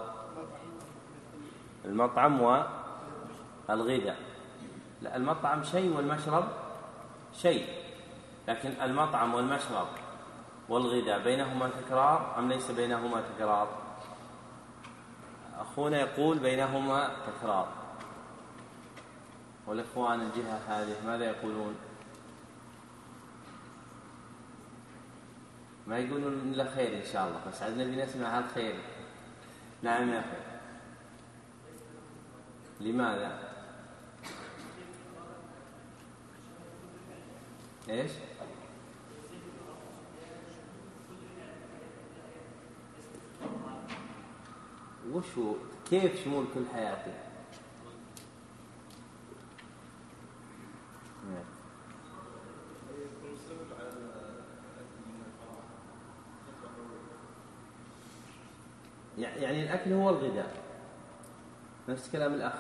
المطعم والغذاء. لا، المطعم شيء والمشرب شيء، لكن المطعم والمشرب والغذاء بينهما تكرار أم ليس بينهما تكرار؟ أخونا يقول بينهما تكرار، والإخوان الجهة هذه ماذا يقولون؟ ما يقولون إلا خير إن شاء الله، بس عندنا نسمع الخير. نعم يا أخي. لماذا؟ إيش؟ وشو كيف شمول كل حياته؟ يعني الأكل هو الغذاء، نفس كلام الأخ.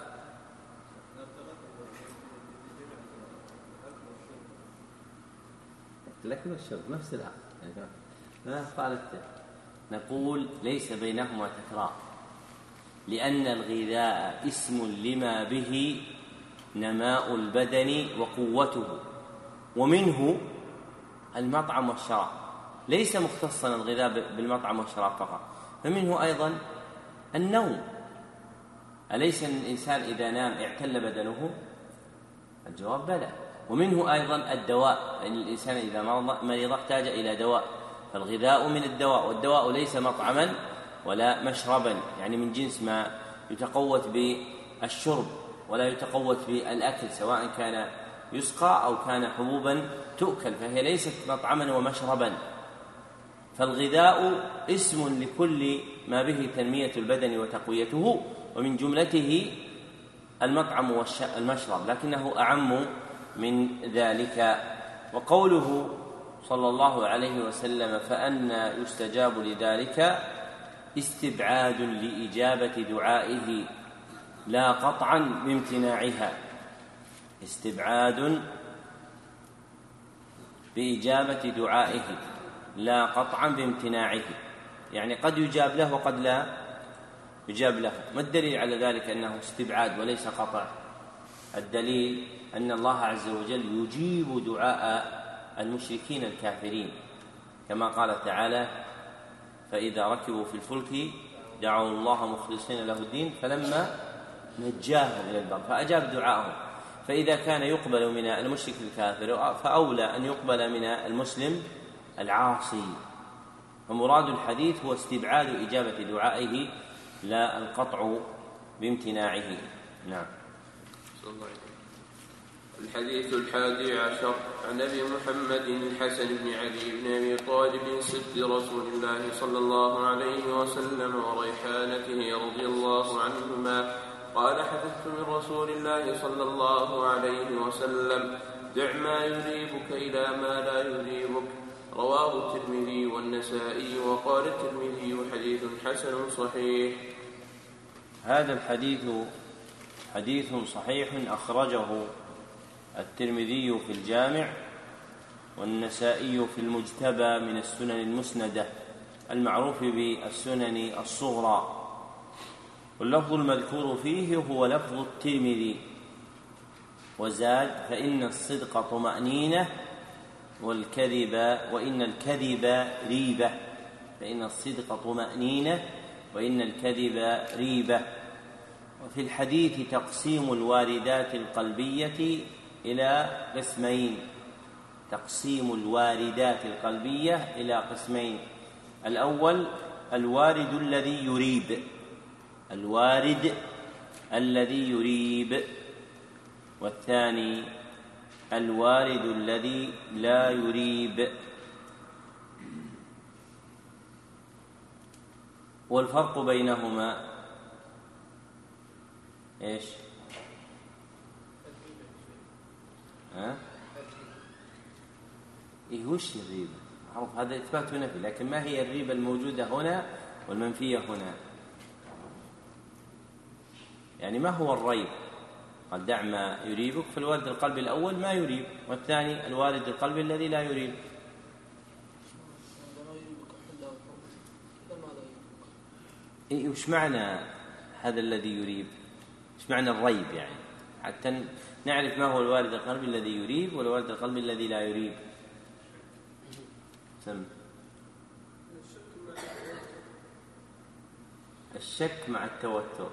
الأكل والشرب نفس الأخ، ما قالت. نقول ليس بينهما تكرار، لأن الغذاء اسم لما به نماء البدن وقوته، ومنه المطعم والشراب، ليس مختصا الغذاء بالمطعم والشراب فقط، فمنه أيضا النوم. أليس الإنسان إذا نام اعتل بدنه؟ الجواب بلى. ومنه أيضا الدواء، أن الإنسان إذا مرض احتاج إلى دواء، فالغذاء من الدواء، والدواء ليس مطعما ولا مشربا، يعني من جنس ما يتقوت بالشرب ولا يتقوت بالأكل، سواء كان يسقى أو كان حبوبا تؤكل، فهي ليست مطعما ومشربا. فالغذاء اسم لكل ما به تنمية البدن وتقويته، ومن جملته المطعم والمشرب، لكنه أعم من ذلك. وقوله صلى الله عليه وسلم فأنى يستجاب لذلك استبعاد لإجابة دعائه لا قطعا بامتناعها، استبعاد بإجابة دعائه لا قطعا بامتناعه، يعني قد يجاب له وقد لا يجاب له. ما الدليل على ذلك أنه استبعاد وليس قطع؟ الدليل أن الله عز وجل يجيب دعاء المشركين الكافرين، كما قال تعالى فإذا ركبوا في الفلك دعوا الله مخلصين له الدين فلما نجاهم إلى البر فأجاب دعاءهم. فإذا كان يقبل من المشرك الكافر فأولى أن يقبل من المسلم العاصي. فمراد الحديث هو استبعاد إجابة دعائه لا القطع بامتناعه. نعم. الحديث الحادي عشر عن أبي محمد الحسن بن علي بن أبي طالب صدق رسول الله صلى الله عليه وسلم وريحانته رضي الله عنهما قال حدثت من رسول الله صلى الله عليه وسلم دع ما يريبك إلى ما لا يريبك. رواه الترمذي والنسائي وقال الترمذي حديث حسن صحيح. هذا الحديث حديث صحيح أخرجه الترمذي في الجامع والنسائي في المجتبى من السنن المسندة المعروف بالسنن الصغرى، واللفظ المذكور فيه هو لفظ الترمذي، وزاد فإن الصدق طمأنينة والكذب وإن الكذب ريبة، فإن الصدق طمأنينة وإن الكذب ريبة. وفي الحديث تقسيم الواردات القلبية إلى قسمين، تقسيم الواردات القلبية إلى قسمين: الأول الوارد الذي يريب، الوارد الذي يريب، والثاني الوارد الذي لا يريب. والفرق بينهما إيش؟ ها؟ إيه وش الريبة؟ معروف هذا إثبات ونفي، لكن ما هي الريبة الموجودة هنا والمنفية هنا؟ يعني ما هو الريب؟ قال دع ما يريبك، فالوارد القلب الأول ما يريب، والثاني الوارد القلب الذي لا يريب. إيه وش معنى هذا الذي يريب؟ وش معنى الريب؟ يعني حتى نعرف ما هو الوارد القلب الذي يريب والوارد القلب الذي لا يريب. سم. الشك مع التوتر.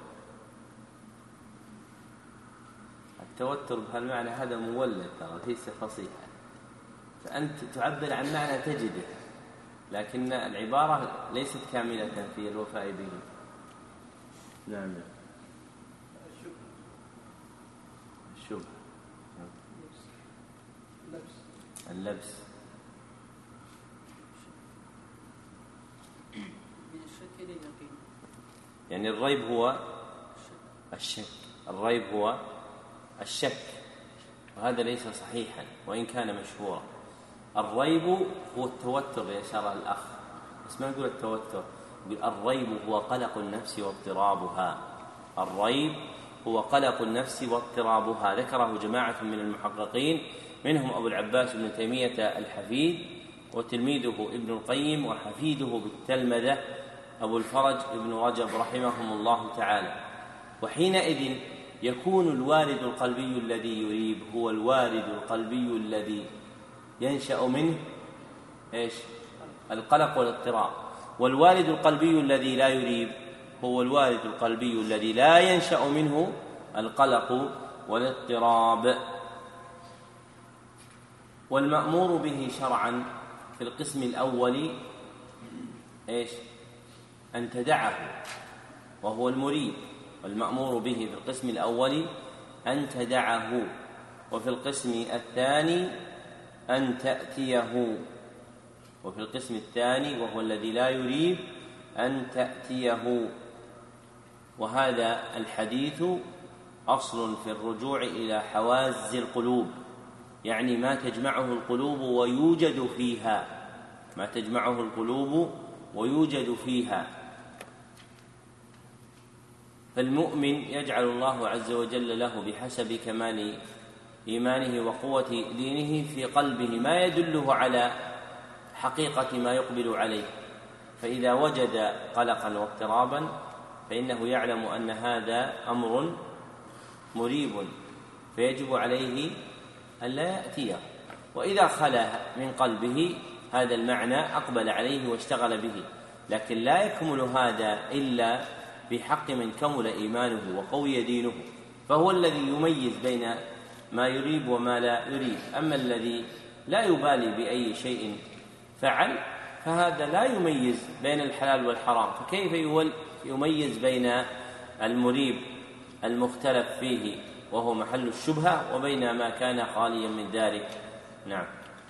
التوتر بهالمعنى هذا مولد ترى ليس فصيحا، فأنت تعبر عن معنى تجده، لكن العبارة ليست كاملة في الوفاء به. نعم. الشبه اللبس يعني الريب هو الشك، الريب هو الشك، وهذا ليس صحيحا وإن كان مشهورا. الريب هو التوتر يا شرع الأخ، بس ما نقول التوتر، نقول الريب هو قلق النفس واضطرابها. الريب هو قلق النفس واضطرابها، ذكره جماعة من المحققين منهم أبو العباس بن تيمية الحفيد وتلميذه ابن القيم وحفيده بالتلمذة أبو الفرج ابن رجب رحمهم الله تعالى. وحينئذ يكون الوارد القلبي الذي يريب هو الوارد القلبي الذي ينشأ منه إيش؟ القلق والاضطراب، والوارد القلبي الذي لا يريب هو الوارد القلبي الذي لا ينشأ منه القلق والاضطراب. والمأمور به شرعا في القسم الأول إيش؟ أن تدعه وهو المريب، والمأمور به في القسم الأول أن تدعه، وفي القسم الثاني أن تأتيه، وفي القسم الثاني وهو الذي لا يريب أن تأتيه. وهذا الحديث أصل في الرجوع إلى حواز القلوب، يعني ما تجمعه القلوب ويوجد فيها، ما تجمعه القلوب ويوجد فيها. فالمؤمن يجعل الله عز وجل له بحسب كمال إيمانه وقوة دينه في قلبه ما يدله على حقيقة ما يقبل عليه، فإذا وجد قلقا واضطرابا فإنه يعلم أن هذا أمر مريب فيجب عليه أن لا يأتيه، وإذا خلا من قلبه هذا المعنى أقبل عليه واشتغل به. لكن لا يكمل هذا إلا بحق من كمل إيمانه وقوي دينه، فهو الذي يميز بين ما يريب وما لا يريب. أما الذي لا يبالي بأي شيء فعل فهذا لا يميز بين الحلال والحرام، فكيف يميز بين المريب المختلف فيه وهو محل الشبهة وبين ما كان خاليا من ذلك؟ نعم.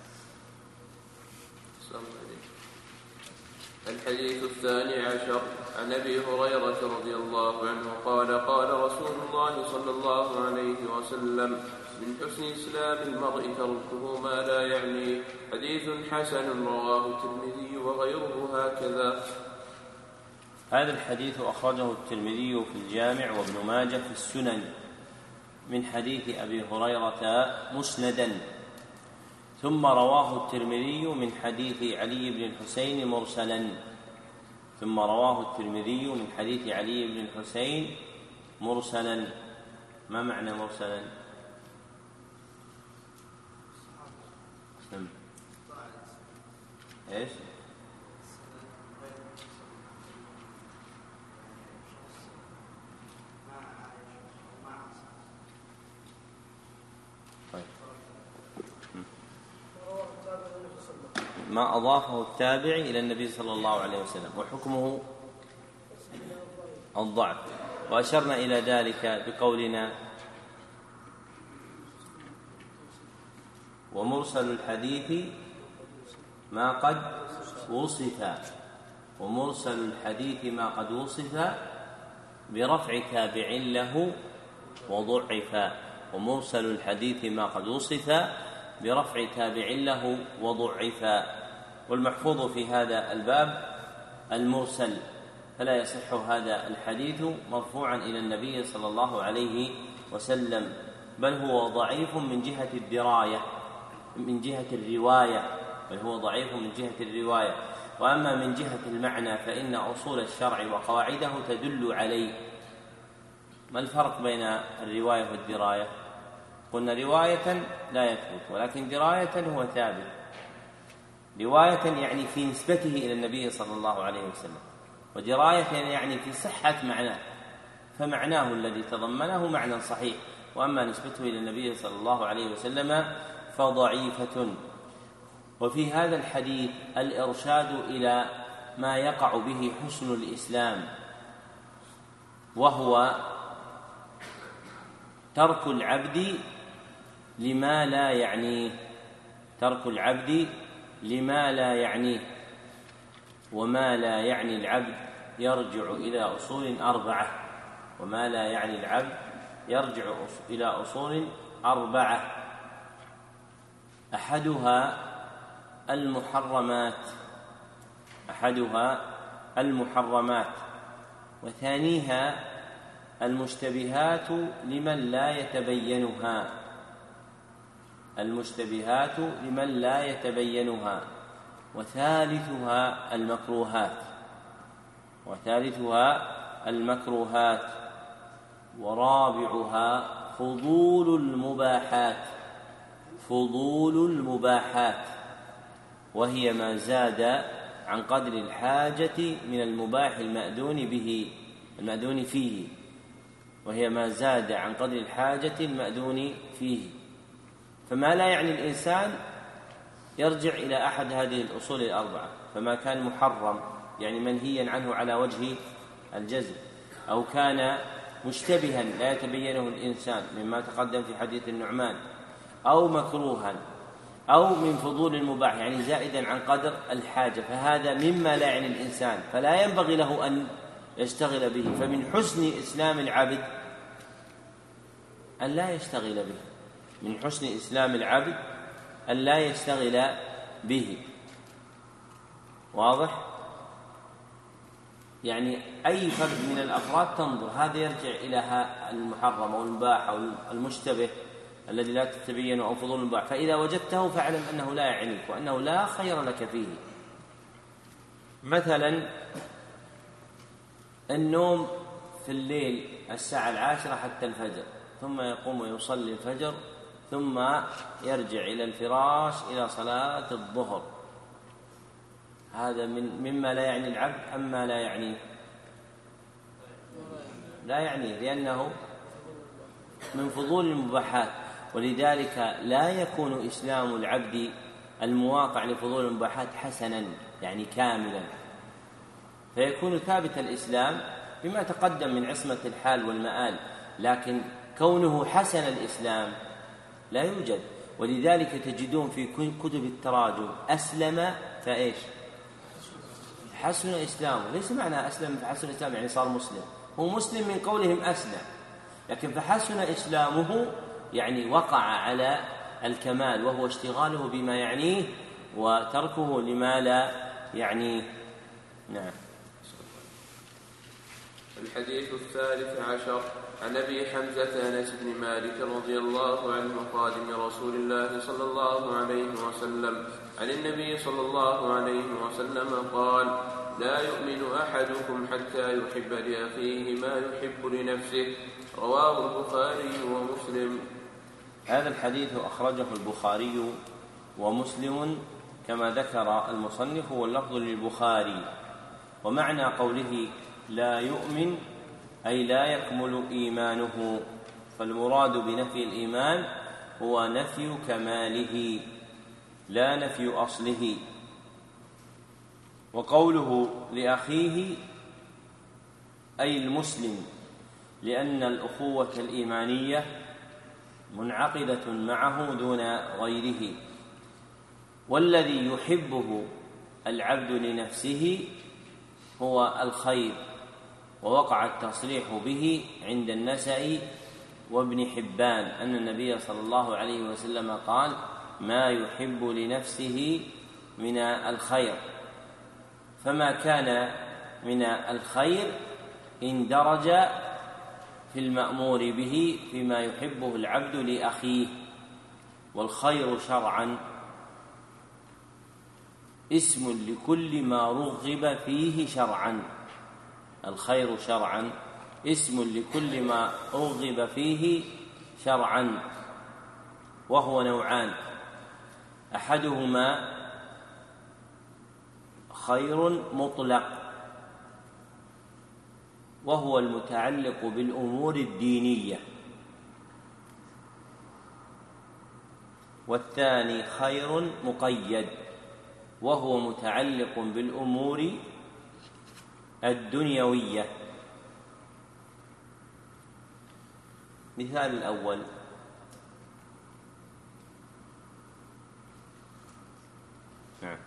الحديث الثاني عشر عن أبي هريرة رضي الله عنه قال قال رسول الله صلى الله عليه وسلم: من حسن إسلام المرء تركه ما لا يعنيه. حديث حسن رواه الترمذي وغيره هكذا. هذا الحديث أخرجه الترمذي في الجامع وابن ماجه في السنن من حديث أبي هريرة مسندا، ثم رواه الترمذي من حديث علي بن الحسين مرسلا ثم رواه الترمذي من حديث علي بن الحسين مرسلا. ما معنى مرسلا؟ ايش؟ ما أضافه التابع إلى النبي صلى الله عليه وسلم وحكمه الضعف. وأشرنا إلى ذلك بقولنا: ومرسل الحديث ما قد وصف ومرسل الحديث ما قد وصف برفع تابع له وضعف ومرسل الحديث ما قد وصف برفع تابع له وضعف. والمحفوظ في هذا الباب المرسل، فلا يصح هذا الحديث مرفوعا إلى النبي صلى الله عليه وسلم، بل هو ضعيف من جهة الدراية من جهة الرواية بل هو ضعيف من جهة الرواية. وأما من جهة المعنى فإن أصول الشرع وقواعده تدل عليه. ما الفرق بين الرواية والدراية؟ قلنا رواية لا يثبت، ولكن دراية هو ثابت. رواية يعني في نسبته إلى النبي صلى الله عليه وسلم، ودراية يعني في صحة معناه، فمعناه الذي تضمنه معنى صحيح، وأما نسبته إلى النبي صلى الله عليه وسلم فضعيفة. وفي هذا الحديث الإرشاد إلى ما يقع به حسن الإسلام، وهو ترك العبد لما لا يعنيه، ترك العبد لما لا يعنيه. وما لا يعني العبد يرجع إلى أصول أربعة، وما لا يعني العبد يرجع إلى أصول أربعة، أحدها المحرمات أحدها المحرمات وثانيها المشتبهات لمن لا يتبينها المشتبهات لمن لا يتبينها وثالثها المكروهات وثالثها المكروهات ورابعها فضول المباحات فضول المباحات وهي ما زاد عن قدر الحاجة من المباح المأذون به المأذون فيه وهي ما زاد عن قدر الحاجة المأذون فيه. فما لا يعني الإنسان يرجع إلى أحد هذه الأصول الأربعة، فما كان محرم يعني منهيا عنه على وجه الجزم، أو كان مشتبها لا يتبينه الإنسان مما تقدم في حديث النعمان، أو مكروها، أو من فضول المباح يعني زائدا عن قدر الحاجة، فهذا مما لا يعني الإنسان فلا ينبغي له أن يشتغل به. فمن حسن إسلام العبد أن لا يشتغل به من حسن إسلام العبد أن لا يشتغل به. واضح؟ يعني أي فرد من الأفراد تنظر هذا يرجع إلى المحرم أو المباح أو المشتبه الذي لا تتبين أو فضول المباح، فإذا وجدته فاعلم أنه لا يعنيك وأنه لا خير لك فيه. مثلا النوم في الليل الساعة العاشرة حتى الفجر، ثم يقوم ويصلي الفجر، ثم يرجع إلى الفراش إلى صلاة الظهر، هذا من مما لا يعني العبد أما لا يعني لا يعني لأنه من فضول المباحات. ولذلك لا يكون إسلام العبد المواقع لفضول المباحات حسنا يعني كاملا، فيكون ثابت الإسلام بما تقدم من عصمة الحال والمآل، لكن كونه حسن الإسلام لا يوجد. ولذلك تجدون في كتب التراجم أسلم فإيش حسن إسلامه، ليس معنى أسلم فحسن إسلام يعني صار مسلم، هو مسلم من قولهم أسلم، لكن فحسن إسلامه يعني وقع على الكمال، وهو اشتغاله بما يعنيه وتركه لما لا يعنيه. نعم. الحديث الثالث عشر عن أبي حمزة أنس بن مالك رضي الله عنه خادم رسول الله صلى الله عليه وسلم عن النبي صلى الله عليه وسلم قال: لا يؤمن أحدكم حتى يحب لأخيه ما يحب لنفسه. رواه البخاري ومسلم. هذا الحديث أخرجه البخاري ومسلم كما ذكر المصنف، واللفظ للبخاري. ومعنى قوله لا يؤمن أي لا يكمل إيمانه، فالمراد بنفي الإيمان هو نفي كماله لا نفي أصله. وقوله لأخيه أي المسلم، لأن الأخوة الإيمانية منعقدة معه دون غيره، والذي يحبه العبد لنفسه هو الخير، ووقع التصريح به عند النسائي وابن حبان أن النبي صلى الله عليه وسلم قال: ما يحب لنفسه من الخير. فما كان من الخير اندرج في المأمور به فيما يحبه العبد لأخيه. والخير شرعا اسم لكل ما رغب فيه شرعا. الخير شرعا اسم لكل ما رغب فيه شرعا، وهو نوعان: أحدهما خير مطلق وهو المتعلق بالأمور الدينية، والثاني خير مقيد وهو متعلق بالأمور الدنيوية. مثال الأول نعم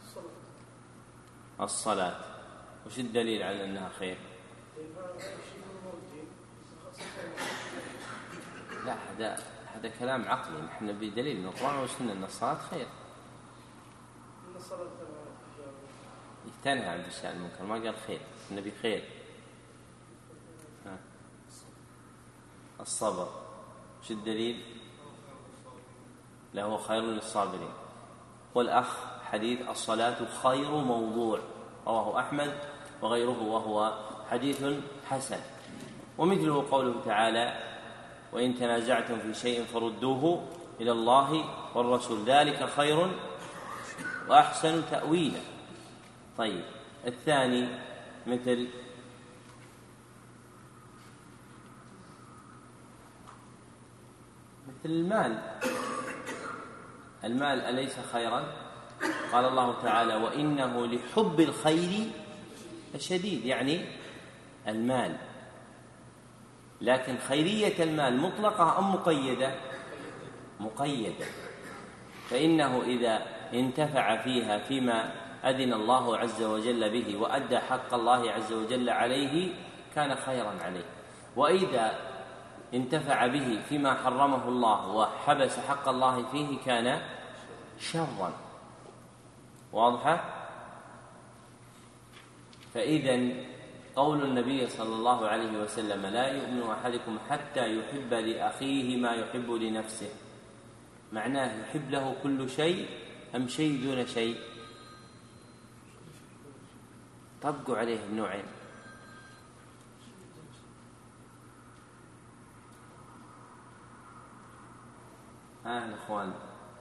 الصلاة، وش الدليل على أنها خير؟ لا هذا هذا كلام عقلي، نحن بدليل من القرآن والسنة أن الصلاة خير. تنهى عن الفحشاء والمنكر، ما قال خير، النبي خير. ها. الصبر وش الدليل؟ له خير للصابرين. والأخ حديث الصلاة خير موضوع رواه أحمد وغيره وهو حديث حسن. ومثله قوله تعالى وإن تنازعتم في شيء فردوه إلى الله والرسول ذلك خير وأحسن تأويلا. طيب الثاني مثل مثل المال. المال أليس خيرا؟ قال الله تعالى وإنه لحب الخير الشديد، يعني المال. لكن خيرية المال مطلقة أم مقيدة؟ مقيدة. فإنه إذا انتفع فيها فيما أذن الله عز وجل به وأدى حق الله عز وجل عليه كان خيرا عليه، وإذا انتفع به فيما حرمه الله وحبس حق الله فيه كان شرا. واضحة؟ فإذن قول النبي صلى الله عليه وسلم لا يؤمن أحدكم حتى يحب لأخيه ما يحب لنفسه، معناه يحب له كل شيء أم شيء دون شيء؟ طبقوا عليه النوعين. ها الأخوان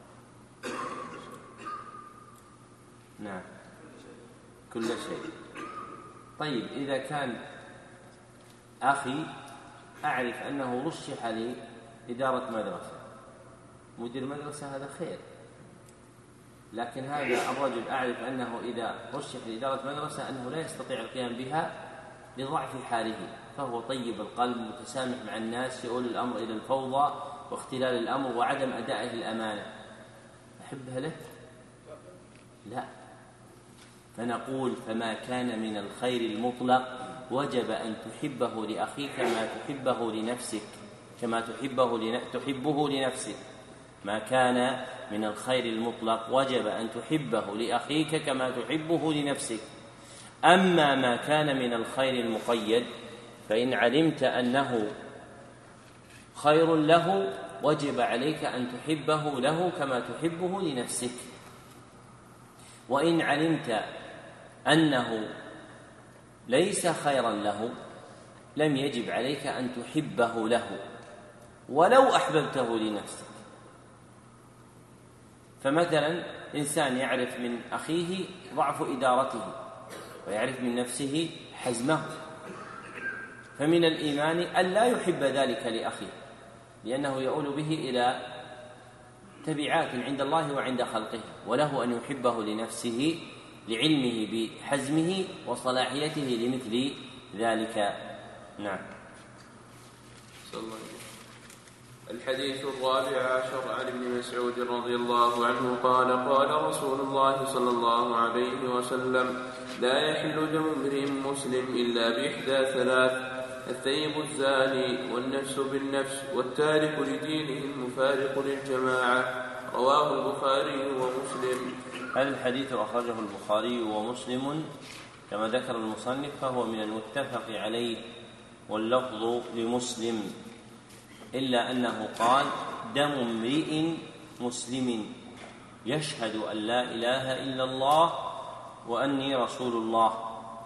نعم كل شيء. طيب إذا كان أخي أعرف أنه رشح لي إدارة مدرسة، مدير مدرسة هذا خير، لكن هذا الرجل أعرف أنه إذا رشح لإدارة مدرسة أنه لا يستطيع القيام بها لضعف حاله، فهو طيب القلب متسامح مع الناس، يؤول الأمر إلى الفوضى واختلال الأمر وعدم أدائه الأمانة، أحبها له؟ لا. فنقول فما كان من الخير المطلق وجب أن تحبه لأخيك كما تحبه لنفسك، كما تحبه تحبه لنفسك. ما كان من الخير المطلق وجب أن تحبه لأخيك كما تحبه لنفسك. أما ما كان من الخير المقيد فإن علمت أنه خير له وجب عليك أن تحبه له كما تحبه لنفسك، وإن علمت أنه ليس خيرا له لم يجب عليك أن تحبه له ولو أحببته لنفسك. فمثلا إنسان يعرف من أخيه ضعف إدارته ويعرف من نفسه حزمه، فمن الإيمان أن لا يحب ذلك لأخيه، لأنه يؤول به إلى تبعات عند الله وعند خلقه، وله أن يحبه لنفسه لعلمه بحزمه وصلاحيته لمثل ذلك. نعم. الحديث الرابع عشر عن ابن مسعود رضي الله عنه قال قال رسول الله صلى الله عليه وسلم لا يحل دم امرئ مسلم إلا بإحدى ثلاث: الثيب الزاني والنفس بالنفس والتارك لدينه المفارق للجماعة. رواه البخاري ومسلم. هذا الحديث أخرجه البخاري ومسلم كما ذكر المصنف، فهو من المتفق عليه واللفظ لمسلم، إلا أنه قال دم امرئ مسلم يشهد أن لا إله إلا الله وأني رسول الله.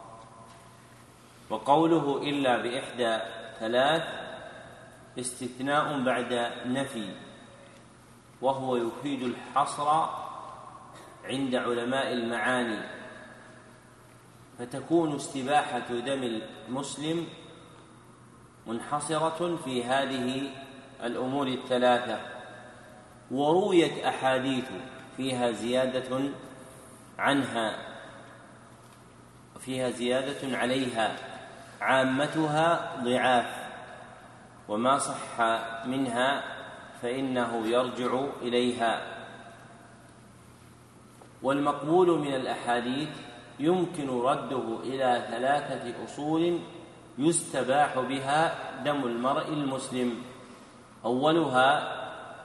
وقوله إلا بإحدى ثلاث استثناء بعد نفي، وهو يفيد الحصر عند علماء المعاني، فتكون استباحة دم المسلم منحصرة في هذه الأمور الثلاثة. ورويت أحاديث فيها زيادة عنها وفيها زيادة عليها، عامتها ضعاف، وما صح منها فإنه يرجع إليها. والمقبول من الأحاديث يمكن رده إلى ثلاثة أصول يستباح بها دم المرء المسلم. أولها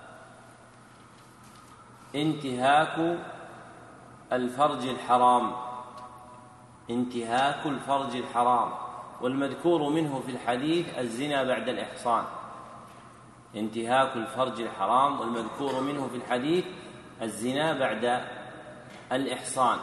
انتهاك الفرج الحرام انتهاك الفرج الحرام والمذكور منه في الحديث الزنا بعد الإحصان. انتهاك الفرج الحرام والمذكور منه في الحديث الزنا بعد الإحصان.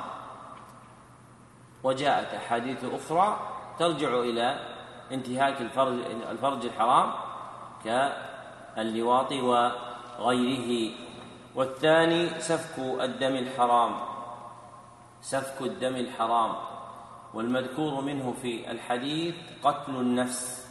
وجاءت أحاديث أخرى ترجع إلى انتهاك الفرج, الفرج الحرام كاللواط وغيره. والثاني سفك الدم الحرام سفك الدم الحرام والمذكور منه في الحديث قتل النفس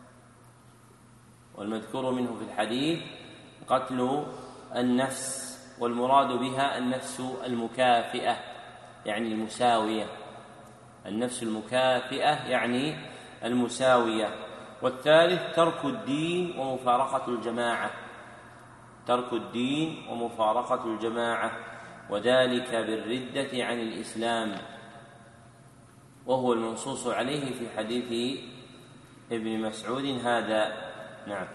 والمذكور منه في الحديث قتل النفس والمراد بها النفس المكافئة يعني المساوية النفس المكافئة يعني المساوية. والثالث ترك الدين ومفارقة الجماعة ترك الدين ومفارقة الجماعة وذلك بالردة عن الإسلام، وهو المنصوص عليه في حديث ابن مسعود هذا. نعم.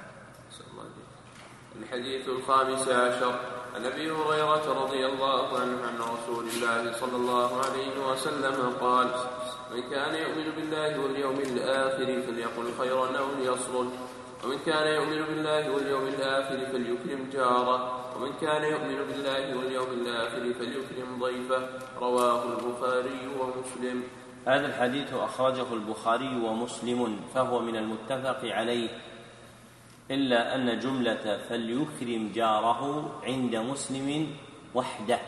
الحديث الخامس عشر عن أبي هريرة رضي الله عنه عن رسول الله صلى الله عليه وسلم قال: من كان يؤمن بالله واليوم الآخر فليقل خيرا أو ليصمت، ومن كان يؤمن بالله واليوم الآخر فليكرم جاره، ومن كان يؤمن بالله واليوم الآخر فليكرم ضيفه. رواه البخاري ومسلم. هذا الحديث أخرجه البخاري ومسلم فهو من المتفق عليه، إلا أن جملة فليكرم جاره عند مسلم وحده،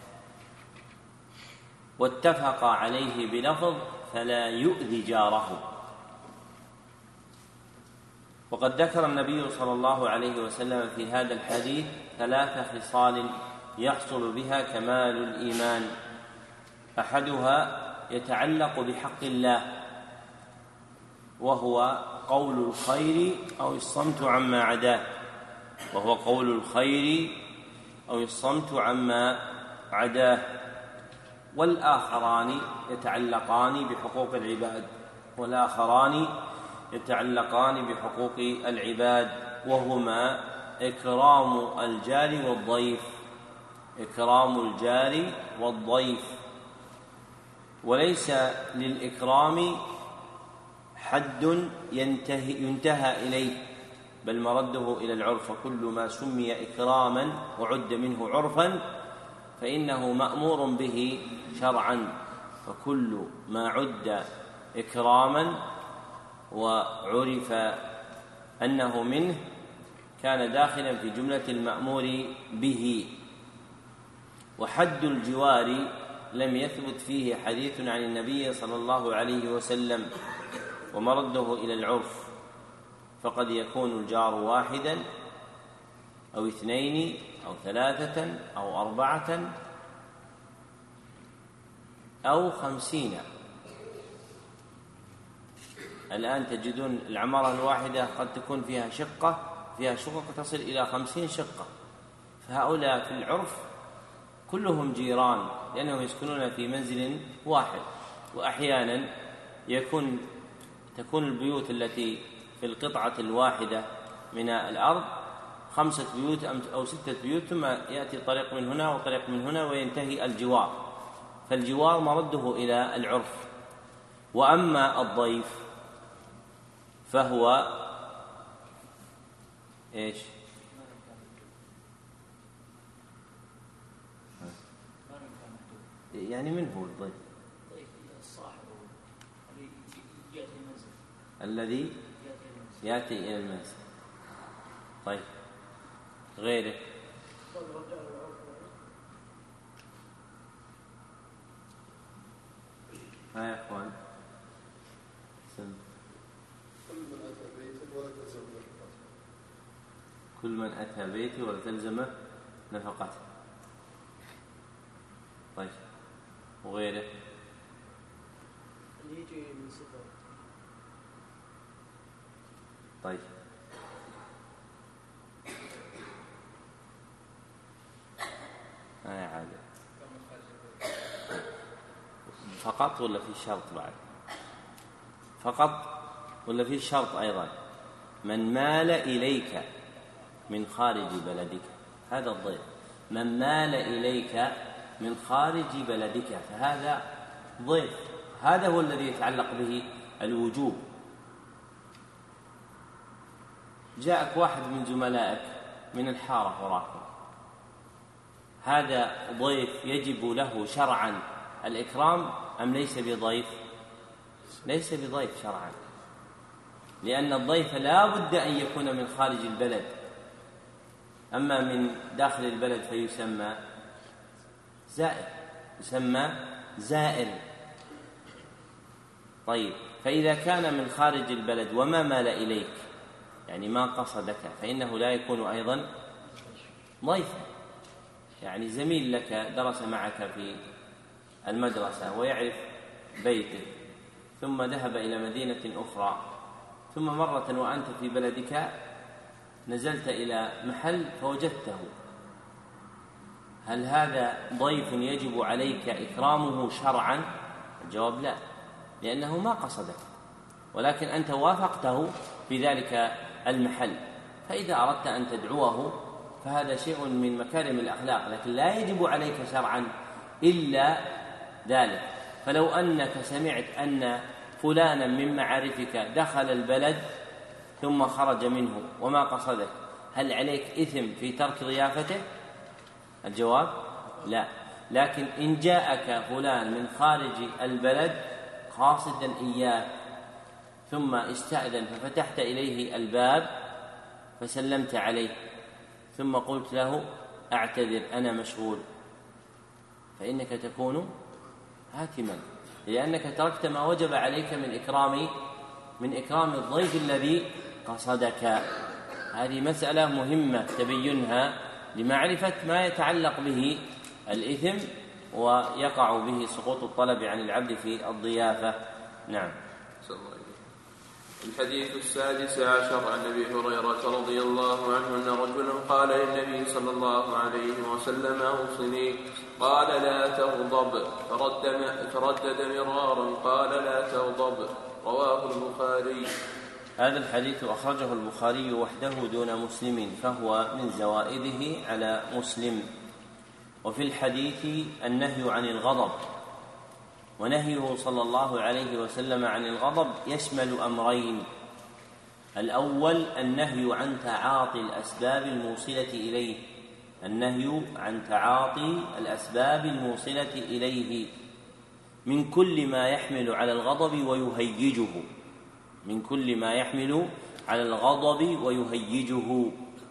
واتفق عليه بلفظ فلا يؤذي جاره. وقد ذكر النبي صلى الله عليه وسلم في هذا الحديث ثلاث خصال يحصل بها كمال الإيمان. أحدها يتعلق بحق الله، وهو قول الخير أو الصمت عما عداه وهو قول الخير أو الصمت عما عداه. والآخران يتعلقان بحقوق العباد والآخران يتعلقان بحقوق العباد وهما إكرام الجار والضيف إكرام الجار والضيف. وليس للإكرام حد ينتهي, ينتهى إليه، بل مرده إلى العرف. كل ما سمي إكراما وعد منه عرفا فإنه مأمور به شرعا، فكل ما عد إكراما وعرف أنه منه كان داخلا في جملة المأمور به. وحد الجوار لم يثبت فيه حديث عن النبي صلى الله عليه وسلم، ومرده إلى العرف، فقد يكون الجار واحدا أو اثنين أو ثلاثة أو أربعة أو خمسين. الآن تجدون العمارة الواحدة قد تكون فيها شقة فيها شقق تصل إلى خمسين شقة، فهؤلاء في العرف كلهم جيران لأنهم يسكنون في منزل واحد. وأحيانا يكون تكون البيوت التي في القطعة الواحدة من الأرض خمسة بيوت أو ستة بيوت، ثم يأتي طريق من هنا وطريق من هنا وينتهي الجوار، فالجوار مرده إلى العرف. وأما الضيف فهو إيش؟ يعني من هو الضيف؟ الذي يأتي إلى المنزل. طيب غيره؟ ها يا أخوان سم. كل من أتى بيتي ولتلزمه نفقته. طيب وغيره؟ اللي يجي من سفر. طيب ما عادة فقط ولا في شرط بعد؟ فقط ولا في شرط أيضا؟ من مال إليك من خارج بلدك، هذا الضيف. من مال إليك من خارج بلدك فهذا ضيف، هذا هو الذي يتعلق به الوجوب. جاءك واحد من زملائك من الحارة وراكم، هذا ضيف يجب له شرعا الإكرام أم ليس بضيف؟ ليس بضيف شرعا، لأن الضيف لا بد أن يكون من خارج البلد، أما من داخل البلد فيسمى زائر، يسمى زائر. طيب، فإذا كان من خارج البلد وما مال إليك يعني ما قصدك فإنه لا يكون أيضا ضيفا. يعني زميل لك درس معك في المدرسة ويعرف بيتك، ثم ذهب إلى مدينة أخرى، ثم مرة وأنت في بلدك نزلت إلى محل فوجدته، هل هذا ضيف يجب عليك إكرامه شرعا؟ الجواب لا، لأنه ما قصدك، ولكن أنت وافقته في ذلك المحل، فإذا أردت أن تدعوه فهذا شيء من مكارم الأخلاق، لكن لا يجب عليك شرعا إلا ذلك. فلو أنك سمعت أن فلانا من معارفك دخل البلد ثم خرج منه وما قصدك، هل عليك إثم في ترك ضيافته؟ الجواب لا. لكن إن جاءك فلان من خارج البلد قاصدا إياك ثم استأذن ففتحت إليه الباب فسلمت عليه ثم قلت له أعتذر أنا مشغول، فإنك تكون هاتما، لأنك تركت ما وجب عليك من إكرام من إكرام الضيف الذي قصدك. هذه مسألة مهمة تبينها لمعرفة ما يتعلق به الإثم ويقع به سقوط الطلب عن العبد في الضيافة. نعم. الحديث السادس عشر عن أبي هريرة رضي الله عنه أن رجلا قال للنبي صلى الله عليه وسلم أوصني، قال لا تغضب، فرد فردد مرارا قال لا تغضب، رواه البخاري. هذا الحديث أخرجه البخاري وحده دون مسلم، فهو من زوائده على مسلم. وفي الحديث النهي عن الغضب، ونهيه صلى الله عليه وسلم عن الغضب يشمل أمرين: الأول النهي عن تعاطي الأسباب الموصلة إليه، النهي عن تعاطي الأسباب الموصلة إليه من كل ما يحمل على الغضب ويهيجه، من كل ما يحمل على الغضب ويهيجه.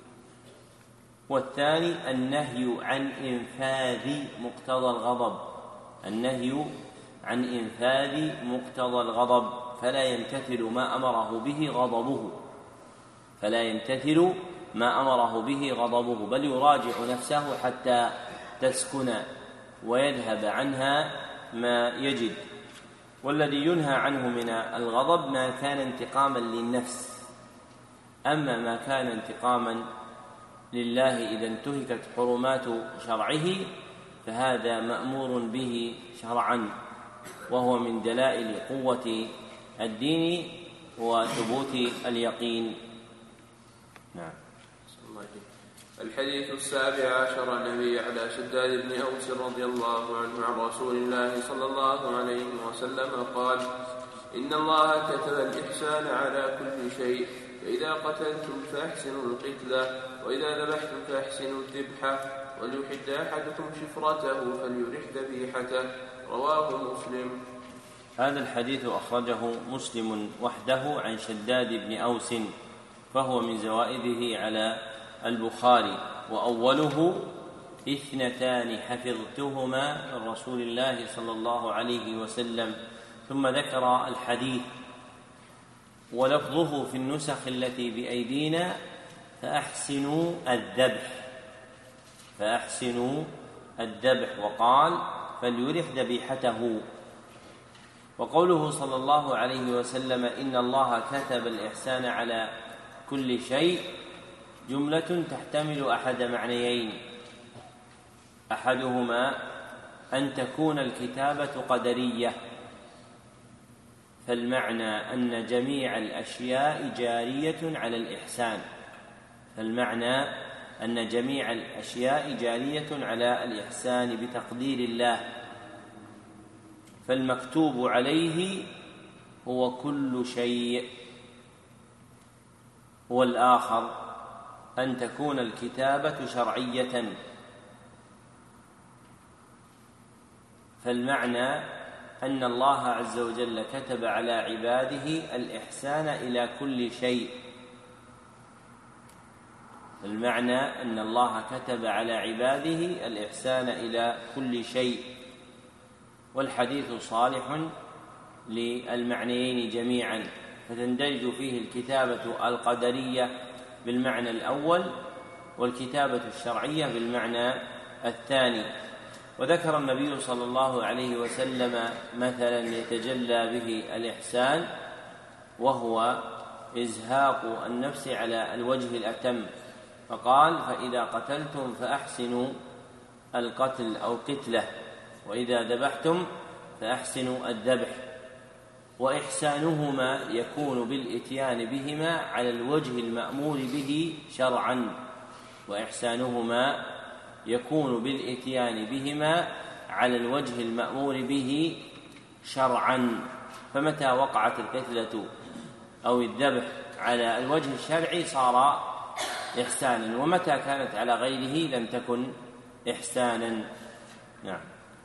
والثاني النهي عن إنفاذ مقتضى الغضب، النهي عن إنفاذ مقتضى الغضب، فلا يمتثل ما أمره به غضبه، فلا يمتثل ما أمره به غضبه، بل يراجع نفسه حتى تسكن ويذهب عنها ما يجد. والذي ينهى عنه من الغضب ما كان انتقاما للنفس، أما ما كان انتقاما لله إذا انتهكت حرمات شرعه فهذا مأمور به شرعا، وهو من دلائل قوة الدين وثبوت اليقين. نعم. الحديث السابع عشر عن أبي على شداد بن أوس رضي الله عنه عن رسول الله صلى الله عليه وسلم قال: إن الله كتب الإحسان على كل شيء، فإذا قتلتم فأحسنوا القتلة، وإذا ذبحتم فأحسنوا الذبحة، وليحد أحدكم شفرته فليرح ذبيحته، رواه مسلم. هذا الحديث أخرجه مسلم وحده عن شداد بن أوس، فهو من زوائده على البخاري. وأوله: اثنتان حفظتهما من رسول الله صلى الله عليه وسلم، ثم ذكر الحديث. ولفظه في النسخ التي بأيدينا: فأحسنوا الذبح، فأحسنوا الذبح، وقال: فليرح ذبيحته. وقوله صلى الله عليه وسلم: إن الله كتب الإحسان على كل شيء، جملة تحتمل أحد معنيين: أحدهما أن تكون الكتابة قدرية، فالمعنى أن جميع الأشياء جارية على الإحسان فالمعنى أن جميع الأشياء جارية على الإحسان بتقدير الله، فالمكتوب عليه هو كل شيء. والآخر أن تكون الكتابة شرعية، فالمعنى أن الله عز وجل كتب على عباده الإحسان إلى كل شيء المعنى أن الله كتب على عباده الإحسان إلى كل شيء. والحديث صالح للمعنيين جميعا، فتندرج فيه الكتابة القدرية بالمعنى الأول والكتابة الشرعية بالمعنى الثاني. وذكر النبي صلى الله عليه وسلم مثلا يتجلى به الإحسان، وهو إزهاق النفس على الوجه الأتم، فقال: فإذا قتلتم فأحسنوا القتل أو قتله، وإذا ذبحتم فأحسنوا الذبح. وإحسانهما يكون بالإتيان بهما على الوجه المأمور به شرعا وإحسانهما يكون بالإتيان بهما على الوجه المأمور به شرعا فمتى وقعت القتلة أو الذبح على الوجه الشرعي صار إحسانا، ومتى كانت على غيره لم تكن إحسانا. نعم.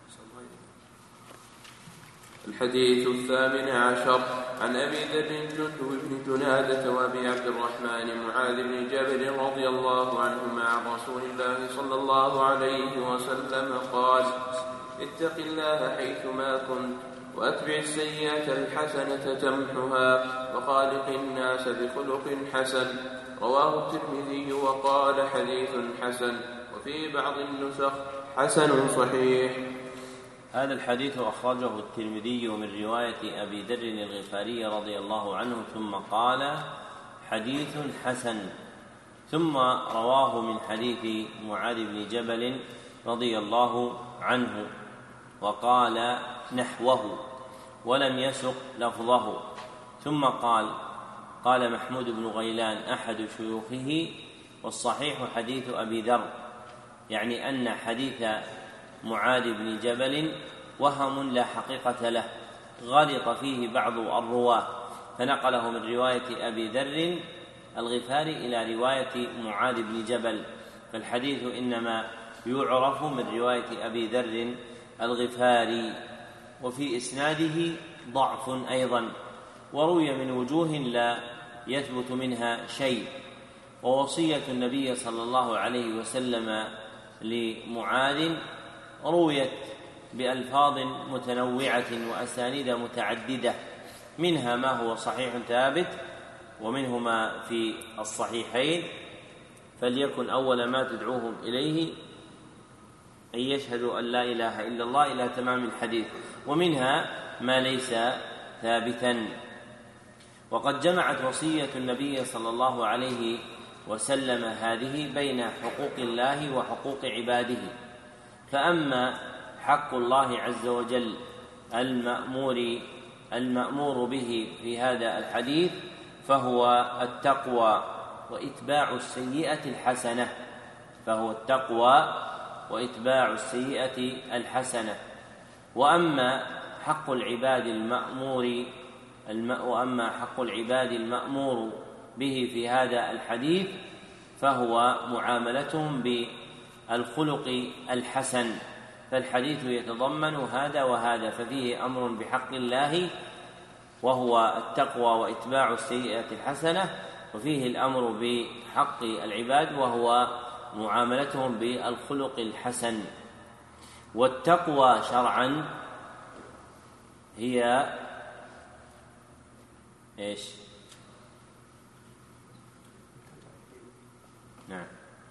الحديث الثامن عشر عن أبي ذر جندب بن جنادة وأبي عبد الرحمن معاذ بن جبل رضي الله عنهما عن رسول الله صلى الله عليه وسلم قال: اتق الله حيثما كنت وأتبع السيئة الحسنة تمحها وخالق الناس بخلق حسن. رواه الترمذي وقال: حديث حسن، وفي بعض النسخ حسن صحيح. هذا الحديث أخرجه الترمذي من رواية أبي ذر الغفاري رضي الله عنه، ثم قال: حديث حسن، ثم رواه من حديث معاذ بن جبل رضي الله عنه وقال نحوه ولم يسق لفظه، ثم قال: قال محمود بن غيلان أحد شيوخه: والصحيح حديث أبي ذر، يعني أن حديث معاذ بن جبل وهم لا حقيقة له، غلط فيه بعض الرواة فنقله من رواية أبي ذر الغفاري إلى رواية معاذ بن جبل، فالحديث إنما يعرف من رواية أبي ذر الغفاري، وفي إسناده ضعف أيضا، وروي من وجوه لا يثبت منها شيء. ووصية النبي صلى الله عليه وسلم لمعاذ رويت بألفاظ متنوعة وأسانيد متعددة، منها ما هو صحيح ثابت ومنه ما في الصحيحين، فليكن أول ما تدعوهم إليه أن يشهدوا أن لا إله إلا الله إلى تمام الحديث، ومنها ما ليس ثابتا. وقد جمعت وصية النبي صلى الله عليه وسلم هذه بين حقوق الله وحقوق عباده، فأما حق الله عز وجل المأمور المأمور به في هذا الحديث فهو التقوى وإتباع السيئة الحسنة فهو التقوى وإتباع السيئة الحسنة وأما حق العباد المأمور وأما حق العباد المأمور به في هذا الحديث فهو معاملتهم بالخلق الحسن، فالحديث يتضمن هذا وهذا، ففيه أمر بحق الله وهو التقوى وإتباع السيئة الحسنة، وفيه الأمر بحق العباد وهو معاملتهم بالخلق الحسن. والتقوى شرعا هي ايش؟ نعم،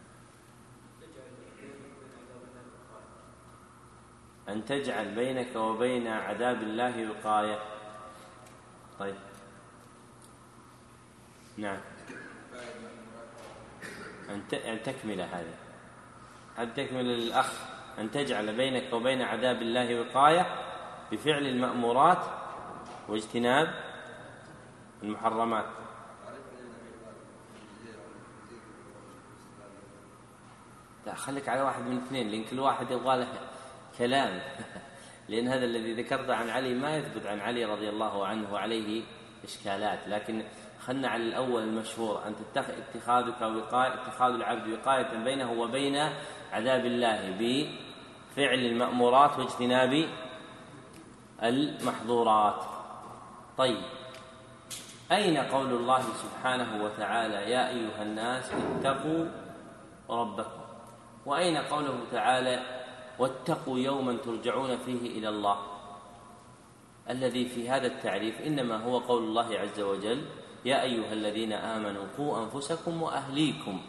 أن تجعل بينك وبين عذاب الله وقاية. طيب، نعم، أن تكمل هذا، أن تكمل الأخ أن تجعل بينك وبين عذاب الله وقاية بفعل المأمورات واجتناب المحرمات. لا، خليك على واحد من اثنين، لأن كل واحد يبغى له كلام لأن هذا الذي ذكرته عن علي ما يثبت عن علي رضي الله عنه وعليه إشكالات، لكن خلنا على الأول المشهور أن اتخاذك وقاية اتخاذ العبد وقاية بينه وبين عذاب الله بفعل المأمورات واجتناب المحظورات. طيب، أين قول الله سبحانه وتعالى يا أيها الناس اتقوا ربكم؟ وأين قوله تعالى واتقوا يوما ترجعون فيه إلى الله؟ الذي في هذا التعريف إنما هو قول الله عز وجل يا أيها الذين آمنوا قوا أنفسكم وأهليكم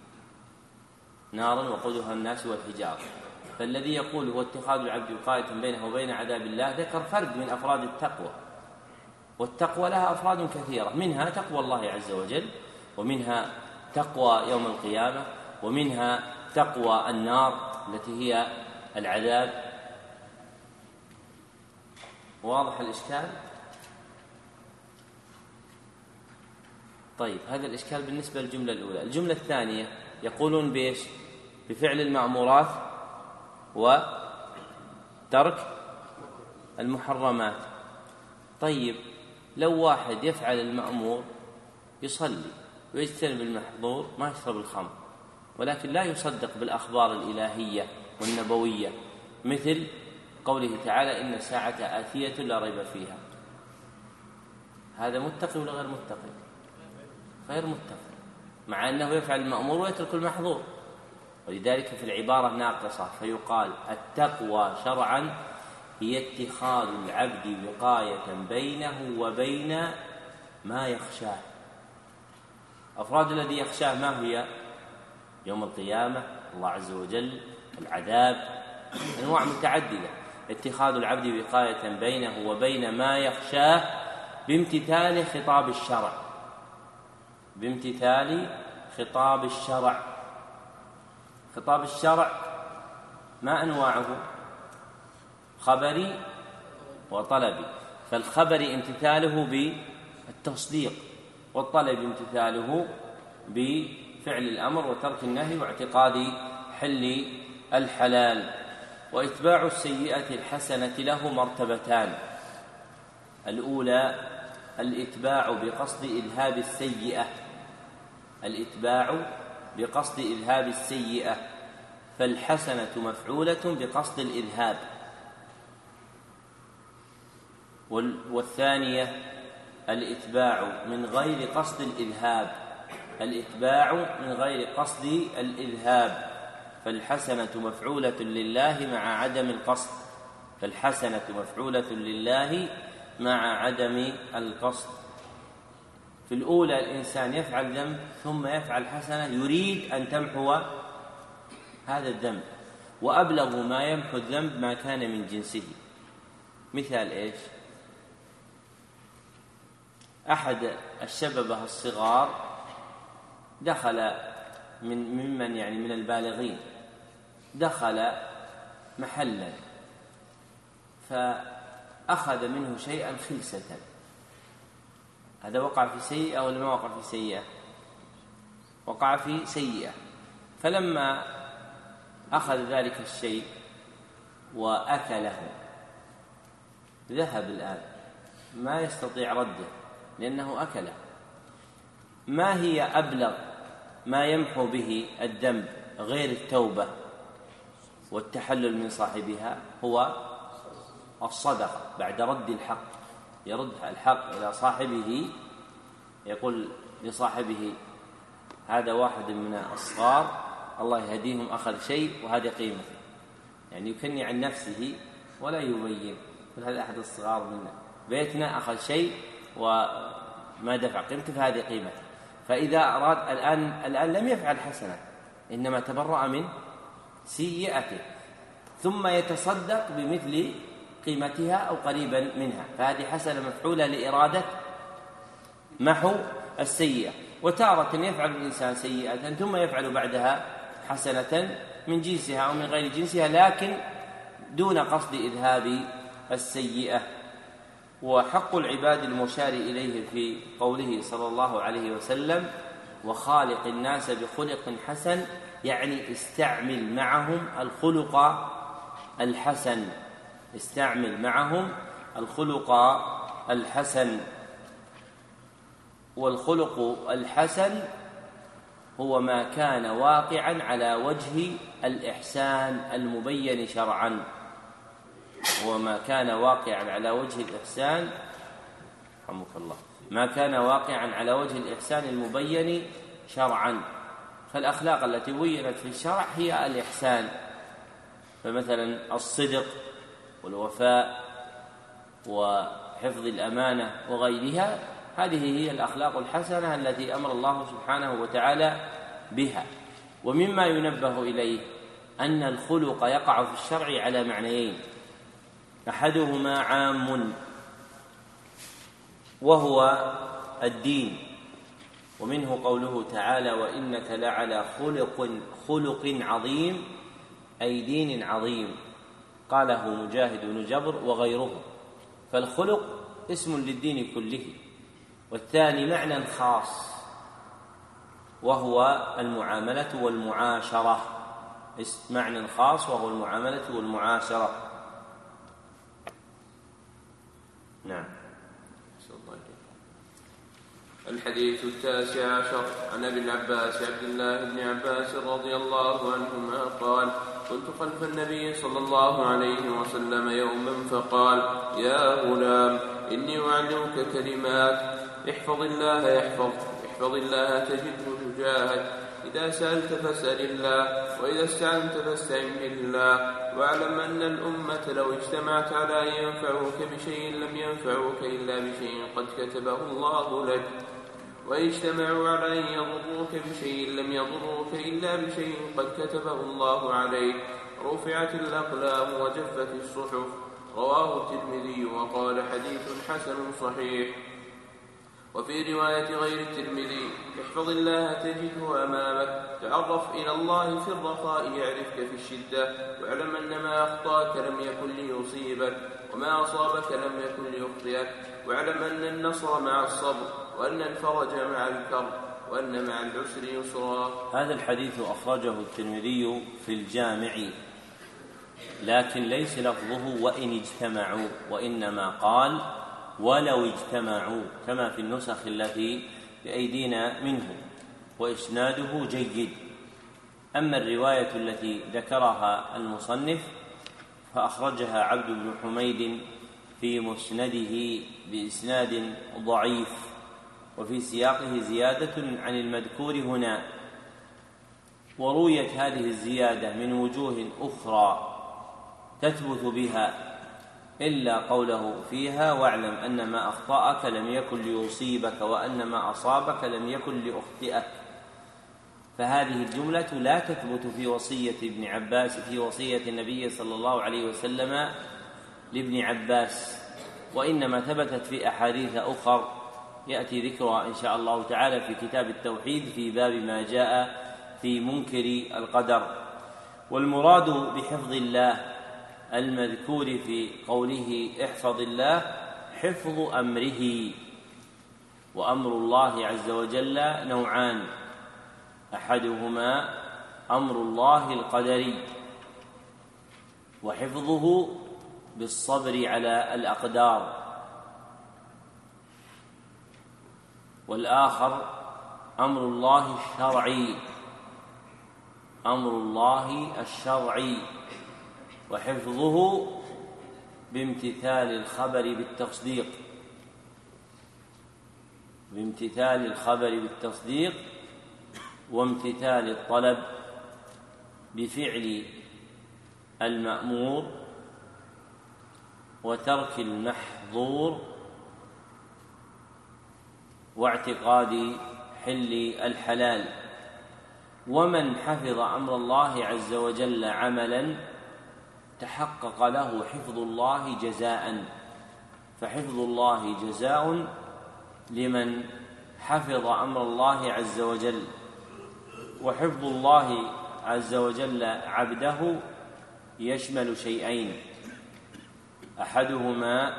نارا وقودها الناس والحجارة. فالذي يقول هو اتخاذ العبد وقاية بينه وبين عذاب الله ذكر فرد من أفراد التقوى، والتقوى لها أفراد كثيرة، منها تقوى الله عز وجل، ومنها تقوى يوم القيامة، ومنها تقوى النار التي هي العذاب. واضح الإشكال؟ طيب، هذا الإشكال بالنسبة للجملة الأولى. الجملة الثانية يقولون بإيش؟ بفعل المأمورات وترك المحرمات. طيب، لو واحد يفعل المأمور يصلي ويجتنب المحظور ما يشرب الخمر، ولكن لا يصدق بالأخبار الإلهية والنبوية مثل قوله تعالى إن الساعة آتية لا ريب فيها، هذا متقي ولا غير متقي؟ غير متقي، مع أنه يفعل المأمور ويترك المحظور، ولذلك في العبارة ناقصة، فيقال التقوى شرعا هي اتخاذ العبد وقاية بينه وبين ما يخشاه. أفراد الذي يخشاه ما هي؟ يوم القيامة، الله عز وجل، العذاب، أنواع متعددة. اتخاذ العبد وقاية بينه وبين ما يخشاه بامتثال خطاب الشرع، بامتثال خطاب الشرع. خطاب الشرع ما أنواعه؟ خبري وطلبي، فالخبر امتثاله بالتصديق، والطلب امتثاله بفعل الأمر وترك النهي واعتقاد حل الحلال. وإتباع السيئة الحسنة له مرتبتان: الأولى الإتباع بقصد إذهاب السيئة، الإتباع بقصد إذهاب السيئة، فالحسنة مفعولة بقصد الإذهاب. والثانية الإتباع من غير قصد الإذهاب، الإتباع من غير قصد الإذهاب، فالحسنة مفعولة لله مع عدم القصد، فالحسنة مفعولة لله مع عدم القصد. في الأولى الإنسان يفعل ذنب ثم يفعل حسنة يريد أن تمحو هذا الذنب، وأبلغ ما يمحو الذنب ما كان من جنسه. مثال إيش؟ أحد الشببة الصغار دخل من ممن يعني من البالغين دخل محلا فأخذ منه شيئا خلسة، هذا وقع في سيئة ولا ما وقع في سيئة؟ وقع في سيئة. فلما أخذ ذلك الشيء وأكله ذهب الآن، ما يستطيع رده لأنه أكله. ما هي أبلغ ما يمحو به الذنب غير التوبة والتحلل من صاحبها؟ هو الصدقة بعد رد الحق، يرد الحق إلى صاحبه، يقول لصاحبه هذا واحد من الصغار الله يهديهم أخذ شيء وهذا قيمته، يعني يكني عن نفسه ولا يبين، هذا أحد الصغار من بيتنا أخذ شيء وما دفع قيمته فهذه قيمته. فإذا أراد الآن الآن لم يفعل حسنة، إنما تبرأ من سيئته، ثم يتصدق بمثل قيمتها أو قريبا منها، فهذه حسنة مفعولة لإرادة محو السيئة. وتارة يفعل الإنسان سيئة ثم يفعل بعدها حسنة من جنسها أو من غير جنسها، لكن دون قصد إذهاب السيئة. وحق العباد المشار إليه في قوله صلى الله عليه وسلم وخالق الناس بخلق حسن، يعني استعمل معهم الخلق الحسن، استعمل معهم الخلق الحسن. والخلق الحسن هو ما كان واقعا على وجه الإحسان المبين شرعا، هو ما كان واقعا على وجه الإحسان رحمك الله ما كان واقعا على وجه الإحسان المبين شرعا. فالأخلاق التي بينت في الشرع هي الإحسان، فمثلا الصدق والوفاء وحفظ الأمانة وغيرها، هذه هي الأخلاق الحسنة التي أمر الله سبحانه وتعالى بها. ومما ينبه إليه أن الخلق يقع في الشرع على معنيين، أحدهما عام وهو الدين، ومنه قوله تعالى وإنك لعلى خلق خلق عظيم، أي دين عظيم، قاله مجاهد بن جبر وغيره. فالخلق اسم للدين كله. والثاني معنى خاص وهو المعاملة والمعاشرة، معنى خاص وهو المعاملة والمعاشرة. نعم. الحديث التاسع عشر عن ابن عباس عبد الله بن عباس رضي الله عنهما قال كنت خلف النبي صلى الله عليه وسلم يوما فقال يا غلام إني أعلمك كلمات احفظ الله يحفظ احفظ الله تجده تجاهك، إذا سألت فاسأل الله، وإذا استعنت فاستعن بالله، واعلم أن الأمة لو اجتمعت على أن ينفعوك بشيء لم ينفعوك إلا بشيء قد كتبه الله لك، وإن اجتمعوا على أن يضروك بشيء لم يضروك إلا بشيء قد كتبه الله عليك، رفعت الأقلام وجفت الصحف. رواه الترمذي وقال حديث حسن صحيح. وفي رواية غير الترمذي احفظ الله تجده أمامك، تعرف إلى الله في الرخاء يعرفك في الشدة، واعلم أن ما أخطاك لم يكن ليصيبك، وما أصابك لم يكن ليخطئك، واعلم أن النصر مع الصبر، وأن الفرج مع الكرب، وأن مع العسر يسرا. هذا الحديث أخرجه الترمذي في الجامع، لكن ليس لفظه وإن اجتمعوا، وإنما قال ولو اجتمعوا، كما في النسخ التي بأيدينا منه، وإسناده جيد. أما الرواية التي ذكرها المصنف فأخرجها عبد بن حميد في مسنده بإسناد ضعيف، وفي سياقه زيادة عن المذكور هنا. ورويت هذه الزيادة من وجوه أخرى تثبت بها، إلا قوله فيها واعلم أن ما أخطأك لم يكن ليصيبك، وأن ما أصابك لم يكن ليخطئك. فهذه الجملة لا تثبت في وصية ابن عباس في وصية النبي صلى الله عليه وسلم لابن عباس، وإنما ثبتت في أحاديث أخر يأتي ذكرها إن شاء الله تعالى في كتاب التوحيد في باب ما جاء في منكر القدر. والمراد بحفظ الله المذكور في قوله احفظ الله حفظ أمره، وأمر الله عز وجل نوعان، أحدهما أمر الله القدري وحفظه بالصبر على الأقدار، والآخر أمر الله الشرعي أمر الله الشرعي وحفظه بامتثال الخبر بالتصديق بامتثال الخبر بالتصديق وامتثال الطلب بفعل المأمور وترك المحظور واعتقاد حل الحلال. ومن حفظ أمر الله عز وجل عملا تحقق له حفظ الله جزاء، فحفظ الله جزاء لمن حفظ أمر الله عز وجل. وحفظ الله عز وجل عبده يشمل شيئين: أحدهما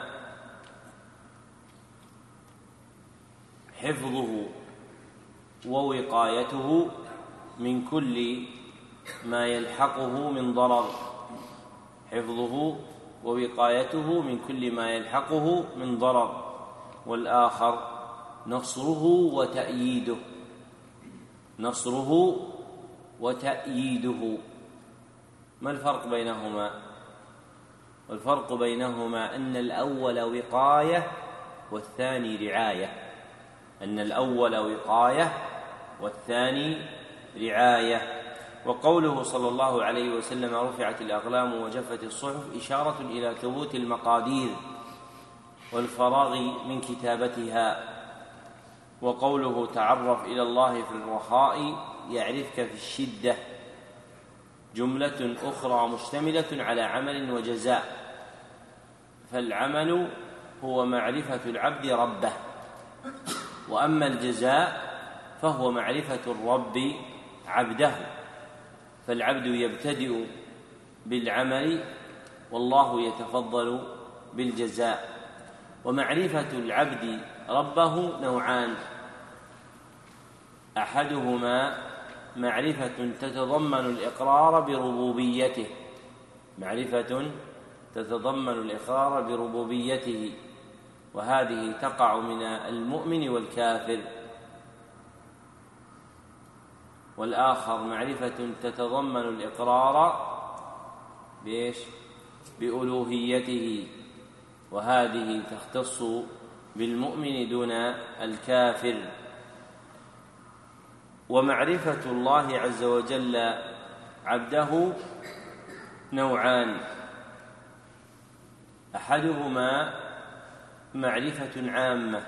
حفظه ووقايته من كل ما يلحقه من ضرر حفظه ووقايته من كل ما يلحقه من ضرر والآخر نصره وتأييده نصره وتأييده ما الفرق بينهما؟ والفرق بينهما أن الأول وقاية والثاني رعاية أن الأول وقاية والثاني رعاية. وقوله صلى الله عليه وسلم رفعت الأقلام وجفت الصحف إشارة إلى ثبوت المقادير والفراغ من كتابتها. وقوله تعرف إلى الله في الرخاء يعرفك في الشدة جملة أخرى مشتملة على عمل وجزاء، فالعمل هو معرفة العبد ربه، وأما الجزاء فهو معرفة الرب عبده، فالعبد يبتدئ بالعمل والله يتفضل بالجزاء. ومعرفة العبد ربه نوعان: أحدهما معرفة تتضمن الإقرار بربوبيته معرفة تتضمن الإقرار بربوبيته وهذه تقع من المؤمن والكافر. والآخر معرفة تتضمن الإقرار بإيش؟ بألوهيته وهذه تختص بالمؤمن دون الكافر. ومعرفة الله عز وجل عبده نوعان: أحدهما معرفة عامة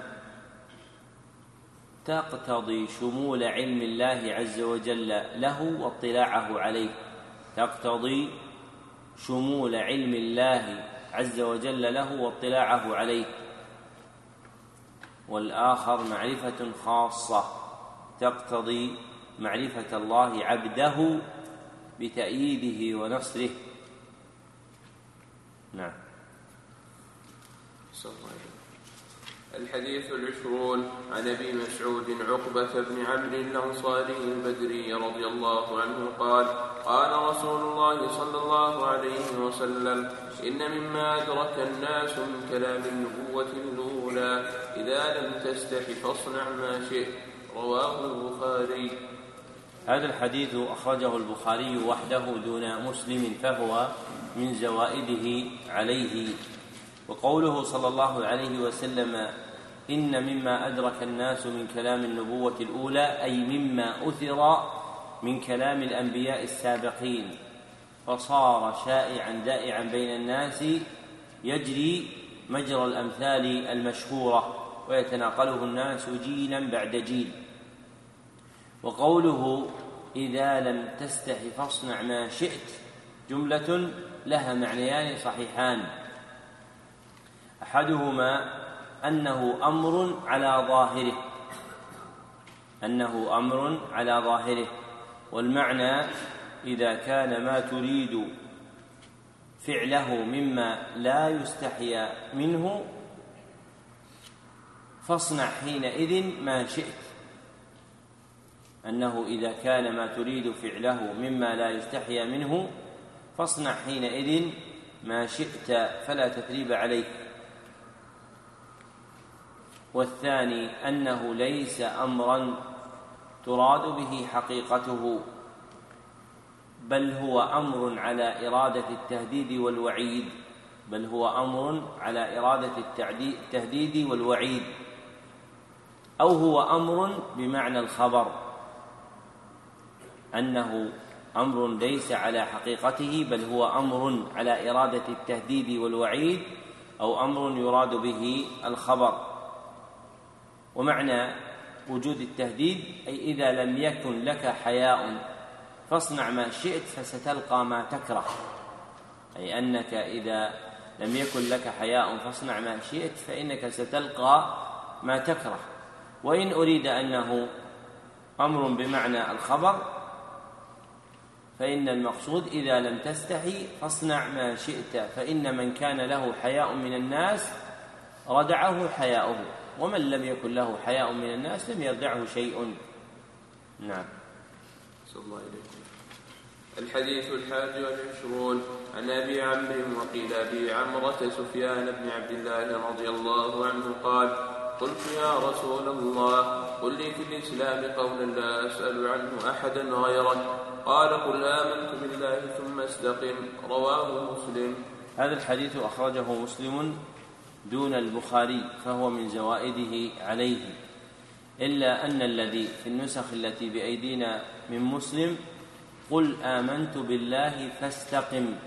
تقتضي شمول علم الله عز وجل له واطلاعه عليه تقتضي شمول علم الله عز وجل له واطلاعه عليه. والآخر معرفة خاصة تقتضي معرفة الله عبده بتأييده ونصره. نعم. الحديث العشرون عن أبي مسعود عقبة بن عمرو الأنصاري البدري رضي الله عنه قال: قال رسول الله صلى الله عليه وسلم: إن مما أدرك الناس من كلام النبوة الأولى إذا لم تستح فاصنع ما شئت. رواه البخاري. هذا الحديث أخرجه البخاري وحده دون مسلم فهو من زوائده عليه. وقوله صلى الله عليه وسلم إن مما أدرك الناس من كلام النبوة الأولى أي مما أثر من كلام الأنبياء السابقين فصار شائعا دائعا بين الناس يجري مجرى الأمثال المشهورة ويتناقله الناس جيلا بعد جيل. وقوله إذا لم تستح فاصنع ما شئت جملة لها معنيان صحيحان: أحدهما أنه أمر على ظاهره أنه أمر على ظاهره والمعنى إذا كان ما تريد فعله مما لا يستحيا منه فاصنع حينئذ ما شئت أنه إذا كان ما تريد فعله مما لا يستحيا منه فاصنع حينئذ ما شئت فلا تثريب عليك. والثاني أنه ليس أمرا تراد به حقيقته بل هو أمر على إرادة التهديد والوعيد بل هو أمر على إرادة التهديد والوعيد أو هو أمر بمعنى الخبر أنه أمر ليس على حقيقته بل هو أمر على إرادة التهديد والوعيد أو أمر يراد به الخبر. ومعنى وجود التهديد أي إذا لم يكن لك حياء فاصنع ما شئت فستلقى ما تكره أي أنك إذا لم يكن لك حياء فاصنع ما شئت فإنك ستلقى ما تكره. وإن أريد أنه أمر بمعنى الخبر فإن المقصود إذا لم تستحي فاصنع ما شئت، فإن من كان له حياء من الناس ردعه حياؤه، ومن لم يكن له حياء من الناس لم يردعه شيء. نعم. صلى الله عليه وسلم. الحديث الحادي والعشرون عن أبي عمرو وقيل أبي عمرة سفيان بن عبد الله رضي الله عنه قال: قلت يا رسول الله قل لي في الإسلام قولا لا أسأل عنه أحدا غيرك، قال: قل آمنت بالله ثم استقم. رواه مسلم. هذا الحديث أخرجه مسلم دون البخاري، فهو من زوائده عليه، إلا أن الذي في النسخ التي بأيدينا من مسلم: قل آمنت بالله فاستقم،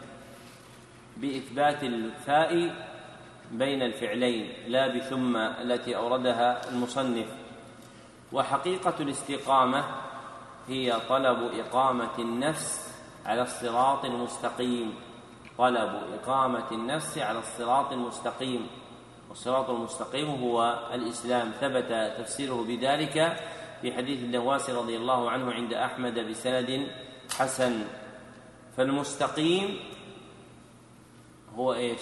بإثبات الفاء بين الفعلين لا بثم التي أوردها المصنف. وحقيقة الاستقامة هي طلب إقامة النفس على الصراط المستقيم، طلب إقامة النفس على الصراط المستقيم، والصراط المستقيم هو الإسلام. ثبت تفسيره بذلك في حديث النواس رضي الله عنه عند أحمد بسند حسن. فالمستقيم هو إيش؟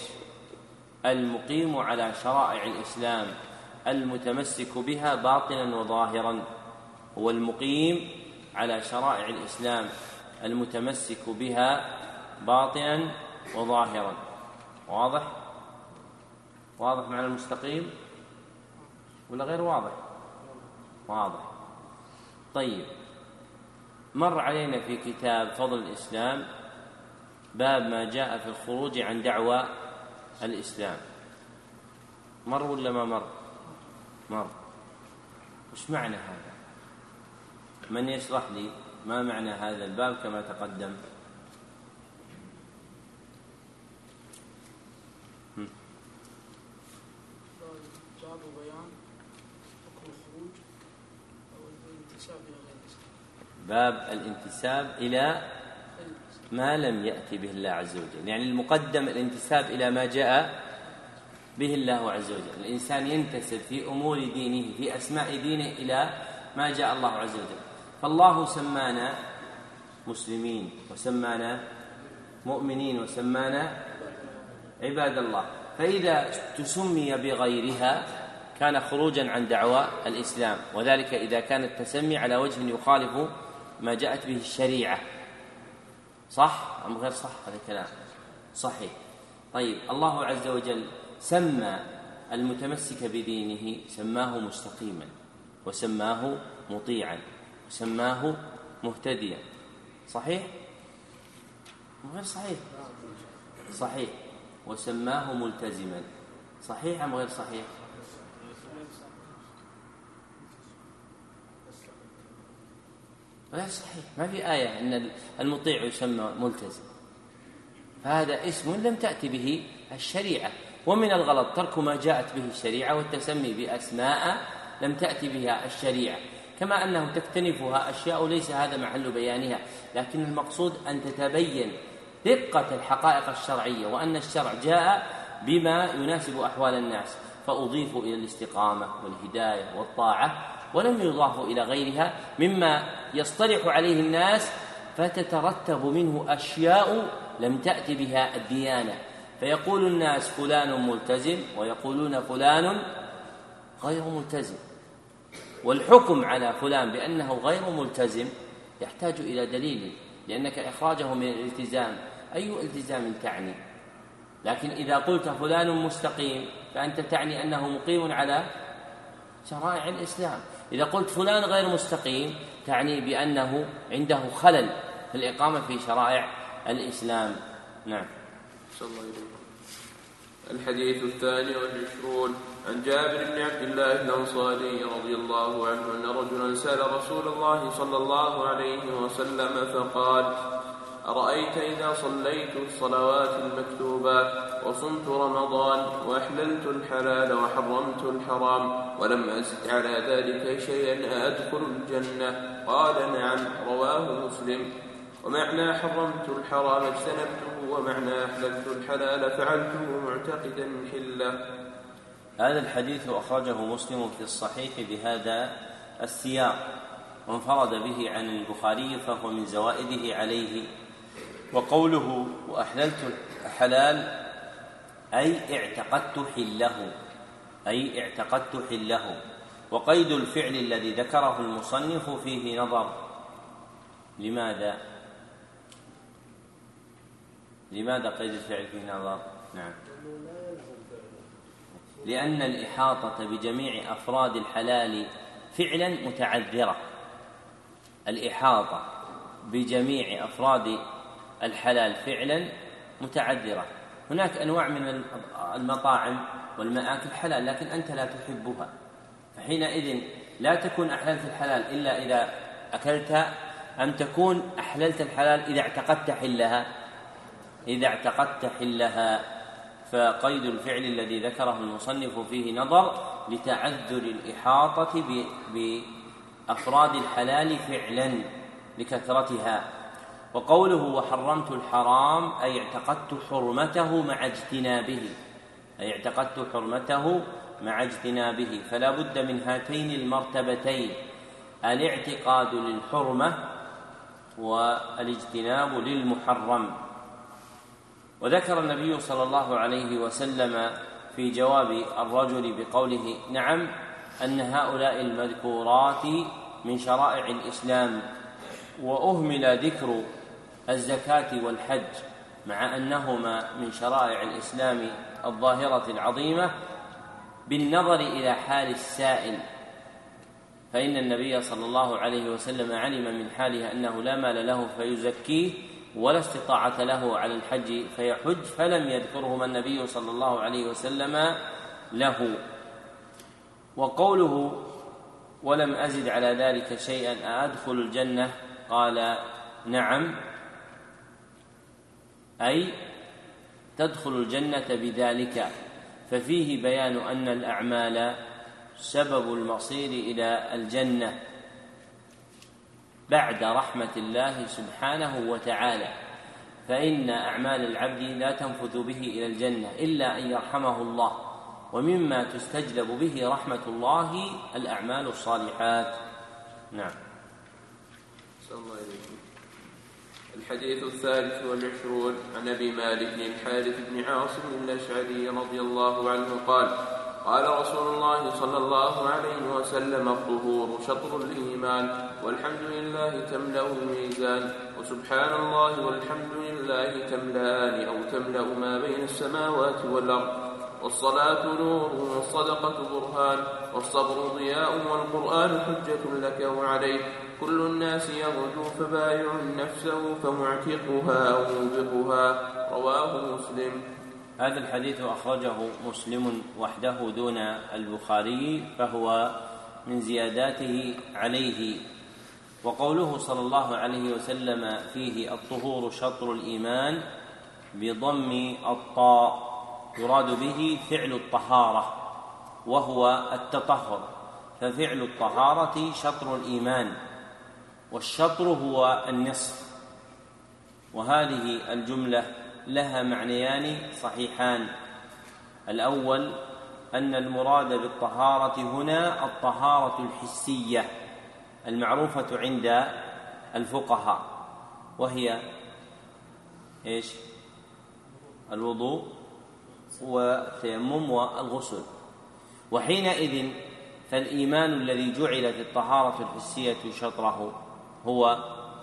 المقيم على شرائع الإسلام المتمسك بها باطنا وظاهرا، هو المقيم على شرائع الإسلام المتمسك بها باطنا وظاهرا. واضح؟ واضح معنى المستقيم ولا غير واضح؟ واضح. طيب، مر علينا في كتاب فضل الإسلام باب ما جاء في الخروج عن دعوى الإسلام. مر ولا ما مر؟ مر. وش معنى هذا؟ من يشرح لي ما معنى هذا الباب كما تقدم؟ باب بيان حكم الخروج أو الانتساب إلى غير الإسلام. باب الانتساب إلى ما لم يأتي به الله عز وجل، يعني المقدم الانتساب إلى ما جاء به الله عز وجل. الإنسان ينتسب في أمور دينه في أسماء دينه إلى ما جاء الله عز وجل. فالله سمانا مسلمين وسمانا مؤمنين وسمانا عباد الله، فإذا تسمي بغيرها كان خروجا عن دعوى الإسلام، وذلك إذا كان التسمي على وجه يخالف ما جاءت به الشريعة. صح أم غير صح هذا الكلام؟ صحيح. طيب، الله عز وجل سمى المتمسك بدينه، سماه مستقيما وسماه مطيعا وسماه مهتديا. صحيح أم غير صحيح؟ صحيح. وسماه ملتزما. صحيح أم غير صحيح؟ غير صحيح. ما في آية أن المطيع يسمى ملتزم، فهذا اسم لم تأتي به الشريعة. ومن الغلط ترك ما جاءت به الشريعة والتسمي بأسماء لم تأتي بها الشريعة، كما أنه تكتنفها أشياء ليس هذا محل بيانها، لكن المقصود أن تتبين دقة الحقائق الشرعية، وأن الشرع جاء بما يناسب أحوال الناس، فأضيف إلى الاستقامة والهداية والطاعة ولم يضاف إلى غيرها مما يصطلح عليه الناس، فتترتب منه أشياء لم تأتي بها الديانة، فيقول الناس فلان ملتزم ويقولون فلان غير ملتزم. والحكم على فلان بأنه غير ملتزم يحتاج إلى دليل، لأنك إخراجه من الالتزام أي التزام تعني؟ لكن إذا قلت فلان مستقيم فأنت تعني أنه مقيم على شرائع الإسلام. إذا قلت فلان غير مستقيم تعني بأنه عنده خلل في الإقامة في شرائع الإسلام. نعم. صلى الله عليه وسلم. الحديث الثاني والعشرون عن جابر بن عبد الله الأنصاري رضي الله عنه أن رجلا سأل رسول الله صلى الله عليه وسلم فقال: أرأيت إذا صليت الصلوات المكتوبات وصمت رمضان وأحللت الحلال وحرمت الحرام ولم أزد على ذلك شيئا أدخل الجنة؟ قال: نعم. رواه مسلم. ومعنى حرمت الحرام اجتنبته، ومعنى أحللت الحلال فعلته معتقدا حله. هذا الحديث أخرجه مسلم في الصحيح بهذا السياق، وانفرد به عن البخاري فهو من زوائده عليه. وقوله وأحللت الحلال أي اعتقدت حله، أي اعتقدت حله. وقيد الفعل الذي ذكره المصنف فيه نظر. لماذا؟ لماذا قيد الفعل فيه نظر؟ نعم، لأن الإحاطة بجميع أفراد الحلال فعلا متعذرة. الإحاطة بجميع أفراد الحلال فعلا متعذرة. هناك أنواع من المطاعم والمآكل حلال لكن أنت لا تحبها، فحينئذ لا تكون أحللت الحلال إلا إذا أكلتها، أم تكون أحللت الحلال إذا اعتقدت حلها إذا اعتقدت حلها فقيد الفعل الذي ذكره المصنف فيه نظر لتعذر الإحاطة بأفراد الحلال فعلا لكثرتها. وقوله وحرمت الحرام أي اعتقدت حرمته مع اجتنابه أي اعتقدت حرمته مع اجتنابه. فلا بد من هاتين المرتبتين، الاعتقاد للحرمة والاجتناب للمحرم. وذكر النبي صلى الله عليه وسلم في جواب الرجل بقوله نعم أن هؤلاء المذكورات من شرائع الإسلام، وأهمل ذكر الزكاة والحج مع أنهما من شرائع الإسلام الظاهرة العظيمة بالنظر إلى حال السائل، فإن النبي صلى الله عليه وسلم علم من حاله أنه لا مال له فيزكيه ولا استطاعة له على الحج فيحج، فلم يذكرهما النبي صلى الله عليه وسلم له. وقوله ولم أزد على ذلك شيئا أدخل الجنة قال نعم أي تدخل الجنة بذلك، ففيه بيان أن الأعمال سبب المصير إلى الجنة بعد رحمة الله سبحانه وتعالى، فإن أعمال العبد لا تنفذ به إلى الجنة إلا أن يرحمه الله، ومما تستجلب به رحمة الله الأعمال الصالحات. نعم. صلى الله عليه وسلم. الحديث الثالث والعشرون عن أبي مالك الحارث بن عاصم الأشعري رضي الله عنه قال قال رسول الله صلى الله عليه وسلم الطهور شطر الإيمان والحمد لله تملأ الميزان وسبحان الله والحمد لله تملأان أو تملأ ما بين السماوات والأرض، والصلاة نور والصدقة برهان والصبر ضياء والقرآن حجة لك وعليك، كل الناس يغدو فبايع نفسه فمعتقها أو موبقها. رواه مسلم. هذا الحديث أخرجه مسلم وحده دون البخاري، فهو من زياداته عليه. وقوله صلى الله عليه وسلم فيه الطهور شطر الإيمان بضم الطاء يراد به فعل الطهارة وهو التطهر، ففعل الطهارة شطر الإيمان، والشطر هو النصف. وهذه الجملة لها معنيان صحيحان. الأول أن المراد بالطهارة هنا الطهارة الحسية المعروفة عند الفقهاء، وهي إيش؟ الوضوء والتيمم والغسل. وحينئذ فالإيمان الذي جعلت الطهارة الحسية شطره هو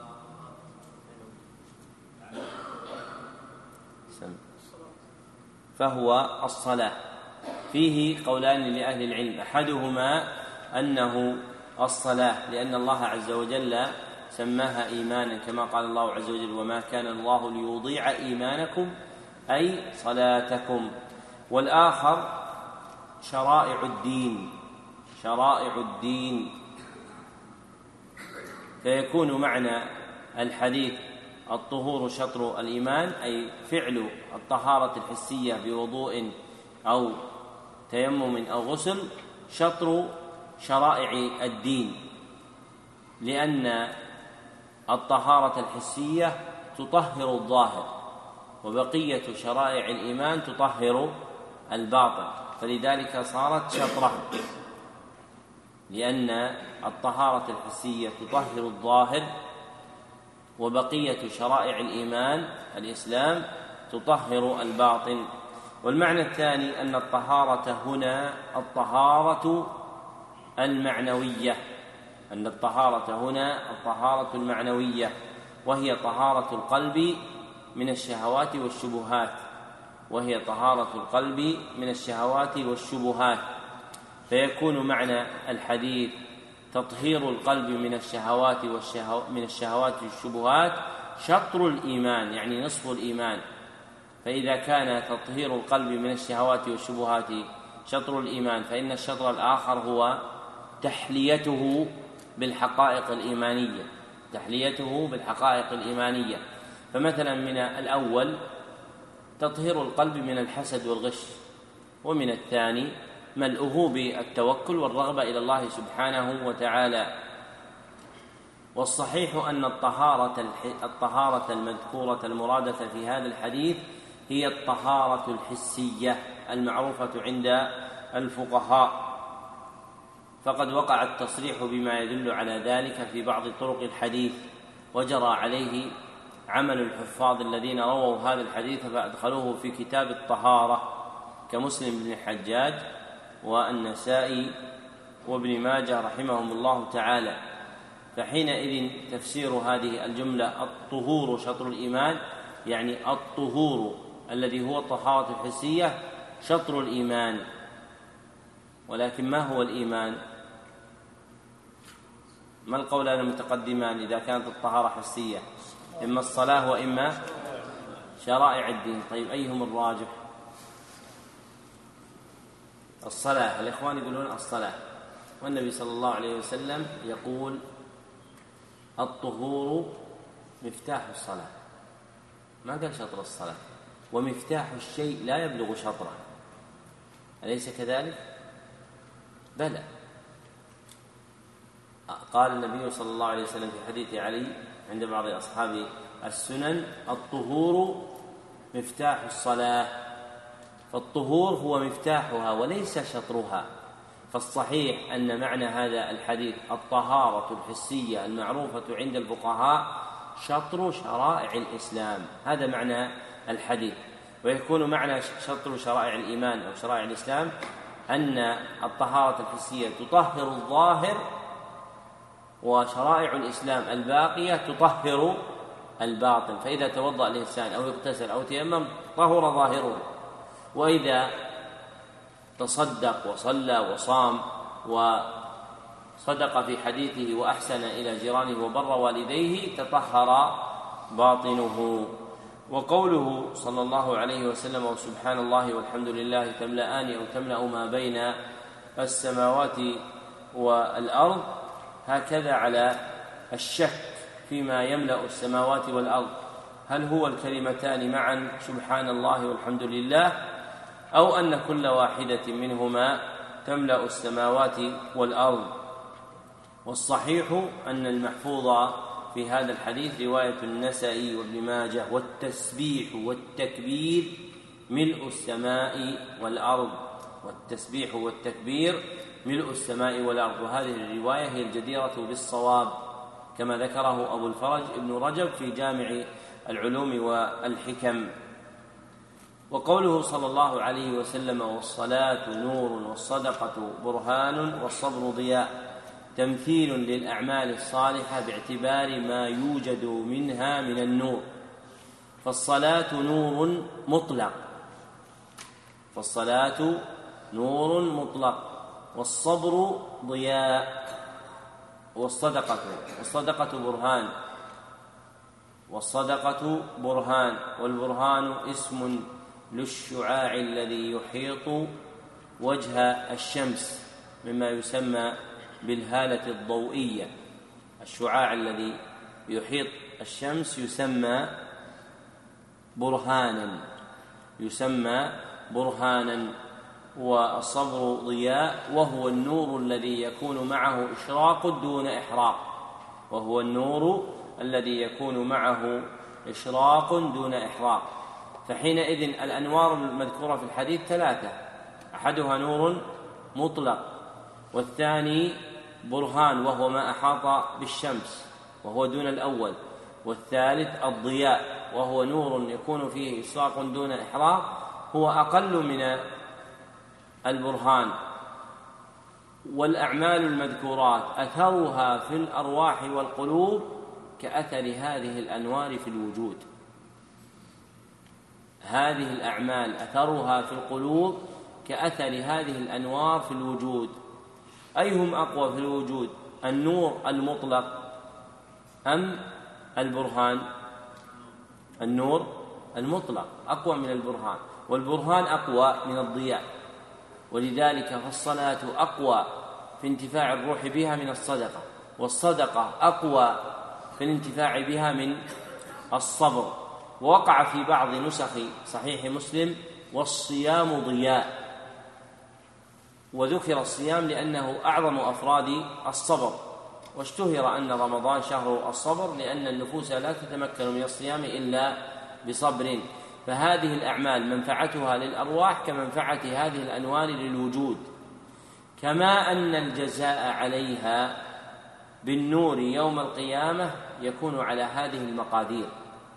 فهو الصلاة. فيه قولان لأهل العلم، أحدهما أنه الصلاة لأن الله عز وجل سماها إيمانا كما قال الله عز وجل وما كان الله ليضيع إيمانكم أي صلاتكم. والآخر شرائع الدين شرائع الدين فيكون معنى الحديث الطهور شطر الإيمان أي فعل الطهارة الحسية بوضوء أو تيمم أو غسل شطر شرائع الدين، لأن الطهارة الحسية تطهر الظاهر وبقية شرائع الإيمان تطهر الباطن، فلذلك صارت شطره. لأن الطهارة الحسية تطهر الظاهر، وبقية شرائع الإيمان الإسلام تطهر الباطن. والمعنى الثاني أن الطهارة هنا الطهارة المعنوية، أن الطهارة هنا الطهارة المعنوية، وهي طهارة القلب من الشهوات والشبهات، وهي طهارة القلب من الشهوات والشبهات. فيكون معنى الحديث تطهير القلب من الشهوات والشهو من الشهوات والشبهات شطر الإيمان، يعني نصف الإيمان. فإذا كان تطهير القلب من الشهوات والشبهات شطر الإيمان، فإن الشطر الآخر هو تحليته بالحقائق الإيمانية، تحليته بالحقائق الإيمانية. فمثلا من الأول تطهير القلب من الحسد والغش، ومن الثاني ملؤه بالتوكل والرغبة إلى الله سبحانه وتعالى. والصحيح أن الطهارة الطهارة المذكورة المرادة في هذا الحديث هي الطهارة الحسية المعروفة عند الفقهاء، فقد وقع التصريح بما يدل على ذلك في بعض طرق الحديث، وجرى عليه عمل الحفاظ الذين رووا هذا الحديث فأدخلوه في كتاب الطهارة كمسلم بن الحجاج والنسائي وابن ماجه رحمهم الله تعالى. فحينئذ تفسير هذه الجملة الطهور شطر الإيمان، يعني الطهور الذي هو الطهارة الحسية شطر الإيمان. ولكن ما هو الإيمان؟ ما القولان المتقدمان إذا كانت الطهارة حسية؟ إما الصلاة وإما شرائع الدين. طيب أيهم الراجح؟ الصلاة. الإخوان يقولون الصلاة، والنبي صلى الله عليه وسلم يقول الطهور مفتاح الصلاة، ما قال شطر الصلاة، ومفتاح الشيء لا يبلغ شطره، أليس كذلك؟ بلى. قال النبي صلى الله عليه وسلم في حديث علي عند بعض أصحاب السنن الطهور مفتاح الصلاة، فالطهور هو مفتاحها وليس شطرها. فالصحيح أن معنى هذا الحديث الطهارة الحسية المعروفة عند الفقهاء شطر شرائع الإسلام، هذا معنى الحديث. ويكون معنى شطر شرائع الإيمان أو شرائع الإسلام أن الطهارة الحسية تطهر الظاهر، وشرائع الإسلام الباقية تطهر الباطن. فإذا توضأ الإنسان أو اغتسل أو تيمم طهر ظاهره، وإذا تصدق وصلى وصام وصدق في حديثه وأحسن إلى جيرانه وبر والديه تطهر باطنه. وقوله صلى الله عليه وسلم وسبحان الله والحمد لله تملأان أو تملأ ما بين السماوات والأرض، هكذا على الشك فيما يملأ السماوات والأرض، هل هو الكلمتان معا سبحان الله والحمد لله، أو أن كل واحدة منهما تملأ السماوات والأرض. والصحيح أن المحفوظ في هذا الحديث رواية النسائي وابن ماجه، والتسبيح والتكبير ملء السماء والأرض، والتسبيح والتكبير ملء السماء والأرض. وهذه الرواية هي الجديرة بالصواب كما ذكره أبو الفرج ابن رجب في جامع العلوم والحكم. وقوله صلى الله عليه وسلم والصلاة نور والصدقة برهان والصبر ضياء تمثيل للأعمال الصالحة باعتبار ما يوجد منها من النور. فالصلاة نور مطلق، فالصلاة نور مطلق، والصبر ضياء، والصدقة والصدقة برهان، والصدقة برهان، والبرهان اسم للشعاع الذي يحيط وجه الشمس مما يسمى بالهالة الضوئية. الشعاع الذي يحيط الشمس يسمى برهانا، يسمى برهانا. والصبر ضياء، وهو النور الذي يكون معه إشراق دون إحراق، وهو النور الذي يكون معه إشراق دون إحراق. فحينئذ الأنوار المذكورة في الحديث ثلاثة، أحدها نور مطلق، والثاني البرهان وهو ما أحاط بالشمس وهو دون الأول، والثالث الضياء وهو نور يكون فيه إشراق دون إحراق، هو أقل من البرهان. والأعمال المذكورات أثرها في الأرواح والقلوب كأثر هذه الأنوار في الوجود. هذه الأعمال أثرها في القلوب كأثر هذه الأنوار في الوجود. أيهم أقوى في الوجود، النور المطلق أم البرهان؟ النور المطلق أقوى من البرهان، والبرهان أقوى من الضياء، ولذلك فالصلاة أقوى في انتفاع الروح بها من الصدقة، والصدقة أقوى في الانتفاع بها من الصبر. ووقع في بعض نسخ صحيح مسلم والصيام ضياء، وذكر الصيام لأنه أعظم أفراد الصبر، واشتهر أن رمضان شهر الصبر لأن النفوس لا تتمكن من الصيام إلا بصبر. فهذه الأعمال منفعتها للأرواح كمنفعة هذه الأنوار للوجود، كما أن الجزاء عليها بالنور يوم القيامة يكون على هذه المقادير.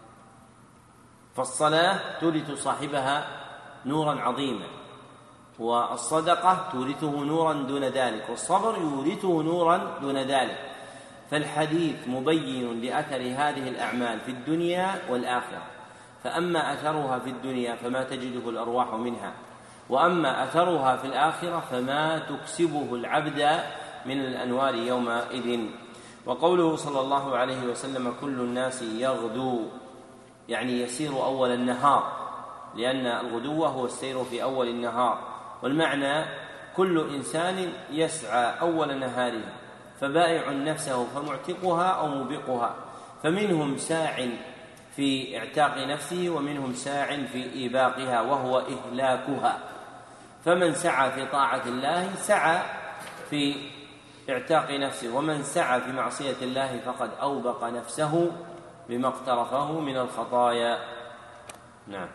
فالصلاة تورث صاحبها نورا عظيما، والصدقة تورثه نورا دون ذلك، والصبر يورثه نورا دون ذلك. فالحديث مبين لأثر هذه الأعمال في الدنيا والآخرة، فأما أثرها في الدنيا فما تجده الأرواح منها، وأما أثرها في الآخرة فما تكسبه العبد من الأنوار يومئذ. وقوله صلى الله عليه وسلم كل الناس يغدو، يعني يسير أول النهار، لأن الغدو هو السير في أول النهار، والمعنى كل إنسان يسعى أول نهاره، فبائع نفسه فمعتقها أو موبقها، فمنهم ساع في اعتاق نفسه ومنهم ساع في إيباقها وهو إهلاكها. فمن سعى في طاعة الله سعى في اعتاق نفسه، ومن سعى في معصية الله فقد أوبق نفسه بما اقترفه من الخطايا. نعم.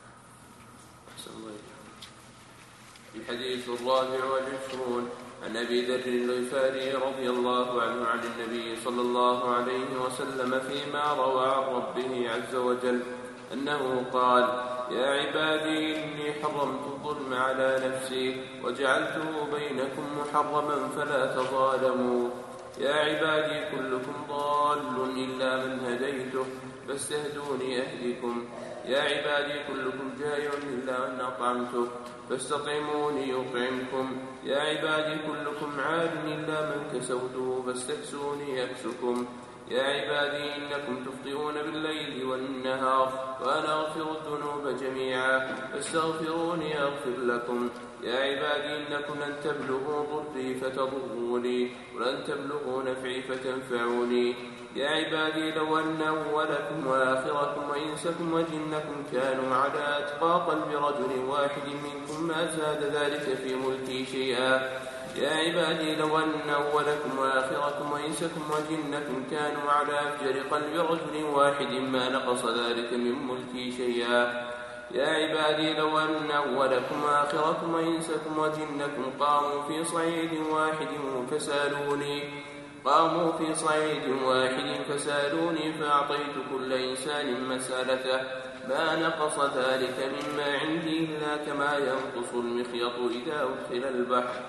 الحديث الرابع والعشرون عن أبي ذر الغفاري رضي الله عنه عن النبي صلى الله عليه وسلم فيما روى عن ربه عز وجل أنه قال: يا عبادي إني حرمت الظلم على نفسي وجعلته بينكم محرما فلا تظالموا. يا عبادي كلكم ضال إلا من هديته فاستهدوني أهدكم. يا عبادي كلكم جائع إلا من أطعمته فاستطعموني يطعمكم. يا عبادي كلكم عاد إلا من كسوته فاستكسوني أكسكم. يا عبادي إنكم تخطئون بالليل والنهار وأنا أغفر الذنوب جميعا فاستغفروني أغفر لكم. يا عبادي إنكم لن تبلغوا ضري فتضروني ولن تبلغوا نفعي فتنفعوني. يا عبادي لو أن أولكم وآخركم وإنسكم وجنكم كانوا على أتقى قلب رجل واحد منكم ما زاد ذلك في ملكي شيئا. يا عبادي لو أن أولكم وآخركم وإنسكم وجنكم كانوا على أفجر قلب رجل واحد ما نقص ذلك من ملكي شيئا. يا عبادي لو أن أولكم وآخركم وإنسكم وجنكم قاموا في صعيد واحد فسألوني قاموا في صعيد واحد فسألوني فأعطيت كل إنسان مسألته ما نقص ذلك مما عندي إلا كما ينقص المخيط إذا أدخل البحر.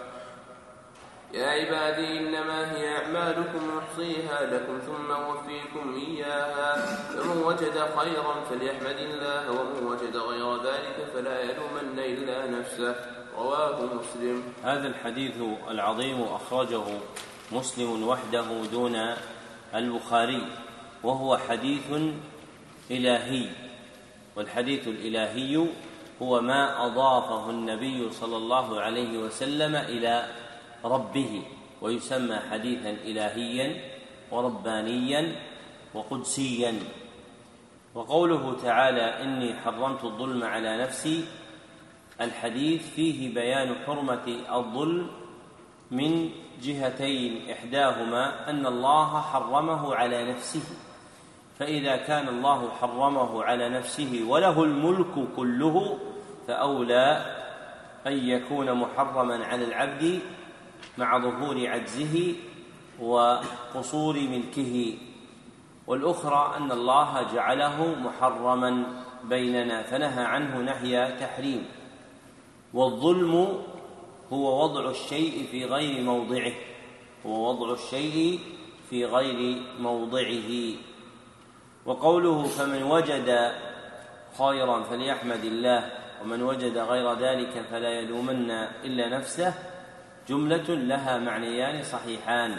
يا عبادي إنما هي أعمالكم أحصيها لكم ثم أوفيكم إياها، فمن وجد خيرا فليحمد الله ومن وجد غير ذلك فلا يلومن إلا نفسه. رواه مسلم. هذا الحديث العظيم أخرجه مسلم وحده دون البخاري، وهو حديث إلهي، والحديث الإلهي هو ما أضافه النبي صلى الله عليه وسلم إلى ربه، ويسمى حديثا إلهيا وربانيا وقدسيا. وقوله تعالى إني حرمت الظلم على نفسي، الحديث فيه بيان حرمة الظلم من جهتين، إحداهما أن الله حرمه على نفسه، فإذا كان الله حرمه على نفسه وله الملك كله فأولى أن يكون محرما على العبد مع ظهور عجزه وقصور ملكه، والأخرى أن الله جعله محرما بيننا فنهى عنه نهي تحريم. والظلم هو وضع الشيء في غير موضعه هو وضع الشيء في غير موضعه. وقوله فمن وجد خيرا فليحمد الله ومن وجد غير ذلك فلا يلومن إلا نفسه جملة لها معنيان صحيحان.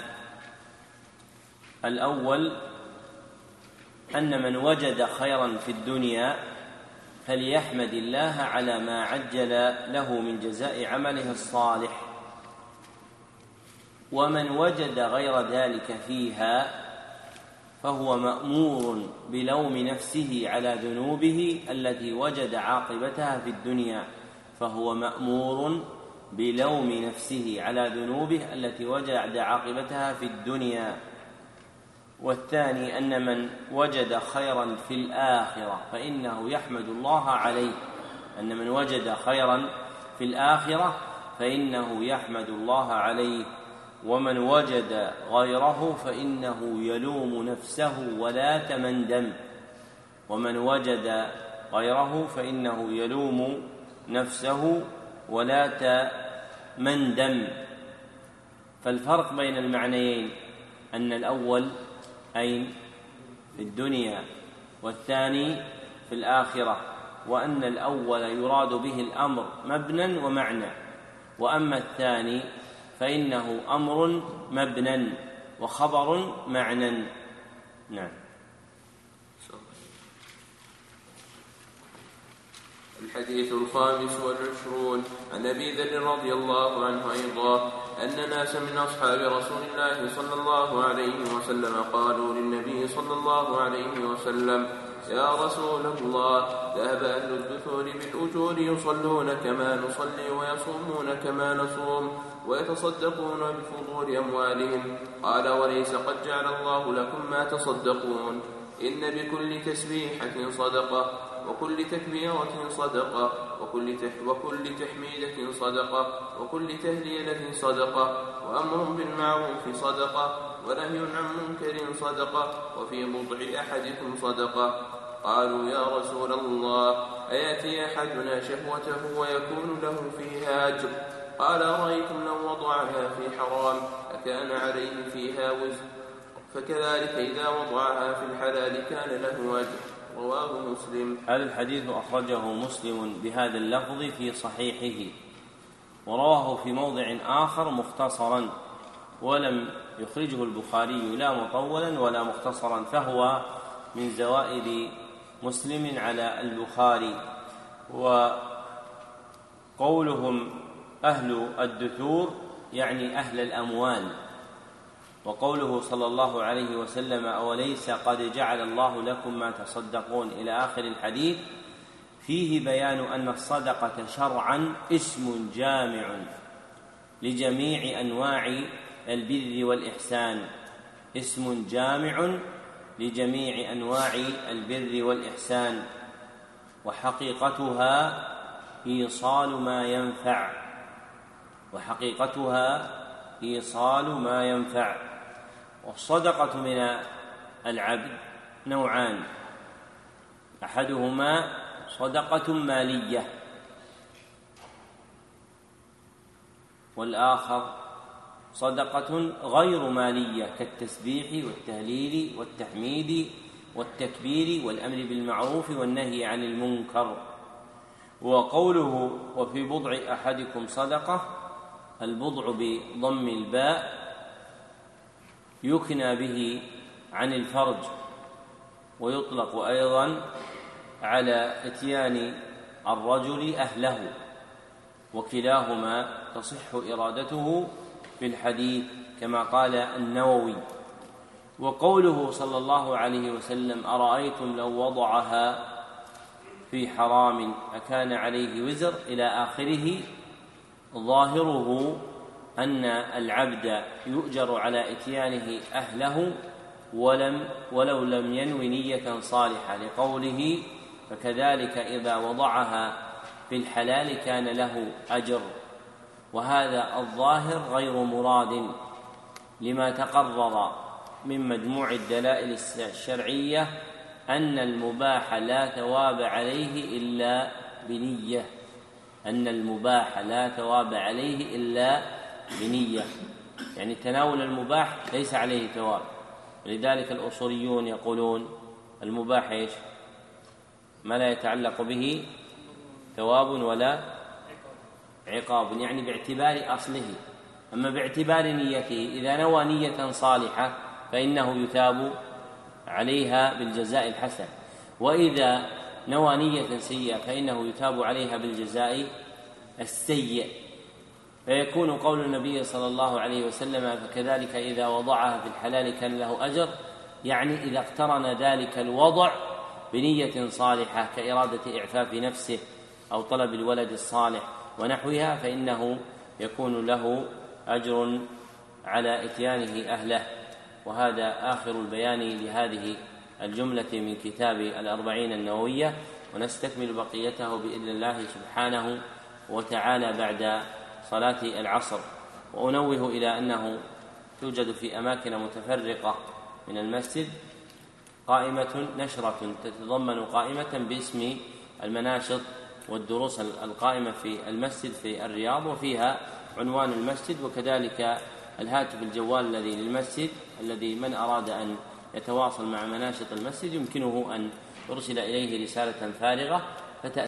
الأول أن من وجد خيرا في الدنيا فليحمد الله على ما عجل له من جزاء عمله الصالح، ومن وجد غير ذلك فيها فهو مأمور بلوم نفسه على ذنوبه التي وجد عاقبتها في الدنيا فهو مأمور بلوم نفسه على ذنوبه التي وجد عاقبتها في الدنيا. والثاني أن من وجد خيرا في الآخرة فإنه يحمد الله عليه أن من وجد خيرا في الآخرة فإنه يحمد الله عليه، ومن وجد غيره فإنه يلوم نفسه ولا تمندم ومن وجد غيره فإنه يلوم نفسه ولا تمندم. فالفرق بين المعنيين أن الأول أي في الدنيا والثاني في الآخرة، وأن الأول يراد به الأمر مبنى ومعنى، وأما الثاني فإنه أمر مبنى وخبر معنى. نعم. الحديث الخامس والعشرون عن أبي ذر رضي الله عنه أيضا أن ناس من أصحاب رسول الله صلى الله عليه وسلم قالوا للنبي صلى الله عليه وسلم يا رسول الله ذهب أهل الدثور بالأجور يصلون كما نصلي ويصومون كما نصوم ويتصدقون بفضول أموالهم. قال وليس قد جعل الله لكم ما تصدقون إن بكل تسبيحة صدقة وكل تكبيرة صدقة وكل, تح وكل تحميدة صدقة وكل تهليلة صدقة وأمر بالمعروف صدقة ونهي عن منكر صدقة وفي بضع أحدكم صدقة. قالوا يا رسول الله أيأتي أحدنا شهوته ويكون له فيها أجر؟ قال أرأيتم لو وضعها في حرام أكان عليه فيها وزر؟ فكذلك إذا وضعها في الحلال كان له أجر. رواه مسلم. هذا الحديث أخرجه مسلم بهذا اللفظ في صحيحه، ورواه في موضع آخر مختصرا، ولم يخرجه البخاري لا مطولا ولا مختصرا، فهو من زوائد مسلم على البخاري. وقولهم أهل الدثور يعني أهل الأموال، وقوله صلى الله عليه وسلم أوليس قد جعل الله لكم ما تصدقون إلى آخر الحديث فيه بيان أن الصدقة شرعا اسم جامع لجميع أنواع البر والإحسان اسم جامع لجميع أنواع البر والإحسان وحقيقتها إيصال ما ينفع وحقيقتها إيصال ما ينفع والصدقة من العبد نوعان، أحدهما صدقة مالية والآخر صدقة غير مالية كالتسبيح والتهليل والتحميد والتكبير والأمر بالمعروف والنهي عن المنكر. وقوله وفي بضع أحدكم صدقة، البضع بضم الباء يكنى به عن الفرج، ويطلق أيضا على إتيان الرجل أهله، وكلاهما تصح إرادته في الحديث كما قال النووي. وقوله صلى الله عليه وسلم أرأيتم لو وضعها في حرام أكان عليه وزر إلى آخره، ظاهره أن العبد يؤجر على إتيانه أهله ولم ولو لم ينوي نية صالحة، لقوله فكذلك إذا وضعها في الحلال كان له أجر. وهذا الظاهر غير مراد لما تقرر من مجموع الدلائل الشرعية أن المباح لا ثواب عليه إلا بنية أن المباح لا ثواب عليه إلا بنية، يعني تناول المباح ليس عليه ثواب. لذلك الأصوليون يقولون المباح إيش؟ ما لا يتعلق به ثواب ولا عقاب، يعني باعتبار أصله. أما باعتبار نيته إذا نوى نية صالحة فإنه يثاب عليها بالجزاء الحسن، وإذا نوى نية سيئة فإنه يثاب عليها بالجزاء السيء. فيكون قول النبي صلى الله عليه وسلم فكذلك إذا وضعها في الحلال كان له أجر، يعني إذا اقترن ذلك الوضع بنية صالحة كإرادة إعفاف نفسه أو طلب الولد الصالح ونحوها فإنه يكون له أجر على إتيانه أهله. وهذا آخر البيان لهذه الجملة من كتاب الأربعين النووية، ونستكمل بقيته بإذن الله سبحانه وتعالى بعد صلاة العصر. وأنوه إلى أنه توجد في أماكن متفرقة من المسجد قائمة نشرة تتضمن قائمة باسم المناشط والدروس القائمة في المسجد في الرياض، وفيها عنوان المسجد وكذلك الهاتف الجوال الذي للمسجد الذي من أراد أن يتواصل مع مناشط المسجد يمكنه أن يرسل إليه رسالة فارغة فتأتي